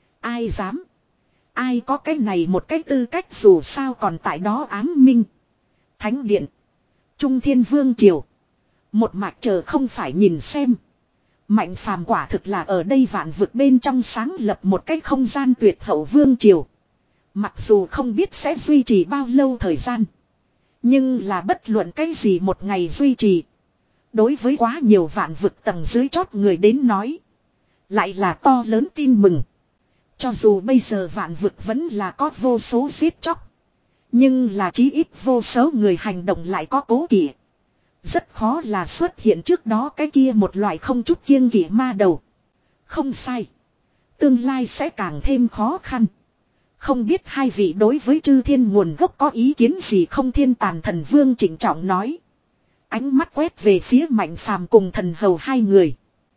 Ai dám. Ai có cái này một cái tư cách dù sao còn tại đó ám minh. Thánh điện. Trung Thiên Vương Triều. Một mạch chờ không phải nhìn xem. Mạnh phàm quả thực là ở đây vạn vực bên trong sáng lập một cái không gian tuyệt hậu vương triều. Mặc dù không biết sẽ duy trì bao lâu thời gian. Nhưng là bất luận cái gì một ngày duy trì. Đối với quá nhiều vạn vực tầng dưới chót người đến nói. Lại là to lớn tin mừng. Cho dù bây giờ vạn vực vẫn là có vô số giết chóc. Nhưng là chí ít vô số người hành động lại có cố kỵ. Rất khó là xuất hiện trước đó cái kia một loại không chút kiêng kỵ ma đầu. Không sai. Tương lai sẽ càng thêm khó khăn. Không biết hai vị đối với chư thiên nguồn gốc có ý kiến gì không? Thiên Tàn Thần Vương trịnh trọng nói. Ánh mắt quét về phía Mạnh Phàm cùng thần hầu hai người.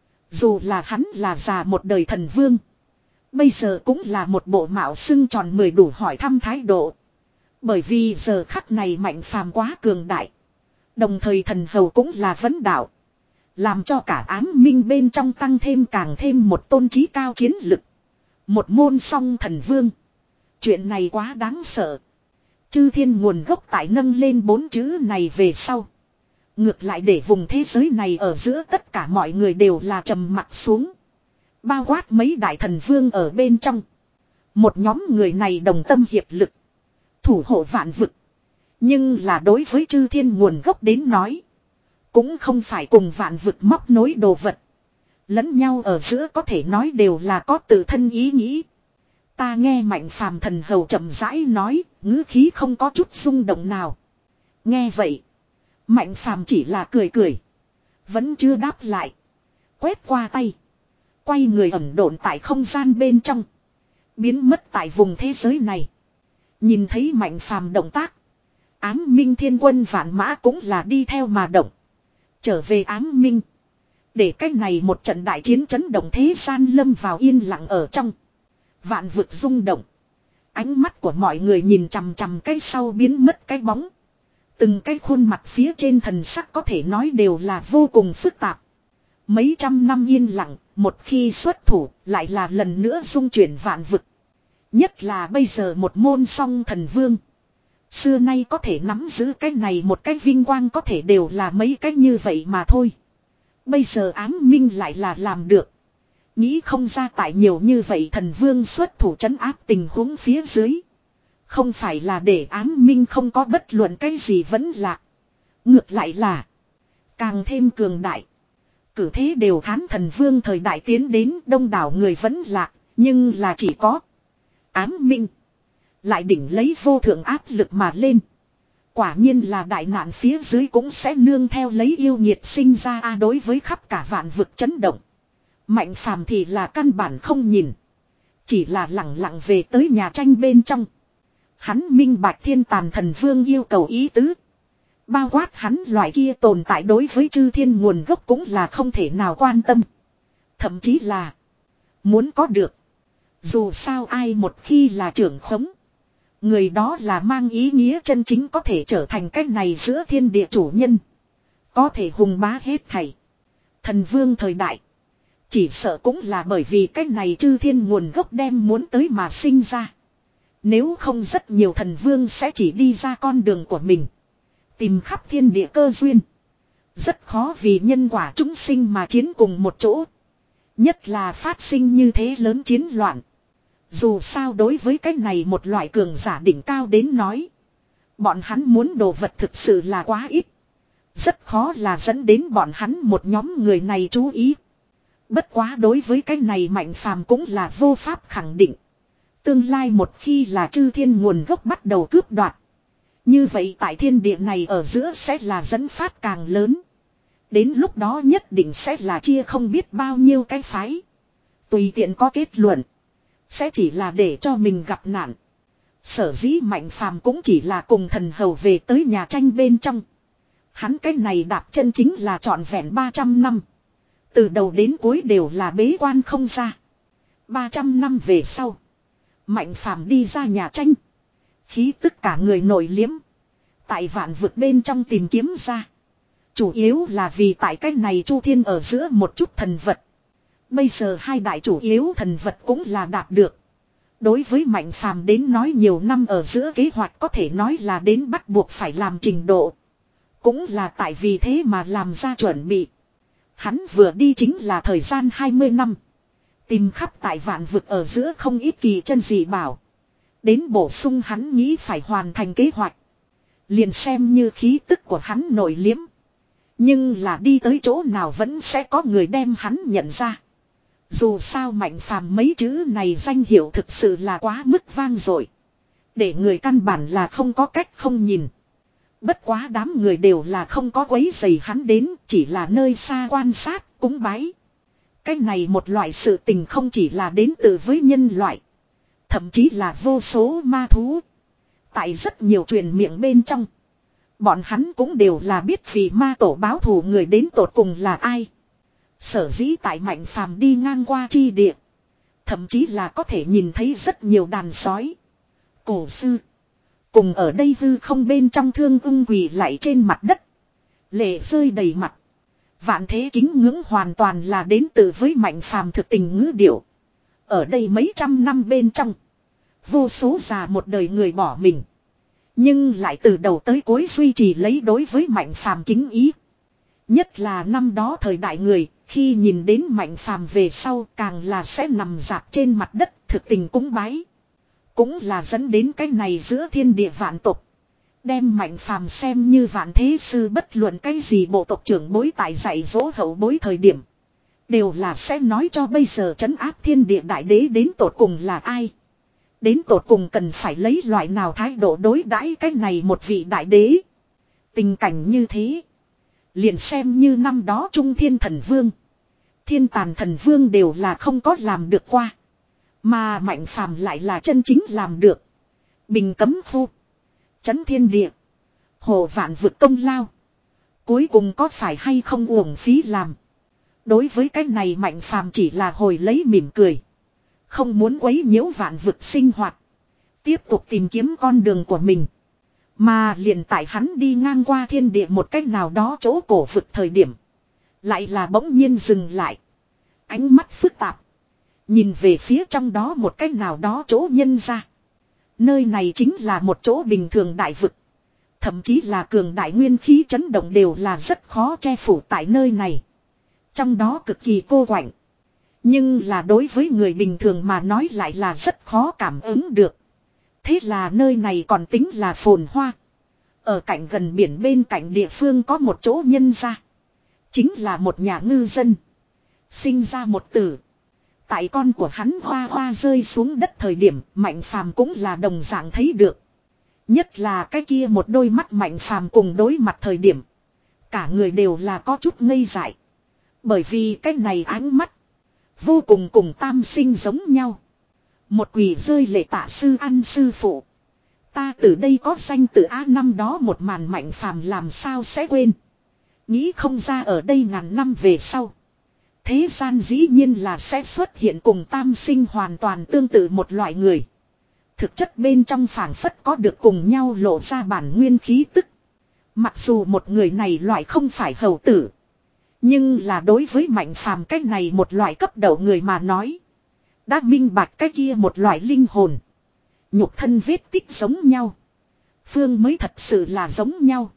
Dù là hắn là già một đời thần vương. Bây giờ cũng là một bộ mạo xưng tròn mười đủ hỏi thăm thái độ. Bởi vì giờ khắc này Mạnh Phàm quá cường đại. Đồng thời thần hầu cũng là vấn đạo. Làm cho cả ám minh bên trong tăng thêm càng thêm một tôn trí cao chiến lực. Một môn song thần vương. Chuyện này quá đáng sợ. Chư thiên nguồn gốc tại nâng lên bốn chữ này về sau. Ngược lại để vùng thế giới này ở giữa tất cả mọi người đều là trầm mặc xuống. Bao quát mấy đại thần vương ở bên trong. Một nhóm người này đồng tâm hiệp lực. Thủ hộ vạn vực. Nhưng là đối với chư thiên nguồn gốc đến nói. Cũng không phải cùng vạn vực móc nối đồ vật. Lẫn nhau ở giữa có thể nói đều là có tự thân ý nghĩ. Ta nghe Mạnh Phàm thần hầu chậm rãi nói, ngữ khí không có chút rung động nào. Nghe vậy. Mạnh Phàm chỉ là cười cười. Vẫn chưa đáp lại. Quét qua tay. Quay người ẩn độn tại không gian bên trong. Biến mất tại vùng thế giới này. Nhìn thấy Mạnh Phàm động tác. Ám Minh Thiên Quân vạn mã cũng là đi theo mà động. Trở về Ám Minh. Để cách này một trận đại chiến chấn động thế gian lâm vào yên lặng ở trong. Vạn vực rung động. Ánh mắt của mọi người nhìn chằm chằm cái sau biến mất cái bóng. Từng cái khuôn mặt phía trên thần sắc có thể nói đều là vô cùng phức tạp. Mấy trăm năm yên lặng, một khi xuất thủ, lại là lần nữa dung chuyển vạn vực. Nhất là bây giờ một môn song thần vương. Xưa nay có thể nắm giữ cái này một cái vinh quang có thể đều là mấy cái như vậy mà thôi. Bây giờ Ám Minh lại là làm được. Nghĩ không ra tại nhiều như vậy thần vương xuất thủ trấn áp tình huống phía dưới. Không phải là để Ám Minh không có bất luận cái gì vẫn lạ. Ngược lại là càng thêm cường đại. Cử thế đều thán thần vương thời đại tiến đến đông đảo người vẫn lạ. Nhưng là chỉ có Ám Minh lại đỉnh lấy vô thượng áp lực mà lên. Quả nhiên là đại nạn phía dưới cũng sẽ nương theo lấy yêu nhiệt sinh ra a. Đối với khắp cả vạn vực chấn động. Mạnh Phàm thì là căn bản không nhìn. Chỉ là lặng lặng về tới nhà tranh bên trong. Hắn minh bạch Thiên Tàn Thần Vương yêu cầu ý tứ. Bao quát hắn loại kia tồn tại đối với chư thiên nguồn gốc cũng là không thể nào quan tâm. Thậm chí là muốn có được. Dù sao ai một khi là trưởng khống. Người đó là mang ý nghĩa chân chính có thể trở thành cách này giữa thiên địa chủ nhân. Có thể hùng bá hết thảy. Thần vương thời đại. Chỉ sợ cũng là bởi vì cách này chư thiên nguồn gốc đem muốn tới mà sinh ra. Nếu không rất nhiều thần vương sẽ chỉ đi ra con đường của mình. Tìm khắp thiên địa cơ duyên. Rất khó vì nhân quả chúng sinh mà chiến cùng một chỗ. Nhất là phát sinh như thế lớn chiến loạn. Dù sao đối với cái này một loại cường giả đỉnh cao đến nói. Bọn hắn muốn đồ vật thực sự là quá ít. Rất khó là dẫn đến bọn hắn một nhóm người này chú ý. Bất quá đối với cái này Mạnh Phàm cũng là vô pháp khẳng định. Tương lai một khi là chư thiên nguồn gốc bắt đầu cướp đoạt. Như vậy tại thiên địa này ở giữa sẽ là dẫn phát càng lớn. Đến lúc đó nhất định sẽ là chia không biết bao nhiêu cái phái. Tùy tiện có kết luận. Sẽ chỉ là để cho mình gặp nạn. Sở dĩ Mạnh Phàm cũng chỉ là cùng thần hầu về tới nhà tranh bên trong. Hắn cái này đạp chân chính là trọn vẹn ba trăm năm. Từ đầu đến cuối đều là bế quan không ra. ba trăm năm về sau. Mạnh Phàm đi ra nhà tranh. Khí tức cả người nổi liếm. Tại vạn vực bên trong tìm kiếm ra. Chủ yếu là vì tại cách này chu thiên ở giữa một chút thần vật. Bây giờ hai đại chủ yếu thần vật cũng là đạt được. Đối với Mạnh Phàm đến nói nhiều năm ở giữa kế hoạch có thể nói là đến bắt buộc phải làm trình độ. Cũng là tại vì thế mà làm ra chuẩn bị. Hắn vừa đi chính là thời gian hai mươi năm. Tìm khắp tại vạn vực ở giữa không ít kỳ chân dị bảo. Đến bổ sung hắn nghĩ phải hoàn thành kế hoạch. Liền xem như khí tức của hắn nổi liếm. Nhưng là đi tới chỗ nào vẫn sẽ có người đem hắn nhận ra. Dù sao Mạnh Phàm mấy chữ này danh hiệu thực sự là quá mức vang dội. Để người căn bản là không có cách không nhìn. Bất quá đám người đều là không có quấy rầy hắn đến, chỉ là nơi xa quan sát, cúng bái. Cái này một loại sự tình không chỉ là đến từ với nhân loại. Thậm chí là vô số ma thú. Tại rất nhiều truyền miệng bên trong. Bọn hắn cũng đều là biết vì ma tổ báo thù người đến tột cùng là ai. Sở dĩ tại Mạnh Phàm đi ngang qua chi địa. Thậm chí là có thể nhìn thấy rất nhiều đàn sói. Cổ sư. Cùng ở đây hư không bên trong thương ưng quỳ lại trên mặt đất. Lệ rơi đầy mặt. Vạn thế kính ngưỡng hoàn toàn là đến từ với Mạnh Phàm thực tình ngữ điệu. Ở đây mấy trăm năm bên trong. Vô số già một đời người bỏ mình. Nhưng lại từ đầu tới cuối duy trì lấy đối với Mạnh Phàm kính ý. Nhất là năm đó thời đại người, khi nhìn đến Mạnh Phàm về sau càng là sẽ nằm dạp trên mặt đất thực tình cúng bái. Cũng là dẫn đến cái này giữa thiên địa vạn tộc. Đem Mạnh Phàm xem như vạn thế sư, bất luận cái gì bộ tộc trưởng bối tại dạy dỗ hậu bối thời điểm. Đều là sẽ nói cho bây giờ trấn áp thiên địa đại đế đến tột cùng là ai. Đến tột cùng cần phải lấy loại nào thái độ đối đãi cái này một vị đại đế. Tình cảnh như thế. Liền xem như năm đó Trung Thiên Thần Vương. Thiên Tàn Thần Vương đều là không có làm được qua. Mà Mạnh Phàm lại là chân chính làm được. Bình cấm khu. Chấn thiên địa. Hồ vạn vực công lao. Cuối cùng có phải hay không uổng phí làm. Đối với cái này Mạnh Phàm chỉ là hồi lấy mỉm cười. Không muốn quấy nhiễu vạn vực sinh hoạt. Tiếp tục tìm kiếm con đường của mình. Mà liền tại hắn đi ngang qua thiên địa một cách nào đó chỗ cổ vực thời điểm. Lại là bỗng nhiên dừng lại. Ánh mắt phức tạp. Nhìn về phía trong đó một cách nào đó chỗ nhân ra. Nơi này chính là một chỗ bình thường đại vực. Thậm chí là cường đại nguyên khí chấn động đều là rất khó che phủ tại nơi này. Trong đó cực kỳ cô quạnh. Nhưng là đối với người bình thường mà nói lại là rất khó cảm ứng được. Thế là nơi này còn tính là phồn hoa. Ở cạnh gần biển bên cạnh địa phương có một chỗ nhân ra. Chính là một nhà ngư dân. Sinh ra một tử. Tại con của hắn hoa hoa rơi xuống đất thời điểm Mạnh Phàm cũng là đồng dạng thấy được. Nhất là cái kia một đôi mắt Mạnh Phàm cùng đối mặt thời điểm. Cả người đều là có chút ngây dại. Bởi vì cái này ánh mắt. Vô cùng cùng tam sinh giống nhau. Một quỷ rơi lệ tạ sư ăn sư phụ. Ta từ đây có danh từ á năm đó một màn Mạnh Phàm làm sao sẽ quên. Nghĩ không ra ở đây ngàn năm về sau. Thế gian dĩ nhiên là sẽ xuất hiện cùng tam sinh hoàn toàn tương tự một loại người. Thực chất bên trong phảng phất có được cùng nhau lộ ra bản nguyên khí tức. Mặc dù một người này loại không phải hầu tử. Nhưng là đối với Mạnh Phàm cái này một loại cấp đầu người mà nói. Đã minh bạch cái kia một loại linh hồn. Nhục thân vết tích giống nhau. Phương mới thật sự là giống nhau.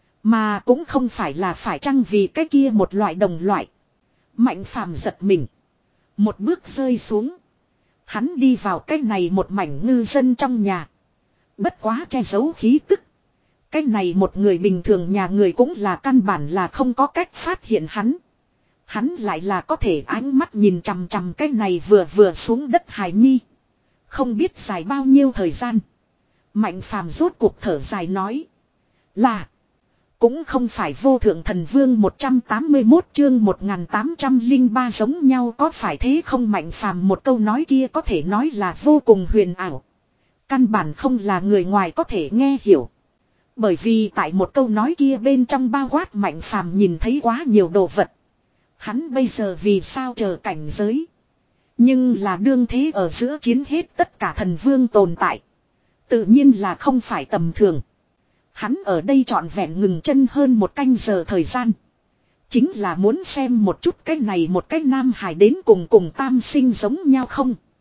Mà cũng không phải là phải chăng vì cái kia một loại đồng loại. Mạnh Phàm giật mình. Một bước rơi xuống. Hắn đi vào cái này một mảnh ngư dân trong nhà. Bất quá che giấu khí tức. Cái này một người bình thường nhà người cũng là căn bản là không có cách phát hiện hắn. Hắn lại là có thể ánh mắt nhìn chằm chằm cái này vừa vừa xuống đất hài nhi. Không biết dài bao nhiêu thời gian. Mạnh Phàm rốt cuộc thở dài nói. Là. Cũng không phải vô thượng thần vương một trăm tám mươi mốt chương một nghìn tám trăm lẻ ba giống nhau có phải thế không. Mạnh Phàm một câu nói kia có thể nói là vô cùng huyền ảo. Căn bản không là người ngoài có thể nghe hiểu. Bởi vì tại một câu nói kia bên trong bao quát Mạnh Phàm nhìn thấy quá nhiều đồ vật. Hắn bây giờ vì sao chờ cảnh giới. Nhưng là đương thế ở giữa chiến hết tất cả thần vương tồn tại. Tự nhiên là không phải tầm thường. Hắn ở đây trọn vẹn ngừng chân hơn một canh giờ thời gian. Chính là muốn xem một chút cái này một cái nam hải đến cùng cùng tam sinh giống nhau không.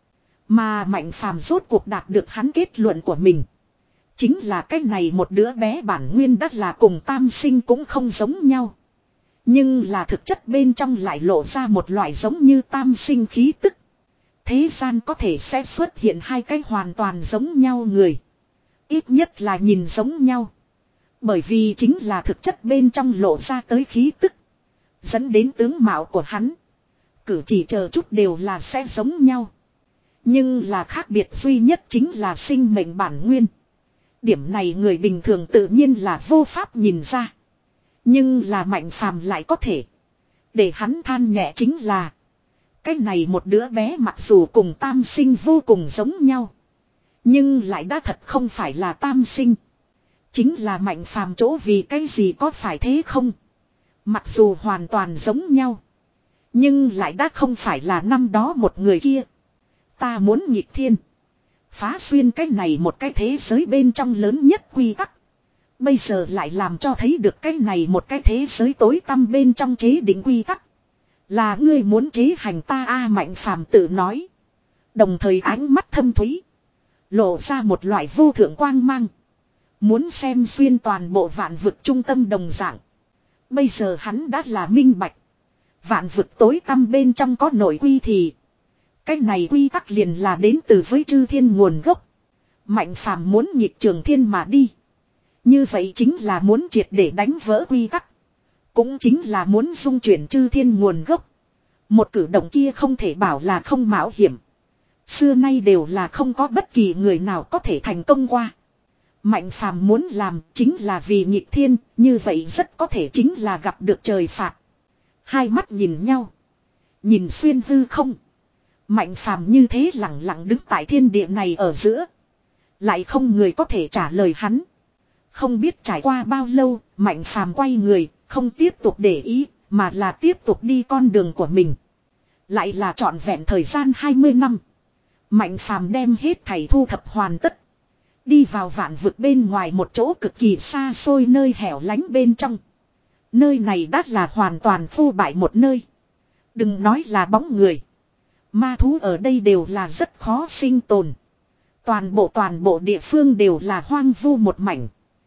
Mà Mạnh Phàm rốt cuộc đạt được hắn kết luận của mình. Chính là cái này một đứa bé bản nguyên đất là cùng tam sinh cũng không giống nhau. Nhưng là thực chất bên trong lại lộ ra một loại giống như tam sinh khí tức. Thế gian có thể sẽ xuất hiện hai cái hoàn toàn giống nhau người. Ít nhất là nhìn giống nhau. Bởi vì chính là thực chất bên trong lộ ra tới khí tức. Dẫn đến tướng mạo của hắn. Cử chỉ chờ chút đều là sẽ giống nhau. Nhưng là khác biệt duy nhất chính là sinh mệnh bản nguyên. Điểm này người bình thường tự nhiên là vô pháp nhìn ra. Nhưng là Mạnh Phàm lại có thể. Để hắn than nhẹ chính là. Cái này một đứa bé mặc dù cùng tam sinh vô cùng giống nhau. Nhưng lại đã thật không phải là tam sinh. Chính là Mạnh Phàm chỗ vì cái gì có phải thế không? Mặc dù hoàn toàn giống nhau. Nhưng lại đã không phải là năm đó một người kia. Ta muốn nghịch thiên. Phá xuyên cái này một cái thế giới bên trong lớn nhất quy tắc. Bây giờ lại làm cho thấy được cái này một cái thế giới tối tăm bên trong chế định quy tắc. Là ngươi muốn chế hành ta a Mạnh Phàm tự nói. Đồng thời ánh mắt thâm thúy. Lộ ra một loại vô thượng quang mang. Muốn xem xuyên toàn bộ vạn vực trung tâm đồng dạng. Bây giờ hắn đã là minh bạch. Vạn vực tối tăm bên trong có nội quy thì. Cái này quy tắc liền là đến từ với chư thiên nguồn gốc. Mạnh Phàm muốn nghịch trường thiên mà đi. Như vậy chính là muốn triệt để đánh vỡ quy tắc. Cũng chính là muốn dung chuyển chư thiên nguồn gốc. Một cử động kia không thể bảo là không mạo hiểm. Xưa nay đều là không có bất kỳ người nào có thể thành công qua. Mạnh Phàm muốn làm chính là vì nghịch thiên, như vậy rất có thể chính là gặp được trời phạt. Hai mắt nhìn nhau. Nhìn xuyên hư không. Mạnh Phàm như thế lặng lặng đứng tại thiên địa này ở giữa. Lại không người có thể trả lời hắn. Không biết trải qua bao lâu, Mạnh Phàm quay người, không tiếp tục để ý, mà là tiếp tục đi con đường của mình. Lại là trọn vẹn thời gian hai mươi năm. Mạnh Phàm đem hết thảy thu thập hoàn tất. Đi vào vạn vực bên ngoài một chỗ cực kỳ xa xôi nơi hẻo lánh bên trong. Nơi này đắt là hoàn toàn phô bại một nơi. Đừng nói là bóng người. Ma thú ở đây đều là rất khó sinh tồn. Toàn bộ toàn bộ địa phương đều là hoang vu một mảnh.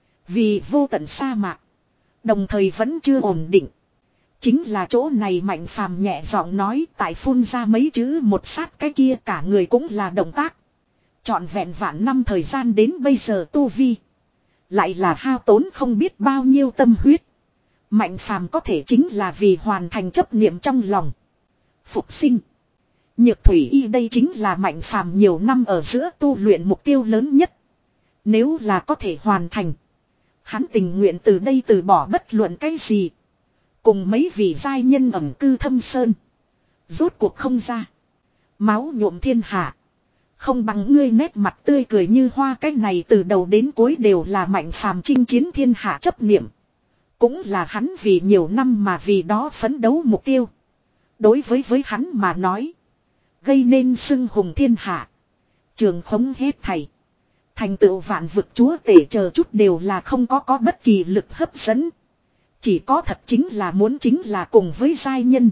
Vì vô tận sa mạc. Đồng thời vẫn chưa ổn định. Chính là chỗ này Mạnh Phàm nhẹ giọng nói tại phun ra mấy chữ một sát cái kia cả người cũng là động tác. Trọn vẹn vạn năm thời gian đến bây giờ tu vi. Lại là hao tốn không biết bao nhiêu tâm huyết. Mạnh Phàm có thể chính là vì hoàn thành chấp niệm trong lòng. Phục sinh. Nhược thủy y đây chính là Mạnh Phàm nhiều năm ở giữa tu luyện mục tiêu lớn nhất. Nếu là có thể hoàn thành. Hắn tình nguyện từ đây từ bỏ bất luận cái gì. Cùng mấy vị giai nhân ẩn cư thâm sơn. Rốt cuộc không ra. Máu nhuộm thiên hạ. Không bằng ngươi nét mặt tươi cười như hoa, cái này từ đầu đến cuối đều là Mạnh Phàm chinh chiến thiên hạ chấp niệm. Cũng là hắn vì nhiều năm mà vì đó phấn đấu mục tiêu. Đối với với hắn mà nói. Gây nên xưng hùng thiên hạ. Trường khống hết thảy. Thành tựu vạn vực chúa tể chờ chút đều là không có có bất kỳ lực hấp dẫn. Chỉ có thật chính là muốn chính là cùng với giai nhân.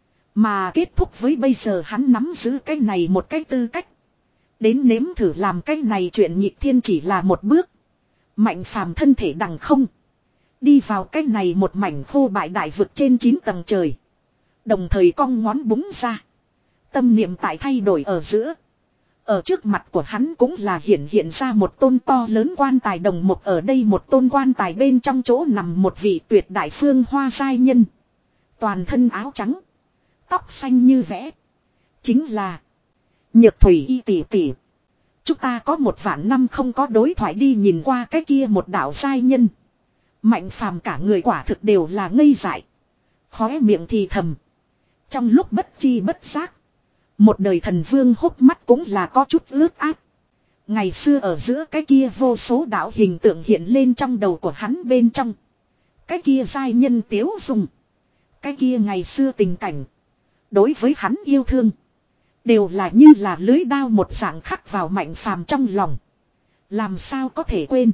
Mà kết thúc với bây giờ hắn nắm giữ cái này một cái tư cách. Đến nếm thử làm cái này chuyện nhịp thiên chỉ là một bước. Mạnh Phàm thân thể đằng không. Đi vào cái này một mảnh khô bại đại vực trên chín tầng trời. Đồng thời cong ngón búng ra. Tâm niệm tại thay đổi ở giữa. Ở trước mặt của hắn cũng là hiện hiện ra một tôn to lớn quan tài đồng một, ở đây một tôn quan tài bên trong chỗ nằm một vị tuyệt đại phương hoa giai nhân. Toàn thân áo trắng. Tóc xanh như vẽ. Chính là Nhược thủy y tỷ tỷ. Chúng ta có một vạn năm không có đối thoại đi nhìn qua cái kia một đạo giai nhân. Mạnh Phàm cả người quả thực đều là ngây dại. Khóe miệng thì thầm. Trong lúc bất chi bất giác. Một đời thần vương hốc mắt cũng là có chút ướt át. Ngày xưa ở giữa cái kia vô số đạo hình tượng hiện lên trong đầu của hắn bên trong. Cái kia giai nhân tiếu dùng. Cái kia ngày xưa tình cảnh. Đối với hắn yêu thương. Đều là như là lưới đao một dạng khắc vào Mạnh Phàm trong lòng. Làm sao có thể quên.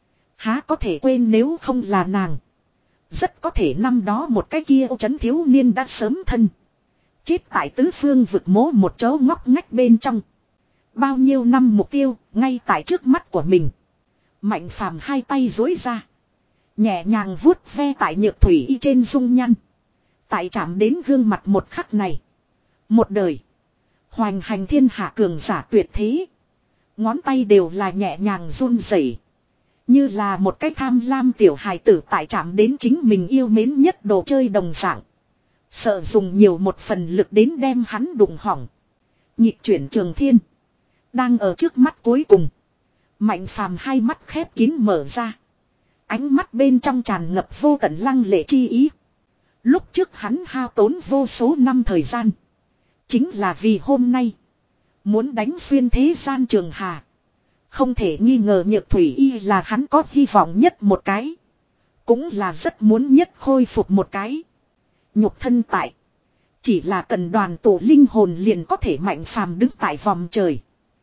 Há có thể quên nếu không là nàng. Rất có thể năm đó một cái kia ô trấn thiếu niên đã sớm thân. Chết tại tứ phương vực mố một chỗ ngóc ngách bên trong. Bao nhiêu năm mục tiêu, ngay tại trước mắt của mình. Mạnh phàm hai tay duỗi ra. Nhẹ nhàng vuốt ve tại nhược thủy y trên dung nhăn. Tại chạm đến gương mặt một khắc này. Một đời. Hoành hành thiên hạ cường giả tuyệt thế. Ngón tay đều là nhẹ nhàng run rẩy, như là một cái tham lam tiểu hài tử tại chạm đến chính mình yêu mến nhất đồ chơi đồng dạng. Sợ dùng nhiều một phần lực đến đem hắn đụng hỏng. Nhịp chuyển trường thiên. Đang ở trước mắt cuối cùng. Mạnh phàm hai mắt khép kín mở ra. Ánh mắt bên trong tràn ngập vô tận lăng lệ chi ý. Lúc trước hắn hao tốn vô số năm thời gian. Chính là vì hôm nay. Muốn đánh xuyên thế gian trường hà. Không thể nghi ngờ nhược thủy y là hắn có hy vọng nhất một cái. Cũng là rất muốn nhất khôi phục một cái. Nhục thân tại. Chỉ là cần đoàn tổ linh hồn liền có thể mạnh phàm đứng tại vòng trời.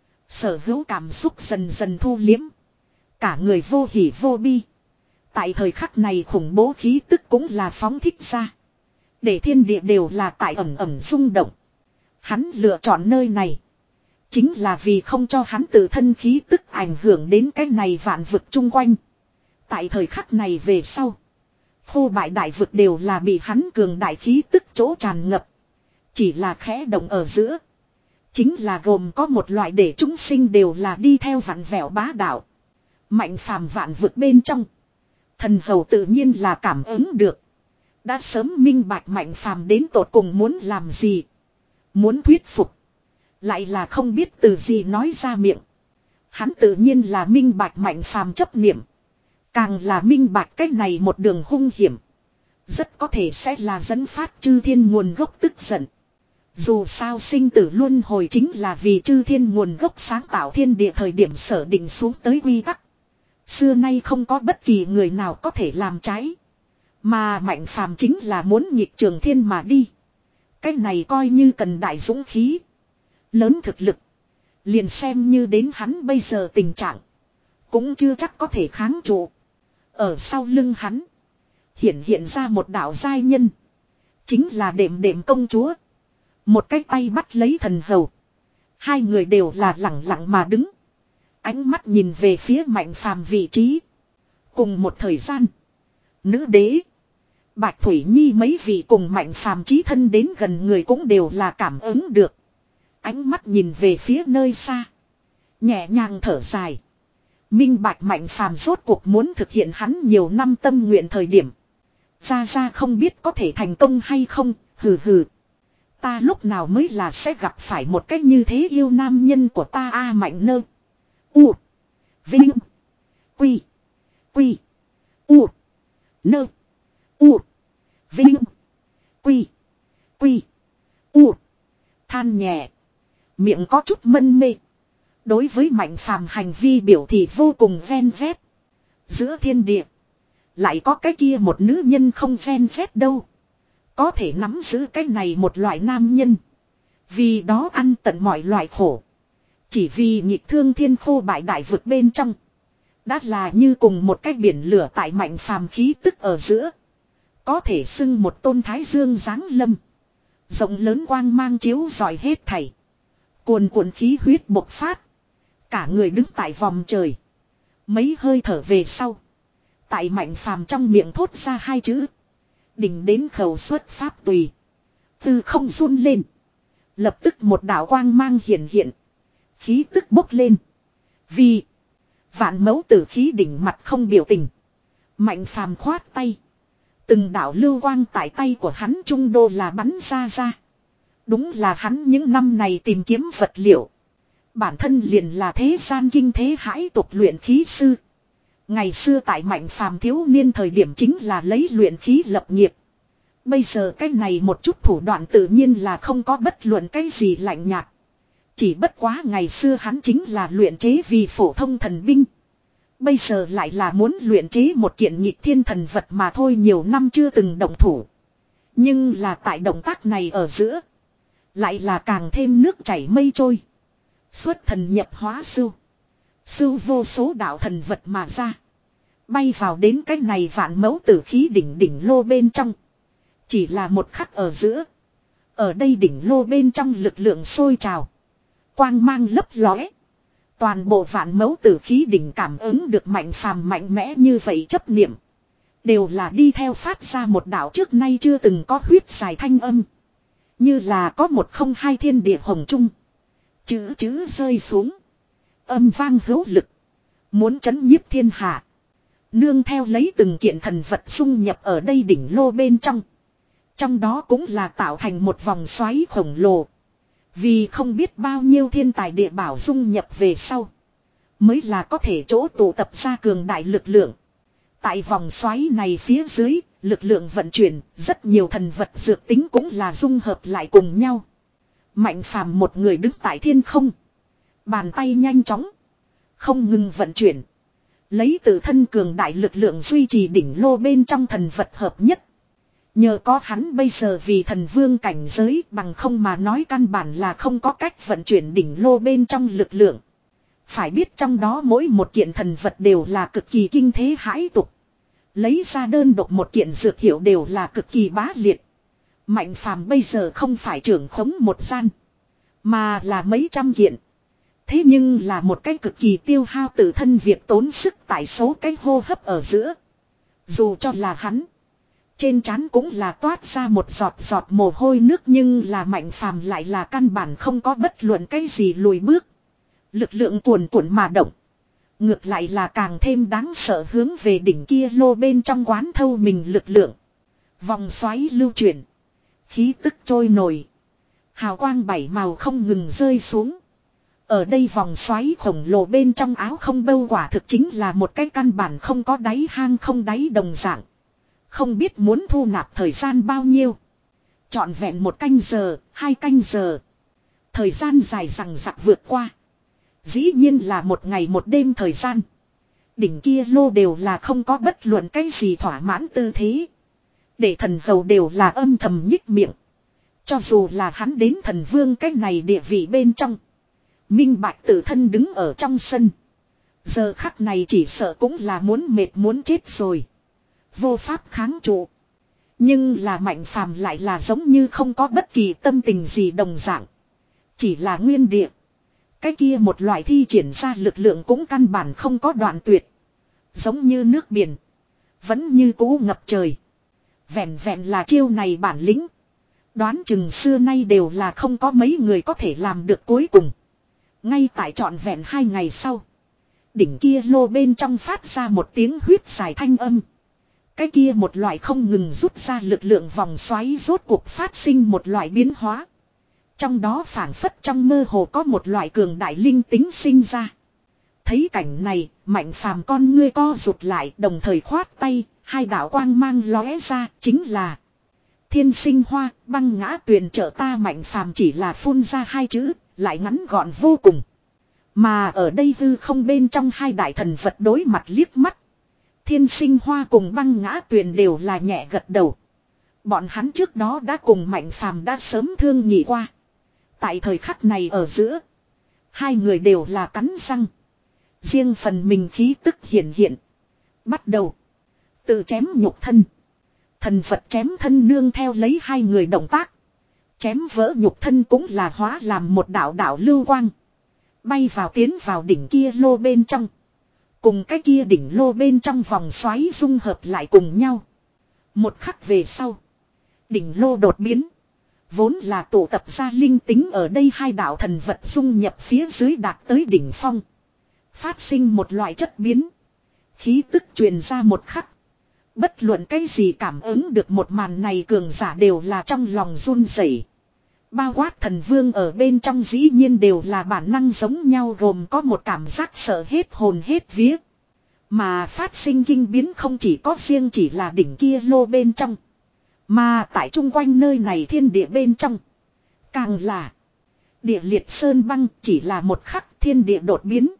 Sở hữu cảm xúc dần dần thu liếm. Cả người vô hỉ vô bi. Tại thời khắc này khủng bố khí tức cũng là phóng thích ra. Để thiên địa đều là tại ẩm ẩm rung động. Hắn lựa chọn nơi này. Chính là vì không cho hắn tự thân khí tức ảnh hưởng đến cái này vạn vực chung quanh. Tại thời khắc này về sau. Khô bại đại vực đều là bị hắn cường đại khí tức chỗ tràn ngập. Chỉ là khẽ động ở giữa. Chính là gồm có một loại để chúng sinh đều là đi theo vặn vẹo bá đạo. Mạnh phàm vạn vực bên trong. Thần hầu tự nhiên là cảm ứng được. Đã sớm minh bạch mạnh phàm đến tột cùng muốn làm gì. Muốn thuyết phục. Lại là không biết từ gì nói ra miệng. Hắn tự nhiên là minh bạch mạnh phàm chấp niệm. Càng là minh bạch cách này một đường hung hiểm. Rất có thể sẽ là dẫn phát chư thiên nguồn gốc tức giận. Dù sao sinh tử luân hồi chính là vì chư thiên nguồn gốc sáng tạo thiên địa thời điểm sở định xuống tới quy tắc. Xưa nay không có bất kỳ người nào có thể làm trái. Mà mạnh phàm chính là muốn nghịch trường thiên mà đi. Cái này coi như cần đại dũng khí. Lớn thực lực. Liền xem như đến hắn bây giờ tình trạng. Cũng chưa chắc có thể kháng trụ. Ở sau lưng hắn. Hiện hiện ra một đạo giai nhân. Chính là đệm đệm công chúa. Một cái tay bắt lấy thần hầu. Hai người đều là lẳng lặng mà đứng. Ánh mắt nhìn về phía mạnh phàm vị trí. Cùng một thời gian. Nữ đế. Bạch Thủy Nhi mấy vị cùng mạnh phàm chí thân đến gần người cũng đều là cảm ứng được. Ánh mắt nhìn về phía nơi xa. Nhẹ nhàng thở dài. Minh bạch mạnh phàm rốt cuộc muốn thực hiện hắn nhiều năm tâm nguyện thời điểm. Ra ra không biết có thể thành công hay không, hừ hừ. Ta lúc nào mới là sẽ gặp phải một cách như thế yêu nam nhân của ta a mạnh nơ. U. Vinh. Quy. Quy. U. Nơ. U. Vinh. Quy. Quy. U. Than nhẹ. Miệng có chút mân mê. Đối với mạnh phàm hành vi biểu thị vô cùng ven vét. Giữa thiên địa. Lại có cái kia một nữ nhân không ven vét đâu. Có thể nắm giữ cái này một loại nam nhân. Vì đó ăn tận mọi loại khổ. Chỉ vì nhịp thương thiên khô bại đại vực bên trong. Đã là như cùng một cái biển lửa tại mạnh phàm khí tức ở giữa. Có thể xưng một tôn thái dương giáng lâm. Rộng lớn quang mang chiếu rọi hết thảy. Cuồn cuộn khí huyết bộc phát. Cả người đứng tại vòng trời. Mấy hơi thở về sau. Tại mạnh phàm trong miệng thốt ra hai chữ. Đỉnh đến khẩu xuất pháp tùy. Từ không run lên. Lập tức một đạo quang mang hiện hiện. Khí tức bốc lên. Vì. Vạn mẫu tử khí đỉnh mặt không biểu tình. Mạnh phàm khoát tay. Từng đạo lưu quang tại tay của hắn trung đô là bắn ra ra. Đúng là hắn những năm này tìm kiếm vật liệu. Bản thân liền là thế gian kinh thế hãi tục luyện khí sư. Ngày xưa tại mạnh phàm thiếu niên thời điểm chính là lấy luyện khí lập nghiệp. Bây giờ cái này một chút thủ đoạn tự nhiên là không có bất luận cái gì lạnh nhạt. Chỉ bất quá ngày xưa hắn chính là luyện chế vì phổ thông thần binh. Bây giờ lại là muốn luyện chế một kiện nhịp thiên thần vật mà thôi, nhiều năm chưa từng động thủ. Nhưng là tại động tác này ở giữa. Lại là càng thêm nước chảy mây trôi. Xuất thần nhập hóa sưu. Sưu vô số đạo thần vật mà ra. Bay vào đến cái này vạn mẫu tử khí đỉnh đỉnh lô bên trong. Chỉ là một khắc ở giữa. Ở đây đỉnh lô bên trong lực lượng sôi trào. quang mang lấp lóe. Toàn bộ vạn mẫu tử khí đỉnh cảm ứng được Mạnh Phàm mạnh mẽ như vậy chấp niệm. Đều là đi theo phát ra một đạo trước nay chưa từng có huyết dài thanh âm. Như là có một không hai thiên địa hồng trung. Chữ chữ rơi xuống. Âm vang hữu lực. Muốn chấn nhiếp thiên hạ. Nương theo lấy từng kiện thần vật dung nhập ở đây đỉnh lô bên trong. Trong đó cũng là tạo thành một vòng xoáy khổng lồ. Vì không biết bao nhiêu thiên tài địa bảo dung nhập về sau. Mới là có thể chỗ tụ tập ra cường đại lực lượng. Tại vòng xoáy này phía dưới, lực lượng vận chuyển, rất nhiều thần vật dược tính cũng là dung hợp lại cùng nhau. Mạnh Phàm một người đứng tại thiên không. Bàn tay nhanh chóng. Không ngừng vận chuyển. Lấy tự thân cường đại lực lượng duy trì đỉnh lô bên trong thần vật hợp nhất. Nhờ có hắn bây giờ vì thần vương cảnh giới bằng không mà nói căn bản là không có cách vận chuyển đỉnh lô bên trong lực lượng. Phải biết trong đó mỗi một kiện thần vật đều là cực kỳ kinh thế hãi tục. Lấy ra đơn độc một kiện dược hiệu đều là cực kỳ bá liệt. Mạnh Phàm bây giờ không phải trưởng khống một gian. Mà là mấy trăm kiện. Thế nhưng là một cái cực kỳ tiêu hao tự thân việc tốn sức tại số cái hô hấp ở giữa. Dù cho là hắn. Trên trán cũng là toát ra một giọt giọt mồ hôi nước nhưng là Mạnh Phàm lại là căn bản không có bất luận cái gì lùi bước. Lực lượng cuồn cuộn mà động. Ngược lại là càng thêm đáng sợ hướng về đỉnh kia lô bên trong quán thâu mình lực lượng. Vòng xoáy lưu chuyển. Khí tức trôi nổi. Hào quang bảy màu không ngừng rơi xuống. Ở đây vòng xoáy khổng lồ bên trong áo không bâu quả thực chính là một cái căn bản không có đáy hang không đáy đồng dạng. Không biết muốn thu nạp thời gian bao nhiêu. Trọn vẹn một canh giờ, hai canh giờ. Thời gian dài rằng rặc vượt qua. Dĩ nhiên là một ngày một đêm thời gian. Đỉnh kia lô đều là không có bất luận cái gì thỏa mãn tư thế. Để thần hầu đều là âm thầm nhích miệng. Cho dù là hắn đến thần vương cái này địa vị bên trong. Minh bạch tự thân đứng ở trong sân. Giờ khắc này chỉ sợ cũng là muốn mệt muốn chết rồi. Vô pháp kháng trụ. Nhưng là Mạnh Phàm lại là giống như không có bất kỳ tâm tình gì đồng dạng. Chỉ là nguyên địa. Cái kia một loại thi triển ra lực lượng cũng căn bản không có đoạn tuyệt. Giống như nước biển. Vẫn như cũ ngập trời. Vẹn vẹn là chiêu này bản lĩnh. Đoán chừng xưa nay đều là không có mấy người có thể làm được cuối cùng. Ngay tại trọn vẹn hai ngày sau. Đỉnh kia lô bên trong phát ra một tiếng huyết dài thanh âm. Cái kia một loại không ngừng rút ra lực lượng vòng xoáy rốt cuộc phát sinh một loại biến hóa. Trong đó phảng phất trong mơ hồ có một loại cường đại linh tính sinh ra. Thấy cảnh này, Mạnh Phàm con ngươi co rụt lại đồng thời khoát tay, hai đạo quang mang lóe ra chính là Thiên Sinh Hoa, băng ngã tuyền trợ ta. Mạnh Phàm chỉ là phun ra hai chữ, lại ngắn gọn vô cùng. Mà ở đây hư không bên trong hai đại thần vật đối mặt liếc mắt. Thiên Sinh Hoa cùng băng ngã tuyền đều là nhẹ gật đầu. Bọn hắn trước đó đã cùng Mạnh Phàm đã sớm thương nghị qua. Tại thời khắc này ở giữa, hai người đều là cắn răng. Riêng phần mình khí tức hiện hiện. Bắt đầu tự chém nhục thân. Thần vật chém thân nương theo lấy hai người động tác. Chém vỡ nhục thân cũng là hóa làm một đạo đạo lưu quang. Bay vào tiến vào đỉnh kia lô bên trong. Cùng cái kia đỉnh lô bên trong vòng xoáy dung hợp lại cùng nhau. Một khắc về sau. Đỉnh lô đột biến. Vốn là tụ tập ra linh tính ở đây hai đạo thần vật dung nhập phía dưới đạt tới đỉnh phong. Phát sinh một loại chất biến. Khí tức truyền ra một khắc. Bất luận cái gì cảm ứng được một màn này cường giả đều là trong lòng run rẩy. Bao quát thần vương ở bên trong dĩ nhiên đều là bản năng giống nhau gồm có một cảm giác sợ hết hồn hết vía. Mà phát sinh kinh biến không chỉ có riêng chỉ là đỉnh kia lô bên trong. Mà tại chung quanh nơi này thiên địa bên trong. Càng là địa liệt sơn băng chỉ là một khắc thiên địa đột biến.